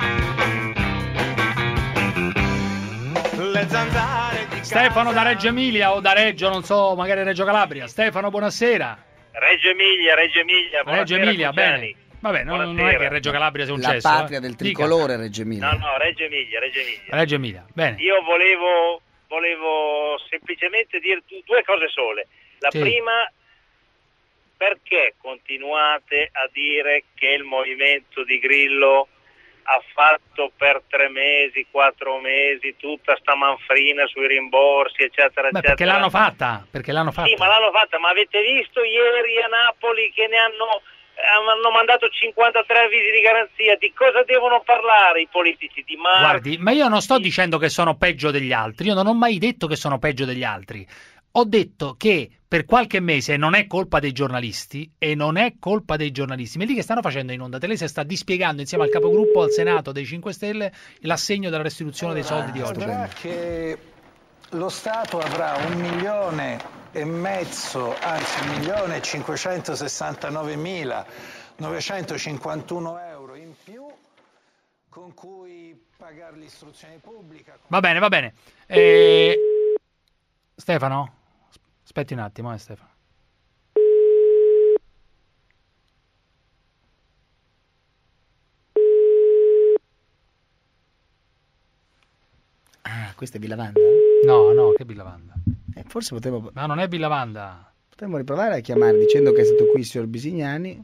zanzare di Stefano da Reggio Emilia o da Reggio, non so, magari Reggio Calabria. Stefano, buonasera. Reggio Emilia, bene. Vabbè, non è che Reggio Calabria sia un la cesso. La patria del tricolore, Reggio Emilia. No, Reggio Emilia. Bene. Io volevo semplicemente dire due cose sole. La prima, perché continuate a dire che il movimento di Grillo ha fatto per 3 mesi, 4 mesi tutta sta manfrina sui rimborsi, eccetera, eccetera? Perché l'hanno fatta. Sì, ma l'hanno fatta, ma avete visto ieri a Napoli che ne hanno mandato 53 avvisi di garanzia? Di cosa devono parlare i politici? Di Marco? Guardi, ma io non sto dicendo che sono peggio degli altri, io non ho mai detto che sono peggio degli altri. Ho detto che per qualche mese non è colpa dei giornalisti e non è colpa dei giornalisti. Ma lì che stanno facendo in onda Telese sta dispiegando insieme al capogruppo al Senato dei 5 Stelle l'assegno della restituzione dei soldi di oggi. Che lo Stato avrà 1,5 milioni, anzi 1.569.951 euro in più con cui pagare l'istruzione pubblica. Va bene. Stefano? Aspetti un attimo, Stefano. Ah, questa è Villavanda? No, che Villavanda? Forse potevo... No, non è Villavanda. Potremmo riprovare a chiamare dicendo che è stato qui il signor Bisignani.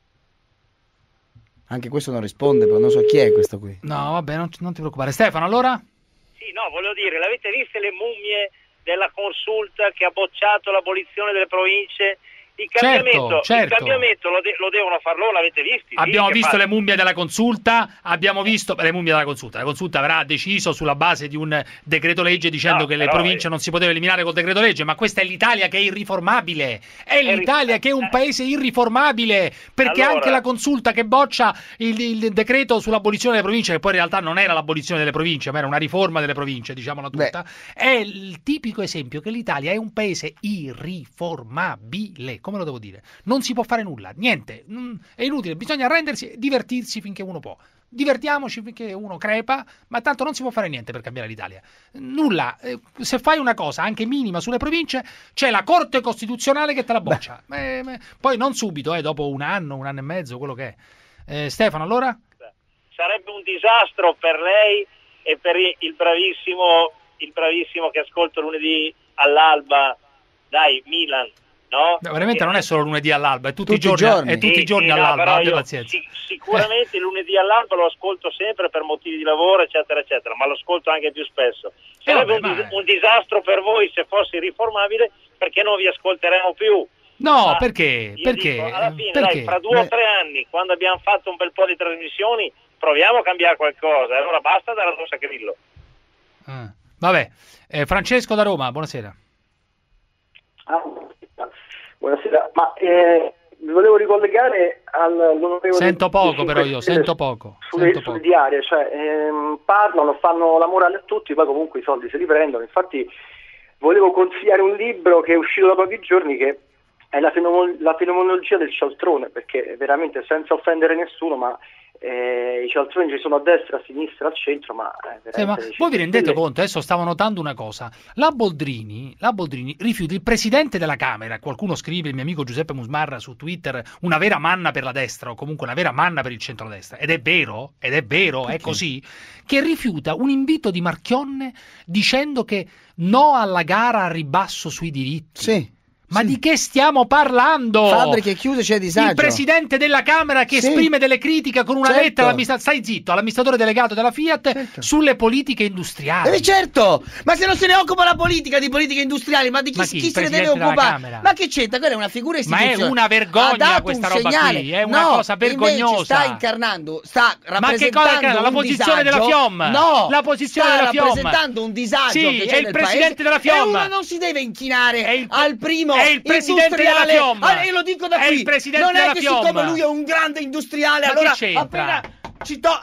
Anche questo non risponde, però non so chi è questo qui. No, vabbè, non ti preoccupare. Stefano, allora? Sì, no, volevo dire, l'avete viste le mummie della consulta che ha bocciato l'abolizione delle province? Il cambiamento, certo. Il cambiamento lo devono far loro, l'avete visto? Abbiamo visto le mummie della consulta, abbiamo visto le mummie della consulta. La consulta avrà deciso sulla base di un decreto legge dicendo che le province non si poteva eliminare col decreto legge, ma questa è l'Italia che è irriformabile. È l'Italia che è un paese irriformabile, perché allora, anche la consulta che boccia il decreto sull'abolizione delle province, che poi in realtà non era l'abolizione delle province, ma era una riforma delle province, diciamola tutta, è il tipico esempio che l'Italia è un paese irriformabile. Come lo devo dire? Non si può fare nulla, niente, è inutile, bisogna arrendersi e divertirsi finché uno può. Divertiamoci finché uno crepa, ma tanto non si può fare niente per cambiare l'Italia. Nulla. Se fai una cosa anche minima sulle province, c'è la Corte Costituzionale che te la boccia. Poi non subito, dopo un anno e mezzo, quello che è. Stefano, allora? Sarebbe un disastro per lei e per il bravissimo che ascolto lunedì all'alba, Milan. No? Veramente non è solo lunedì all'alba, è tutti i giorni. È tutti i giorni all'alba, abbia pazienza. Sicuramente il lunedì all'alba lo ascolto sempre per motivi di lavoro, eccetera, eccetera, ma lo ascolto anche più spesso. Sarebbe un disastro per voi se fosse riformabile, perché non vi ascolteremo più. No, perché? Dico, alla fine, dai, fra 2 o 3 anni, quando abbiamo fatto un bel po' di trasmissioni, proviamo a cambiare qualcosa. Allora basta dare addosso a Grillo. Vabbè, Francesco da Roma, buonasera. Buonasera, ma mi volevo ricollegare all'onorevole... Sento poco però io, sento poco. Sulle diarie, cioè parlano, fanno la morale a tutti, poi comunque i soldi se li prendono. Infatti volevo consigliare un libro che è uscito da pochi giorni, che è la fenomenologia del cialtrone, perché veramente, senza offendere nessuno, ma i cialtroni ci sono a destra, a sinistra, al centro, ma voi vi rendete conto? Adesso stavo notando una cosa: la Boldrini rifiuta il presidente della Camera. Qualcuno scrive, il mio amico Giuseppe Musmarra su Twitter, una vera manna per la destra, o comunque una vera manna per il centrodestra, ed è vero, è così, che rifiuta un invito di Marchionne dicendo che no alla gara a ribasso sui diritti. Ma di che stiamo parlando? Fabbriche chiuse, c'è disagio. Il presidente della Camera che esprime delle critiche con una lettera all'amministratore delegato della Fiat sulle politiche industriali. Certo, ma se non se ne occupa la politica di politiche industriali, ma di chi se ne deve occupare? Ma che c'entra? Quella è una figura istituzionale. Ma è una vergogna questa roba qui, è una cosa vergognosa. Sta incarnando, sta rappresentando la posizione della FIOM. No, la posizione della FIOM. Sta rappresentando un disagio che c'è nel presidente della FIOM. E uno non si deve inchinare al primo è il presidente della FIOM. E lo dico da qui. Non è che siccome lui è un grande industriale, allora appena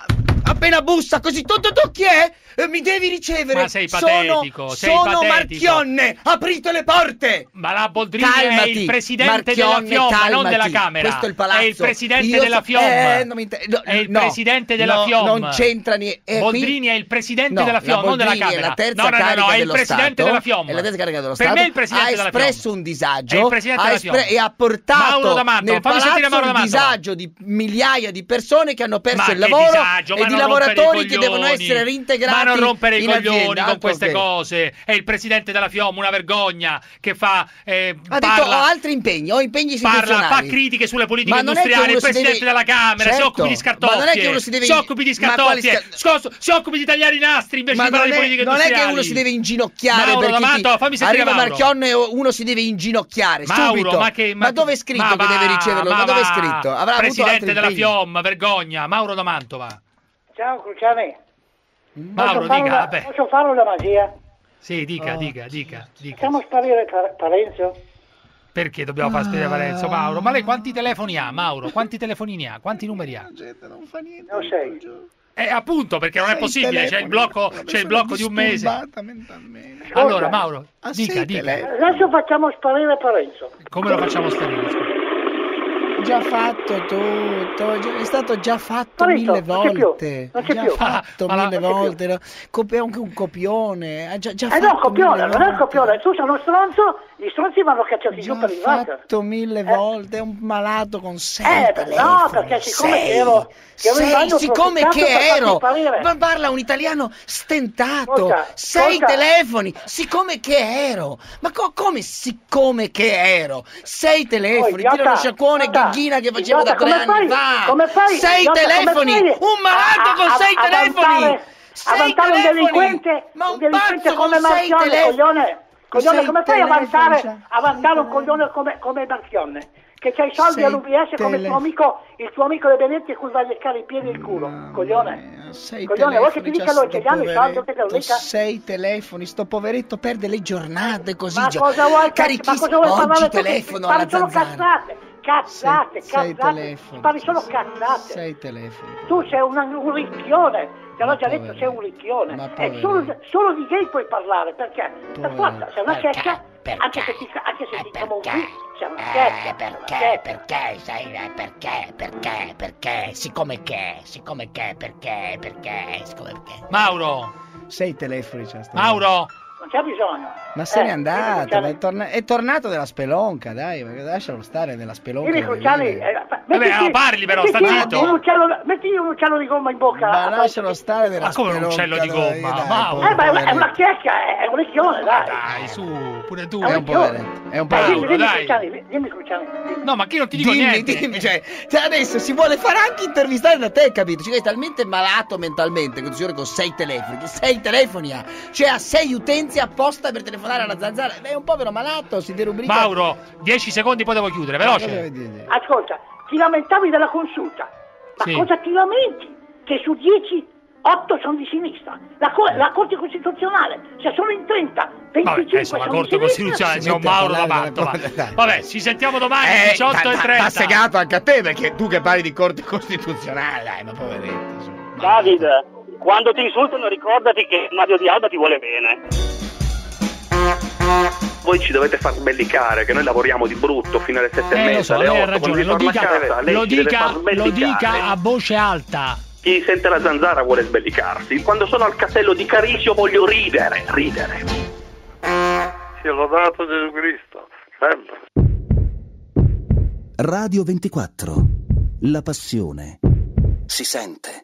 appena bussa così, tu chi è? Mi devi ricevere. Ma sei patetico, sono Marchionne, aprite le porte. Ma la Boldrini è il presidente della FIOM, non della Camera. Questo è il palazzo. È il presidente della FIOM. È il presidente della FIOM. Non c'entra niente. Boldrini è il presidente della FIOM, non della Camera. È la terza carica è il presidente della FIOM. È la terza carica dello Per Stato. me è il presidente della FIOM. Ha espresso un disagio. È il presidente della FIOM. E ha portato nel palazzo il Mantova. disagio di migliaia di persone che hanno perso il lavoro e di lavoratori che devono essere reintegrati. Ma non rompere i coglioni azienda, con queste cose. È il presidente della FIOM, una vergogna che fa ha detto ho altri impegni, ho impegni istituzionali. Fa critiche sulle politiche industriali. Il presidente della Camera si occupi di scartoffie. Ma non è che uno si deve si occupi di scartoffie. Si occupi di tagliare i nastri invece di parlare di politiche industriali. Non è che uno si deve inginocchiare. Mauro D'Amato, fammi sentire arriva Marchionne e uno si deve inginocchiare. Mauro, subito. Ma dove è scritto che deve riceverlo? Ma dove è scritto? Avrà presidente della FIOM, vergogna. Mauro D'Amantova. Ciao Cruciani. Mauro, dica. Posso fare una magia? Sì, dica. Facciamo sparire Parenzo? Perché dobbiamo far sparire Parenzo, Mauro? Ma lei quanti telefoni ha, Mauro? Quanti telefonini ha? Quanti numeri ha? Non fa niente. Non sei. Appunto, perché non è possibile, c'è il blocco di un mese. Allora, Mauro, dica. Adesso facciamo sparire Parenzo. Come lo facciamo sparire? Già fatto tutto, è stato già fatto mille volte. Non c'è più. Fatto mille volte. Anche un copione. Ha già no, copione, non è un copione. Tu sei uno stronzo, gli stronzi vanno cacciati giù per il water. Fatto mille volte, è un malato con 6 telefoni. No, perché siccome ero ma parla un italiano stentato. 6 telefoni, siccome che ero. Ma come siccome che ero? 6 telefoni, tira uno sciacquone Ghighina che facevo da 3 anni fa. 6 telefoni, un malato con 6 telefoni. A vantare un delinquente come Marchionne, coglione, come fai a vantare un coglione come Marchionne? Che c'hai i soldi all'UBS come il tuo amico De Benedetti a cui vai a leccare i piedi e il culo, coglione. Coglione, vuoi che ti dica lui che gli hanno i soldi che te lo dica? 6 telefoni, sto poveretto perde le giornate così. Ma cosa vuoi? Carichissimo, oggi telefono alla zanzara. Cazzate, spari solo cazzate. 6 telefoni. Tu sei un ricchione, te l'ho già detto, sei un ricchione. E solo di gay puoi parlare, perché? Per forza, sei una cecca, anche se ti chiamo un sei una cecca. Perché? Siccome che, perché? Mauro! 6 telefoni c'è stato. Mauro! Non c'è bisogno. Ma se n'è andato, è tornato della spelonca, dai, lascialo stare della spelonca. Parli però, sta zitto. Metti un uccello di gomma in bocca. Ma lascialo stare della spelonca. Ma come un uccello di gomma? Mauro. È una chiacca, è un ricchione, dai. Dai, su, pure tu. È un poveretto. Dimmi Cruciani. No, ma che non ti dico niente. Dimmi, cioè, adesso si vuole fare anche intervistare da te, capito? Cioè, è talmente malato mentalmente, questo signore con 6 telefoni, che 6 telefoni ha. Cioè, ha 6 utenze apposta per telefonare alla zanzara. È un povero malato, si derubrica. Mauro, 10 secondi poi devo chiudere, veloce. Ascolta, ti lamentavi della consulta. Ma cosa ti lamenti? Che su 10, 8 sono di sinistra. La Corte Costituzionale, se sono in 30, 25 sono la Corte Costituzionale, signor Mauro D'Amato. Vabbè, ci sentiamo domani 18:30. Ma segato anche a te, perché tu che parli di Corte Costituzionale, dai, ma poveretto. David, quando ti insultano ricordati che Mario Di Alba ti vuole bene. Voi ci dovete far sbellicare, che noi lavoriamo di brutto fino alle 7:30, alle 8. Lei ha ragione, lo dica a voce alta. Chi sente la zanzara vuole sbellicarsi. Quando sono al castello di Carisio voglio ridere. Sia lodato Gesù Cristo, sempre. Radio 24, la passione si sente.